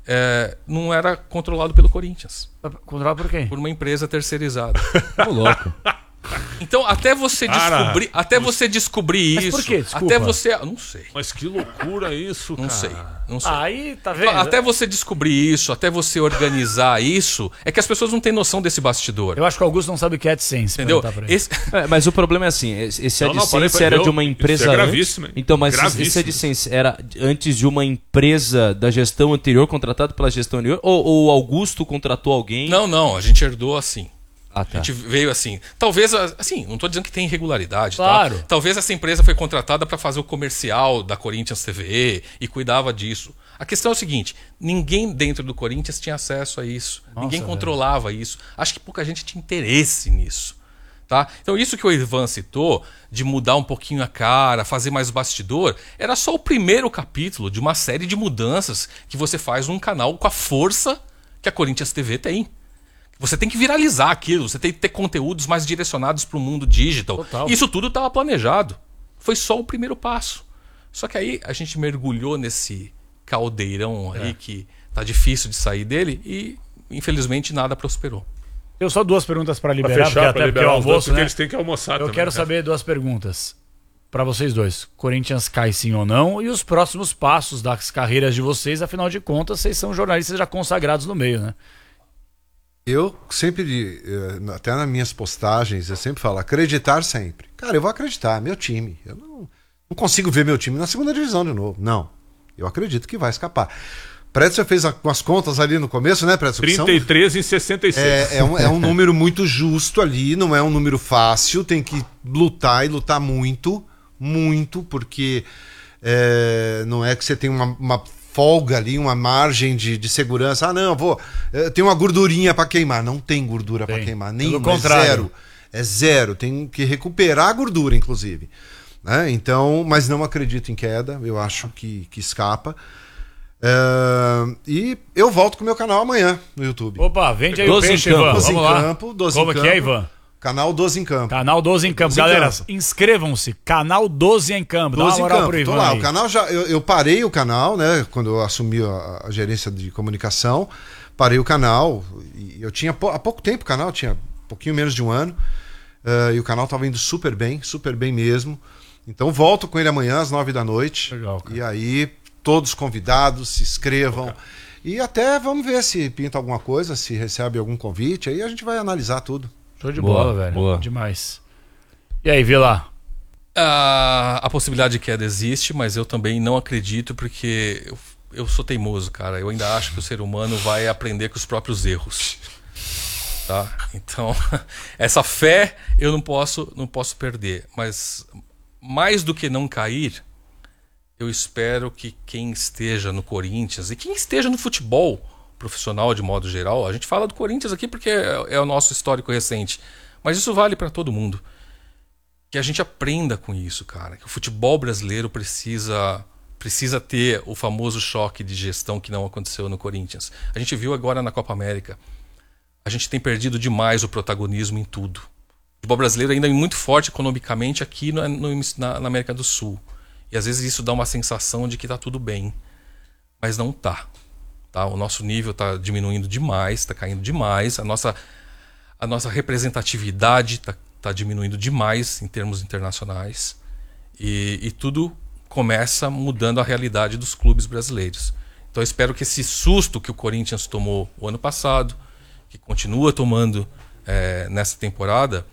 é, não era controlado pelo Corinthians. Controlado por quem? Por uma empresa terceirizada. Tô louco. Então, até você Cara, descobrir, até você descobrir mas isso, por quê? Desculpa. até você, não sei. Mas que loucura isso, não cara. sei, não sei. Aí, tá vendo? Então, até você descobrir isso, até você organizar isso, é que as pessoas não têm noção desse bastidor. Eu acho que o Augusto não sabe o que é AdSense, entendeu? Esse... É, mas o problema é assim, esse não, AdSense não, falei, era eu, de uma empresa isso é gravíssimo, antes. Então, mas gravíssimo. esse AdSense era antes de uma empresa da gestão anterior, contratado pela gestão anterior, ou, ou o Augusto contratou alguém? Não, não, a gente herdou assim. Ah, tá. A gente veio assim. Talvez, assim, não estou dizendo que tem irregularidade, Claro. tá? Talvez essa empresa foi contratada para fazer o comercial da Corinthians T V e cuidava disso. A questão é o seguinte: ninguém dentro do Corinthians tinha acesso a isso. Nossa, ninguém velho. controlava isso. Acho que pouca gente tinha interesse nisso. Tá? Então, isso que o Ivan citou, de mudar um pouquinho a cara, fazer mais bastidor, era só o primeiro capítulo de uma série de mudanças que você faz num canal com a força que a Corinthians T V tem. Você tem que viralizar aquilo, você tem que ter conteúdos mais direcionados para o mundo digital. Total. Isso tudo estava planejado. Foi só o primeiro passo. Só que aí a gente mergulhou nesse caldeirão aí É. que tá difícil de sair dele e, infelizmente, nada prosperou. Tenho só duas perguntas para Pra liberar, fechar, porque pra até porque é o liberar os dois, almoço, porque né? eles têm que almoçar Eu também. quero né? saber duas perguntas para vocês dois. Corinthians cai sim ou não? E os próximos passos das carreiras de vocês, afinal de contas, vocês são jornalistas já consagrados no meio, né? Eu sempre, eh, até nas minhas postagens, eu sempre falo, acreditar sempre. Cara, eu vou acreditar, meu time. Eu não, não consigo ver meu time na segunda divisão de novo. Não. Eu acredito que vai escapar. Prédio fez umas contas ali no começo, né, Prédio? trinta e três em sessenta e seis. É, é, um, é um número muito justo ali, não é um número fácil, tem que lutar e lutar muito, muito, porque é, não é que você tem uma, uma folga ali, uma margem de, de segurança. Ah, não, eu vou. Eu tenho uma gordurinha para queimar. Não tem gordura para Tem. queimar, Pelo nenhuma. É contrário. zero. É zero. Tem que recuperar a gordura, inclusive. Né? Então, mas não acredito em queda, eu acho que, que escapa. É, e eu volto com o meu canal amanhã no YouTube. Opa, vende aí o doze em peixe, campo. Ivan. doze em Vamos lá. campo, doze Como em que campo. é, Ivan? Canal doze em campo. Canal doze em campo. doze em Galera, campo. inscrevam-se. Canal doze em campo. Dá uma doze em moral campo. pro Tô Ivan lá, aí. o canal já, eu, eu parei o canal, né? Quando eu assumi a, a gerência de comunicação, parei o canal. E eu tinha há pouco tempo o canal, tinha um pouquinho menos de um ano. Uh, e o canal estava indo super bem, super bem mesmo. Então volto com ele amanhã às nove da noite. Legal, cara. E aí, todos convidados, se inscrevam. E até vamos ver se pinta alguma coisa, se recebe algum convite. Aí a gente vai analisar tudo. Show de Boa, bola, velho. boa. Demais. E aí, Vila? A, a possibilidade de queda existe, mas eu também não acredito porque eu, eu sou teimoso, cara. Eu ainda acho que o ser humano vai aprender com os próprios erros. Tá? Então, essa fé eu não posso, não posso perder. Mas mais do que não cair, eu espero que quem esteja no Corinthians e quem esteja no futebol profissional de modo geral, a gente fala do Corinthians aqui porque é, é o nosso histórico recente, mas isso vale para todo mundo. Que a gente aprenda com isso, cara. Que o futebol brasileiro precisa, precisa ter o famoso choque de gestão que não aconteceu no Corinthians. A gente viu agora na Copa América. A gente tem perdido demais o protagonismo em tudo. O futebol brasileiro ainda é muito forte economicamente aqui no, no, na, na América do Sul. E às vezes isso dá uma sensação de que tá tudo bem. Mas não tá. Tá? O nosso nível tá diminuindo demais, tá caindo demais. A nossa, a nossa representatividade tá, tá diminuindo demais em termos internacionais. E, e tudo começa mudando a realidade dos clubes brasileiros. Então eu espero que esse susto que o Corinthians tomou o ano passado, que continua tomando é, nessa temporada,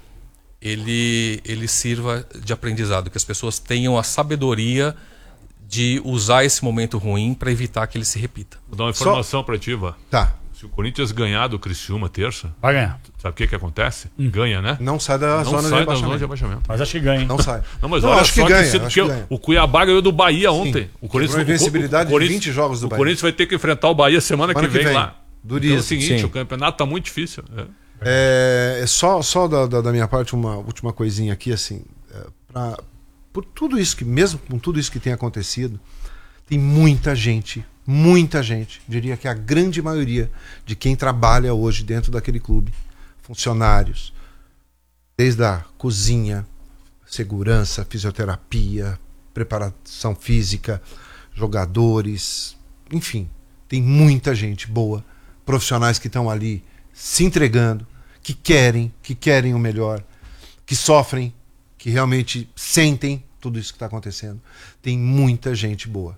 ele, ele sirva de aprendizado, que as pessoas tenham a sabedoria de usar esse momento ruim para evitar que ele se repita. Vou dar uma informação pra ti, Ivan. Tá. Se o Corinthians ganhar do Criciúma terça, Vai ganhar. sabe o que que acontece? Ganha, né? Não sai da Não zona de sai da zona rebaixamento. de abaixamento. Mas acho que ganha, hein? Não sai. Não, mas Não, olha acho só que ganha, cedo, acho porque que ganha. o Cuiabá ganhou do Bahia ontem. O Corinthians, Quebrou a invencibilidade de o Corinthians- vinte jogos do o Bahia. Corinthians vai ter que enfrentar o Bahia semana, Semana que, que vem, vem. lá. Duríssimo. Então é o seguinte, Sim. o campeonato tá muito difícil. É. É, é só só da, da, da minha parte uma última coisinha aqui, assim, é, pra, por tudo isso que, mesmo com tudo isso que tem acontecido, tem muita gente, muita gente, diria que a grande maioria de quem trabalha hoje dentro daquele clube, funcionários, desde a cozinha, segurança, fisioterapia, preparação física, jogadores, enfim, tem muita gente boa, profissionais que estão ali se entregando, que querem, que querem o melhor, que sofrem, que realmente sentem tudo isso que está acontecendo. Tem muita gente boa.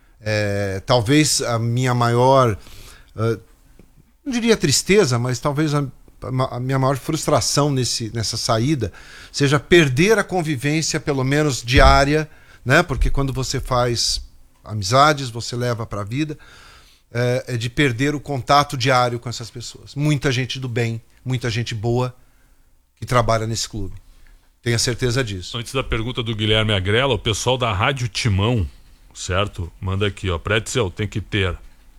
É, talvez a minha maior, uh, não diria tristeza, mas talvez a, a minha maior frustração nesse, nessa saída seja perder a convivência, pelo menos diária, né? Porque quando você faz amizades, você leva para a vida, é, é de perder o contato diário com essas pessoas. Muita gente do bem, muita gente boa, que trabalha nesse clube. Tenha certeza disso. Antes da pergunta do Guilherme Agrela, o pessoal da Rádio Timão, certo? Manda aqui, ó. Pretzel tem que ter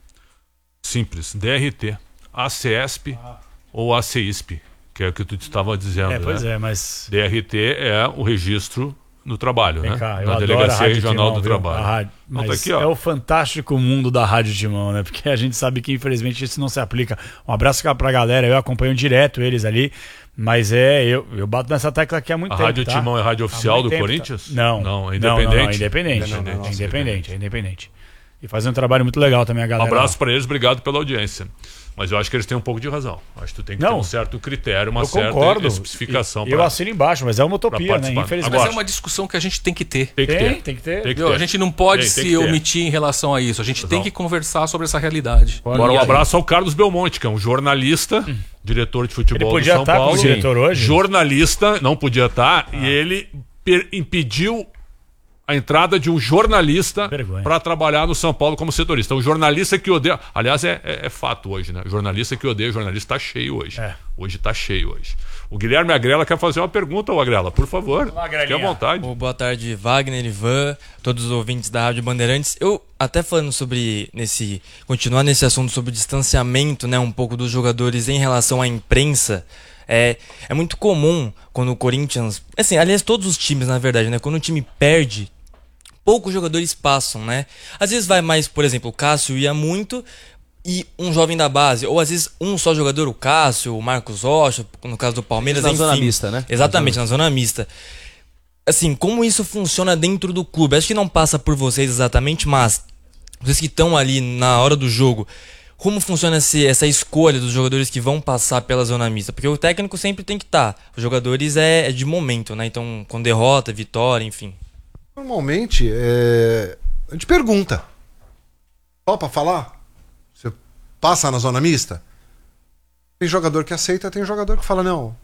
simples, D R T, A C E S P ah. ou A C I S P, que é o que tu estava dizendo. É, pois né? é, mas... D R T é o registro no trabalho, Vem né? cá, eu Na adoro Delegacia a Rádio Regional Timão, do viu? Trabalho. Rádio... Mas tá aqui, ó. É o fantástico mundo da Rádio Timão, né? Porque a gente sabe que infelizmente isso não se aplica. Um abraço pra galera, eu acompanho direto eles ali, mas é, eu, eu bato nessa tecla aqui há muito a tempo. A Rádio tá? Timão é a rádio oficial do tempo, Corinthians? Tá? Não, não, é independente. independente. Não, não, é independente, Não, não, é não, independente, é independente. E fazem um trabalho muito legal também a galera. Um abraço para eles, obrigado pela audiência. Mas eu acho que eles têm um pouco de razão. Acho que tu tem que não, ter um certo critério, uma eu certa concordo. especificação. E, pra, eu assino embaixo, mas é uma utopia, né? Infelizmente. Mas é uma discussão que a gente tem que ter. Tem que tem, ter. Tem que ter. Tem que ter. ter. A gente não pode tem, se tem omitir em relação a isso. A gente não. tem que conversar sobre essa realidade. Agora um abraço ao Carlos Belmonte, que é um jornalista, hum. diretor de futebol do São estar Paulo. Com o diretor hoje? Jornalista, não podia estar, ah. e ele impediu a entrada de um jornalista para trabalhar no São Paulo como setorista. Um jornalista que odeia... Aliás, é, é, é fato hoje, né? Jornalista que odeia jornalista tá cheio hoje. É. Hoje tá cheio hoje. O Guilherme Agrela quer fazer uma pergunta, ô Agrela, por favor. Fique à vontade. Oh, boa tarde, Wagner, Ivan, todos os ouvintes da Rádio Bandeirantes. Eu, até falando sobre... nesse continuar nesse assunto sobre o distanciamento, né, um pouco dos jogadores em relação à imprensa... É, é muito comum quando o Corinthians... Assim, aliás, todos os times, na verdade, né? Quando o time perde, poucos jogadores passam, né? Às vezes vai mais, por exemplo, o Cássio ia muito e um jovem da base. Ou às vezes um só jogador, o Cássio, o Marcos Rocha, no caso do Palmeiras, na enfim. zona mista, né? Exatamente, na zona mista. Assim, como isso funciona dentro do clube? Acho que não passa por vocês exatamente, mas vocês que estão ali na hora do jogo... Como funciona esse, essa escolha dos jogadores que vão passar pela zona mista? Porque o técnico sempre tem que estar. Os jogadores é, é de momento, né? Então, com derrota, vitória, enfim. Normalmente, é... a gente pergunta. Topa falar? Você passa na zona mista? Tem jogador que aceita, tem jogador que fala não.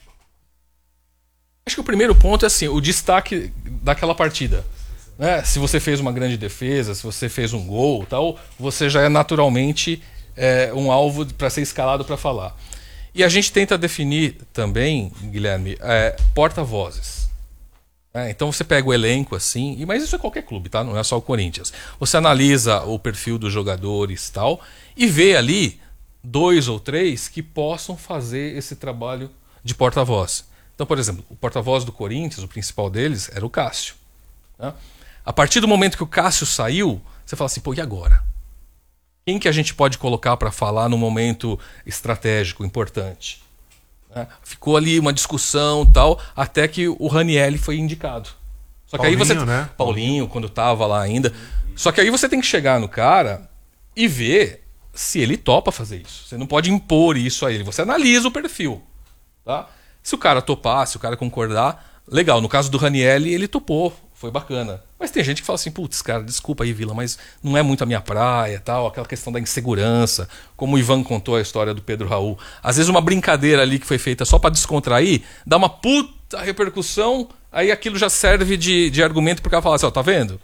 Acho que o primeiro ponto é assim, o destaque daquela partida. Né? Se você fez uma grande defesa, se você fez um gol, tal, você já é naturalmente é, um alvo para ser escalado para falar. E a gente tenta definir também, Guilherme, é, porta-vozes. É, então você pega o elenco assim, mas isso é qualquer clube, tá? Não é só o Corinthians. Você analisa o perfil dos jogadores, tal, e vê ali dois ou três que possam fazer esse trabalho de porta-voz. Então, por exemplo, o porta-voz do Corinthians, o principal deles, era o Cássio. Né? A partir do momento que o Cássio saiu, você fala assim, pô, e agora? Quem que a gente pode colocar para falar no momento estratégico, importante? Né? Ficou ali uma discussão e tal, até que o Ranielli foi indicado. Só que Paulinho, aí você... né? Paulinho, quando estava lá ainda. Só que aí você tem que chegar no cara e ver se ele topa fazer isso. Você não pode impor isso a ele. Você analisa o perfil. Tá? Se o cara topar, se o cara concordar, legal. No caso do Ranielli, ele topou. Foi bacana. Mas tem gente que fala assim, putz, cara, desculpa aí, Vila, mas não é muito a minha praia, tal, aquela questão da insegurança, como o Ivan contou a história do Pedro Raul. Às vezes uma brincadeira ali que foi feita só para descontrair, dá uma puta repercussão, aí aquilo já serve de, de argumento pro cara falar assim, ó, tá vendo?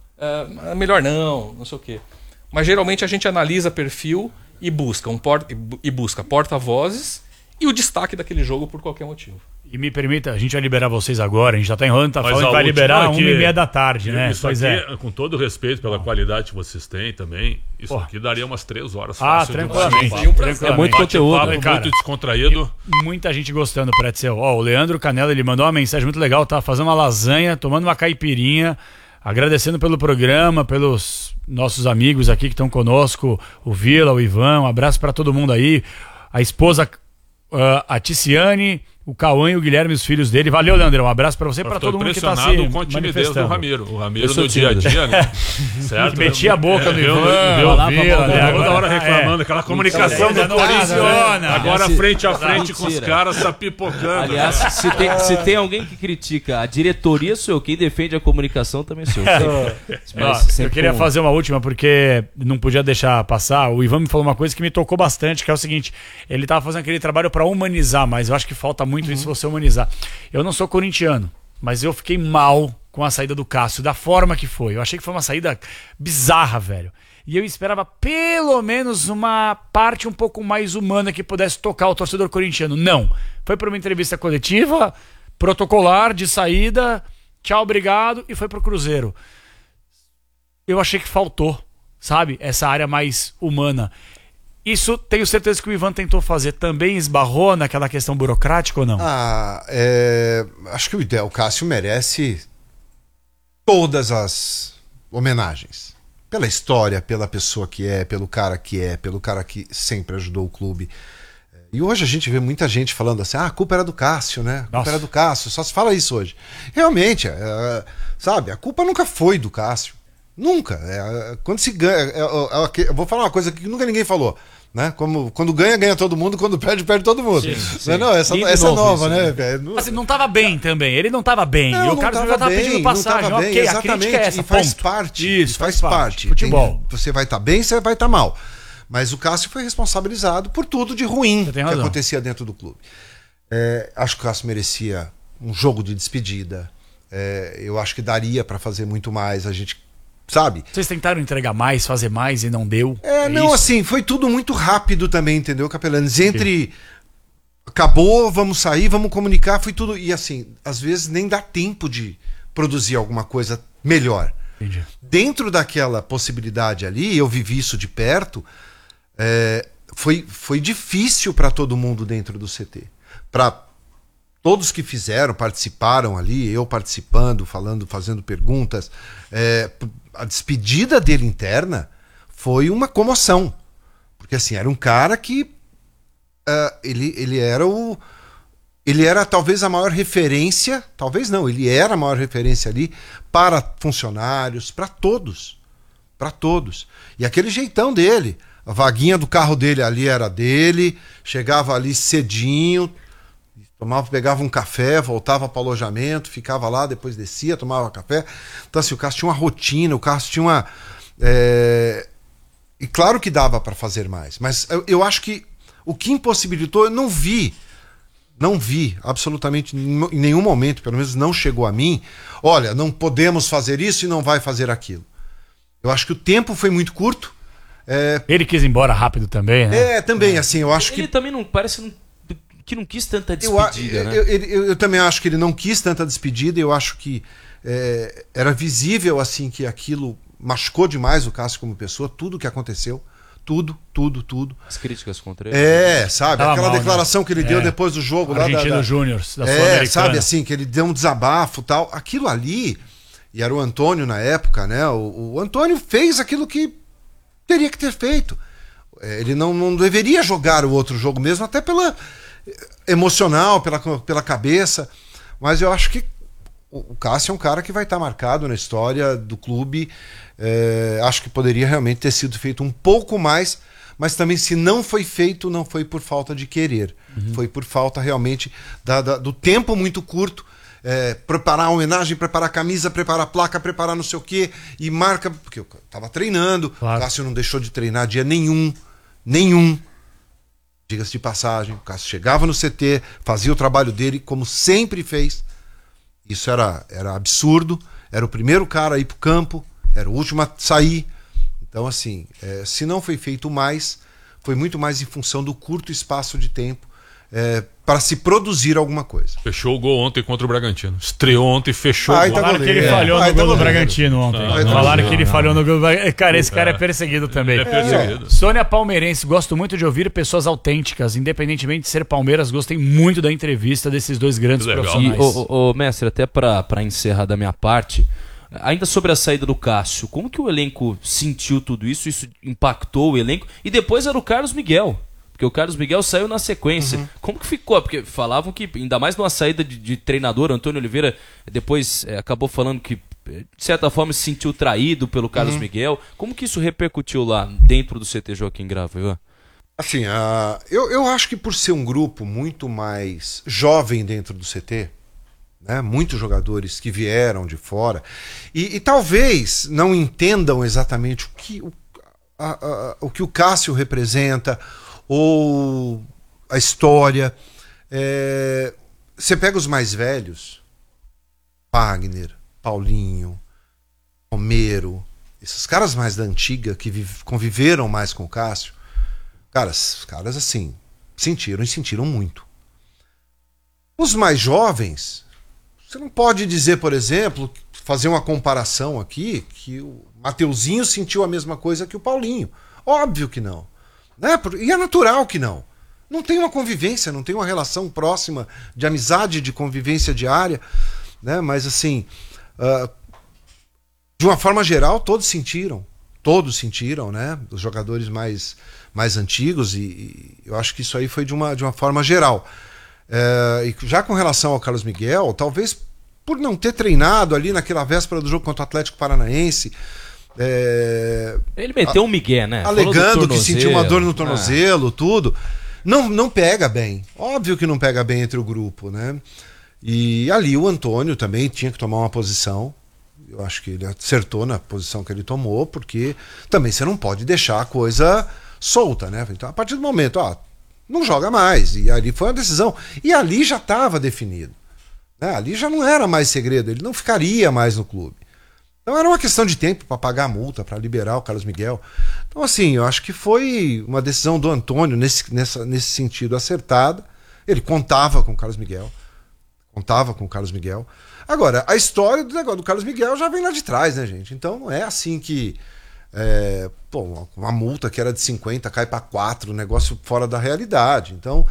É, melhor não, não sei o quê. Mas geralmente a gente analisa perfil e busca, um porta, e busca porta-vozes e o destaque daquele jogo por qualquer motivo. E me permita, a gente vai liberar vocês agora, a gente já tá enrolando, tá Mas falando que vai liberar aqui, uma e meia da tarde, né? Isso pois aqui, é. com todo o respeito pela qualidade que vocês têm também, isso Porra. aqui daria umas três horas. Ah, fácil, tranquilamente. tranquilamente. É muito conteúdo, Papo, né, cara? muito descontraído. E muita gente gostando, Pretzel. Ó, o Leandro Canela, ele mandou uma mensagem muito legal, tá fazendo uma lasanha, tomando uma caipirinha, agradecendo pelo programa, pelos nossos amigos aqui que estão conosco, o Vila, o Ivan, um abraço pra todo mundo aí. A esposa, uh, a Ticiane, o Cauã e o Guilherme, os filhos dele. Valeu, Leandro. Um abraço pra você e pra todo mundo que tá se com a timidez do Ramiro. O Ramiro no tímido. dia a dia, né? Certo? Metia a boca É, do viu, Ivan, viu, falava viu, Vila, viu, né? toda Agora- hora reclamando, é. aquela comunicação Então, do não Corinthians. funciona. Agora Se- frente a frente com os Mentira. caras tá pipocando. Aliás, se tem, se tem alguém que critica a diretoria, sou eu. Quem defende a comunicação também sou eu. Sempre- Ó, mas sempre eu queria com- fazer uma última porque não podia deixar passar. O Ivan me falou uma coisa que me tocou bastante, que é o seguinte: ele tava fazendo aquele trabalho para humanizar, mas eu acho que falta muito isso você humanizar. Eu não sou corintiano, mas eu fiquei mal com a saída do Cássio, da forma que foi. Eu achei que foi uma saída bizarra, velho. E eu esperava pelo menos uma parte um pouco mais humana que pudesse tocar o torcedor corintiano. Não. Foi para uma entrevista coletiva, protocolar, de saída, tchau, obrigado, e foi pro Cruzeiro. Eu achei que faltou, sabe? Essa área mais humana. Isso tenho certeza que o Ivan tentou fazer. Também esbarrou naquela questão burocrática ou não? Ah, é... acho que o ideal, o Cássio merece todas as homenagens. Pela história, pela pessoa que é, pelo cara que é, pelo cara que sempre ajudou o clube. E hoje a gente vê muita gente falando assim, ah, a culpa era do Cássio, né? A culpa Nossa. era do Cássio, só se fala isso hoje. Realmente, é, sabe, a culpa nunca foi do Cássio. Nunca. É, quando se ganha. É, é, é, eu vou falar uma coisa que nunca ninguém falou. Né? Como, quando ganha, ganha todo mundo, quando perde, perde todo mundo. Sim, não, sim. não, essa, essa é nova, né, velho? Assim, não tava bem também. Ele não tava bem. Não, e o não Carlos tava Miguel tava bem, pedindo não passagem. tava bem, Ok, exatamente. a crítica é essa, e faz ponto. parte. Isso, faz, faz parte. Futebol. Tem, você vai estar tá bem, você vai estar tá mal. Mas o Cássio foi responsabilizado por tudo de ruim que razão. acontecia dentro do clube. É, acho que o Cássio merecia um jogo de despedida. É, eu acho que daria para fazer muito mais. A gente sabe? Vocês tentaram entregar mais, fazer mais e não deu? É, É não, isso? assim, foi tudo muito rápido também, entendeu, Capelanes? Entre acabou, vamos sair, vamos comunicar, foi tudo. E assim, às vezes nem dá tempo de produzir alguma coisa melhor. Entendi. Dentro daquela possibilidade ali, eu vivi isso de perto, é, foi, foi difícil para todo mundo dentro do C T. Para todos que fizeram, participaram ali, eu participando, falando, fazendo perguntas. É, a despedida dele interna foi uma comoção. Porque assim, era um cara que uh, ele, ele era o. Ele era talvez a maior referência, talvez não, ele era a maior referência ali para funcionários, para todos. Para todos. E aquele jeitão dele, a vaguinha do carro dele ali era dele, chegava ali cedinho, tomava, pegava um café, voltava para o alojamento, ficava lá, depois descia, tomava café. Então assim, o Cássio tinha uma rotina, o Cássio tinha uma... É... E claro que dava para fazer mais, mas eu, eu acho que o que impossibilitou, eu não vi, não vi absolutamente em nenhum momento, pelo menos não chegou a mim, olha, não podemos fazer isso e não vai fazer aquilo. Eu acho que o tempo foi muito curto. É, Ele quis ir embora rápido também, né? é também, assim, eu acho Ele que... também não parece não- que não quis tanta Eu, a- despedida, né? eu, eu, eu- eu também acho que ele não quis tanta despedida. Eu acho que é, era visível assim que aquilo machucou demais o Cássio como pessoa. Tudo que aconteceu, tudo, tudo, tudo. As críticas contra ele. É, sabe? Tava Aquela mal, declaração né? que ele deu É. depois do jogo lá da, Argentino da, Júnior, da é, Sul-Americana. sabe assim, que ele deu um desabafo e tal. Aquilo ali, e era o Antônio na época, né? O, o Antônio fez aquilo que teria que ter feito. É, ele não, não deveria jogar o outro jogo mesmo, até pela emocional, pela, pela cabeça. Mas eu acho que o Cássio é um cara que vai estar marcado na história do clube. É, acho que poderia realmente ter sido feito um pouco mais, mas também se não foi feito, não foi por falta de querer. Uhum. Foi por falta realmente da, da, do tempo muito curto. É, preparar a homenagem, preparar a camisa, preparar a placa, preparar não sei o quê, e marca, porque eu tava treinando, Claro. o Cássio não deixou de treinar dia nenhum, nenhum. Diga-se de passagem, o Cássio chegava no C T, fazia o trabalho dele como sempre fez. Isso era, era absurdo, era o primeiro cara a ir pro campo, era o último a sair. Então assim, é, se não foi feito mais, foi muito mais em função do curto espaço de tempo é, para se produzir alguma coisa. Fechou o gol ontem contra o Bragantino. Estreou ontem e fechou Ai, o gol. tá Falaram que ele goleiro. falhou Ai, no tá gol do goleiro. Bragantino ontem. Ai, tá Falaram goleiro. que ele falhou no gol do Bragantino. Cara, esse cara é perseguido também. Ele é perseguido. Sônia Palmeirense, gosto muito de ouvir pessoas autênticas, independentemente de ser Palmeiras, gostei muito da entrevista desses dois grandes Legal. E, profissionais. ô, ô, ô, mestre, até pra pra encerrar da minha parte, ainda sobre a saída do Cássio, como que o elenco sentiu tudo isso? Isso impactou o elenco? E depois era o Carlos Miguel, porque o Carlos Miguel saiu na sequência. Uhum. Como que ficou? Porque falavam que, ainda mais numa saída de, de treinador, Antônio Oliveira depois é, acabou falando que, de certa forma, se sentiu traído pelo Carlos Uhum. Miguel. Como que isso repercutiu lá dentro do C T Joaquim Grava, Ivan? Assim, a- eu, eu acho que por ser um grupo muito mais jovem dentro do C T, né, muitos jogadores que vieram de fora, e, e talvez não entendam exatamente o que o, a- a- o que o Cássio representa, ou a história. É, você pega os mais velhos, Wagner, Paulinho, Romero, esses caras mais da antiga, que vive, conviveram mais com o Cássio, caras, os caras assim, sentiram e sentiram muito. Os mais jovens, você não pode dizer, por exemplo, fazer uma comparação aqui, que o Mateuzinho sentiu a mesma coisa que o Paulinho. Óbvio que não. Né? E é natural que não. Não tem uma convivência, não tem uma relação próxima de amizade, de convivência diária. Né? Mas assim, uh, de uma forma geral, todos sentiram. Todos sentiram, né? Os jogadores mais, mais antigos, e, e eu acho que isso aí foi de uma, de uma forma geral. Uh, e já com relação ao Carlos Miguel, talvez por não ter treinado ali naquela véspera do jogo contra o Atlético Paranaense, É... ele meteu um migué, né? Alegando que sentiu uma dor no tornozelo, ah. tudo. Não, não pega bem. Óbvio que não pega bem entre o grupo, né? E ali o Antônio também tinha que tomar uma posição. Eu acho que ele acertou na posição que ele tomou, porque também você não pode deixar a coisa solta, né? Então, a partir do momento, ó, não joga mais. E ali foi uma decisão. E ali já estava definido. Né? Ali já não era mais segredo. Ele não ficaria mais no clube. Então era uma questão de tempo para pagar a multa, para liberar o Carlos Miguel. Então assim, eu acho que foi uma decisão do Antônio nesse, nessa, nesse sentido acertada. Ele contava com o Carlos Miguel. Contava com o Carlos Miguel. Agora, a história do negócio do Carlos Miguel já vem lá de trás, né, gente? Então não é assim que é, pô, uma multa que era de cinquenta cai para quatro, um negócio fora da realidade. Então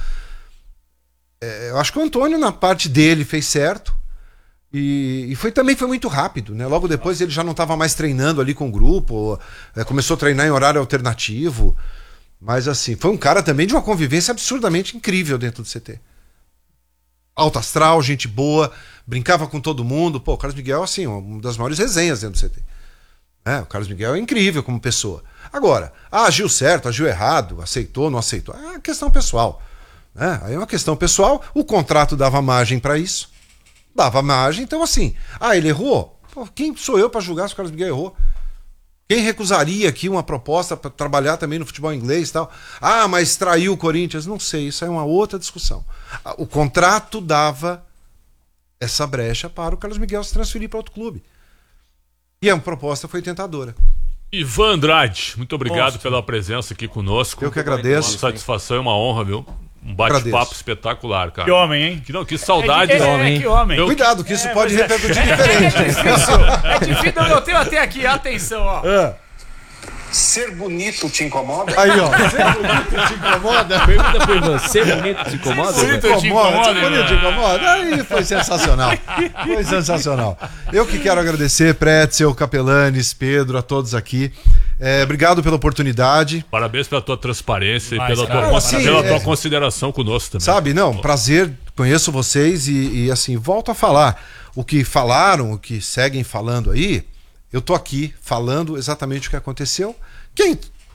é, eu acho que o Antônio, na parte dele, fez certo. E, e foi, também foi muito rápido, né? Logo depois ele já não estava mais treinando ali com o grupo, é, começou a treinar em horário alternativo. Mas assim, foi um cara também de uma convivência absurdamente incrível dentro do C T. Alto astral, gente boa, brincava com todo mundo. Pô, o Carlos Miguel, assim, uma das maiores resenhas dentro do C T. É, o Carlos Miguel é incrível como pessoa. Agora, ah, agiu certo, agiu errado, aceitou, não aceitou. É uma questão pessoal. Né? Aí é uma questão pessoal, o contrato dava margem para isso. Dava margem, então assim, ah, ele errou? Pô, quem sou eu para julgar se o Carlos Miguel errou? Quem recusaria aqui uma proposta para trabalhar também no futebol inglês e tal? Ah, mas traiu o Corinthians? Não sei, isso é uma outra discussão. O contrato dava essa brecha para o Carlos Miguel se transferir para outro clube. E a proposta foi tentadora. Ivan Andrade, muito obrigado Nossa. pela presença aqui conosco. Eu que agradeço. Uma satisfação e uma honra, viu? Um bate-papo espetacular, cara. Que homem, hein? Que, não, que saudade. É, de, é, é, que homem. Eu... Cuidado, que isso é, pode é, repercutir é, diferente. É, é difícil. É difícil. Eu tenho até aqui, atenção, ó. É. Ser bonito te incomoda? Aí, ó. Ser bonito te incomoda? Pergunta pro Ivan, ser bonito te incomoda? Ser bonito te incomoda, te bonito te incomoda? Aí foi sensacional. Foi sensacional. Eu que quero agradecer, Pretzel, Capelanes, Pedro, a todos aqui. É, obrigado pela oportunidade. Parabéns pela tua transparência Mas, e pela, cara, tua, assim, pela é, tua consideração conosco também. Sabe, não, prazer, conheço vocês e, e assim, volto a falar. O que falaram, o que seguem falando aí, eu tô aqui falando exatamente o que aconteceu. Quem,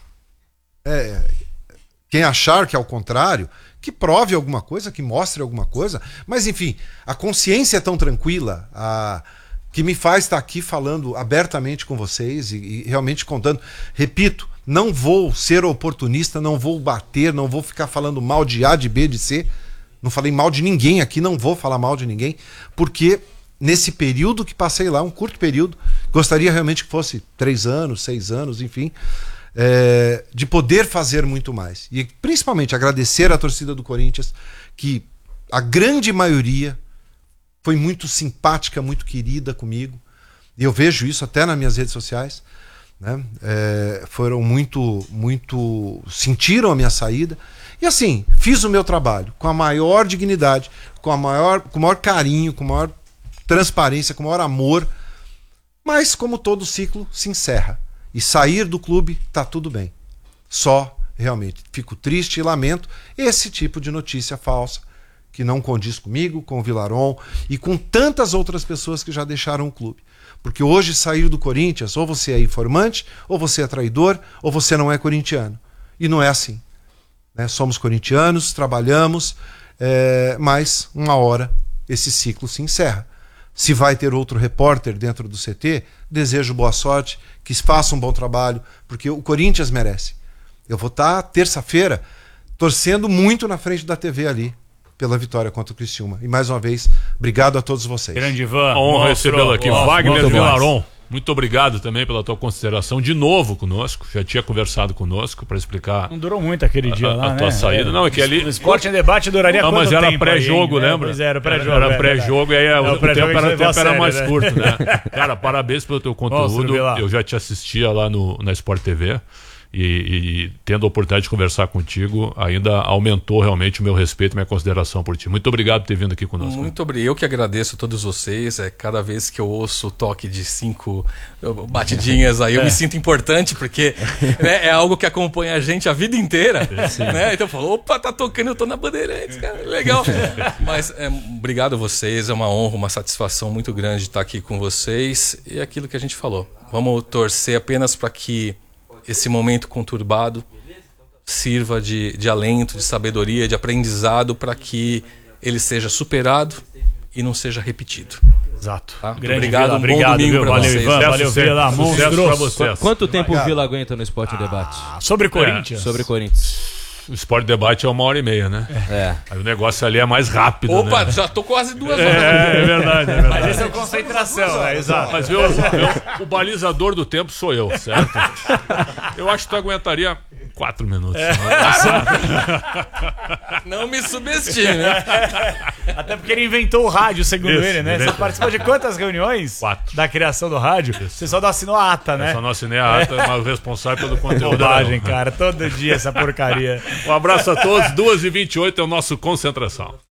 é, quem achar que é o contrário, que prove alguma coisa, que mostre alguma coisa, mas enfim, a consciência é tão tranquila, a... que me faz estar aqui falando abertamente com vocês e, e realmente contando. Repito, não vou ser oportunista, não vou bater, não vou ficar falando mal de A, de B, de C. Não falei mal de ninguém aqui, não vou falar mal de ninguém, porque nesse período que passei lá, um curto período, gostaria realmente que fosse três anos, seis anos, enfim, é, de poder fazer muito mais. E principalmente agradecer à torcida do Corinthians, que a grande maioria foi muito simpática, muito querida comigo. E eu vejo isso até nas minhas redes sociais. Né? É, foram muito, muito... sentiram a minha saída. E assim, fiz o meu trabalho com a maior dignidade, com, a maior, com o maior carinho, com a maior transparência, com o maior amor. Mas, como todo ciclo, se encerra. E sair do clube, tá tudo bem. Só, realmente, fico triste e lamento esse tipo de notícia falsa, que não condiz comigo, com o Vilaron e com tantas outras pessoas que já deixaram o clube. Porque hoje sair do Corinthians, ou você é informante, ou você é traidor, ou você não é corintiano. E não é assim. Né? Somos corintianos, trabalhamos, é, mas uma hora esse ciclo se encerra. Se vai ter outro repórter dentro do C T, desejo boa sorte, que faça um bom trabalho, porque o Corinthians merece. Eu vou estar terça-feira torcendo muito na frente da T V ali, pela vitória contra o Criciúma. E mais uma vez, obrigado a todos vocês. Grande Ivan. Honra recebê-lo aqui. Wagner Vilaron. Muito obrigado também pela tua consideração de novo conosco. Já tinha conversado conosco para explicar. Não durou muito aquele dia a, lá, a né? tua saída. É, Não, é que ali. O Esporte em Debate duraria Não, quanto mas era tempo pré-jogo, aí, hein? lembra? Pois é, era pré-jogo. Era é pré-jogo e aí é, o, o pré-jogo tempo, era, a gente o tempo era levou a mais sério, curto, né? Cara, parabéns pelo teu conteúdo. Nossa, eu já te assistia lá no, na Sport T V. E, e tendo a oportunidade de conversar contigo, ainda aumentou realmente o meu respeito e minha consideração por ti. Muito obrigado por ter vindo aqui conosco. Muito obrigado. Eu que agradeço a todos vocês. É, cada vez que eu ouço o toque de cinco batidinhas aí, eu me sinto importante, porque né, é algo que acompanha a gente a vida inteira. Né? Então eu falo, opa, tá tocando, eu tô na Bandeirantes, cara. Legal. Mas é, obrigado a vocês, é uma honra, uma satisfação muito grande estar aqui com vocês. E é aquilo que a gente falou. Vamos torcer apenas para que esse momento conturbado sirva de, de alento, de sabedoria, de aprendizado para que ele seja superado e não seja repetido. Exato. Tá? Grande Obrigado, Vila, um bom obrigado, domingo viu? para Valeu, vocês. Ivan, Sucesso valeu, sempre. Vila, Sucesso monstros. pra vocês. Quanto tempo o Vila aguenta no Esporte em Debate? Sobre Corinthians? Sobre Corinthians. O Sport Debate é uma hora e meia, né? É. Aí o negócio ali é mais rápido. Opa, né? já tô quase duas horas. É, é verdade, é verdade. Mas esse é o concentração, né? Exato. Mas viu, eu- o balizador do tempo sou eu, certo? Eu acho que tu aguentaria quatro minutos. É. Não me subestime. Até porque ele inventou o rádio, segundo Isso, ele, né? Você inventou. participou de quantas reuniões? Quatro. Da criação do rádio? Você só não assinou a ata, né? Eu só não assinei a ata, mas o responsável pelo conteúdo era Bobagem, eu. cara. Todo dia essa porcaria. Um abraço a todos. duas e vinte e oito é o nosso Concentração.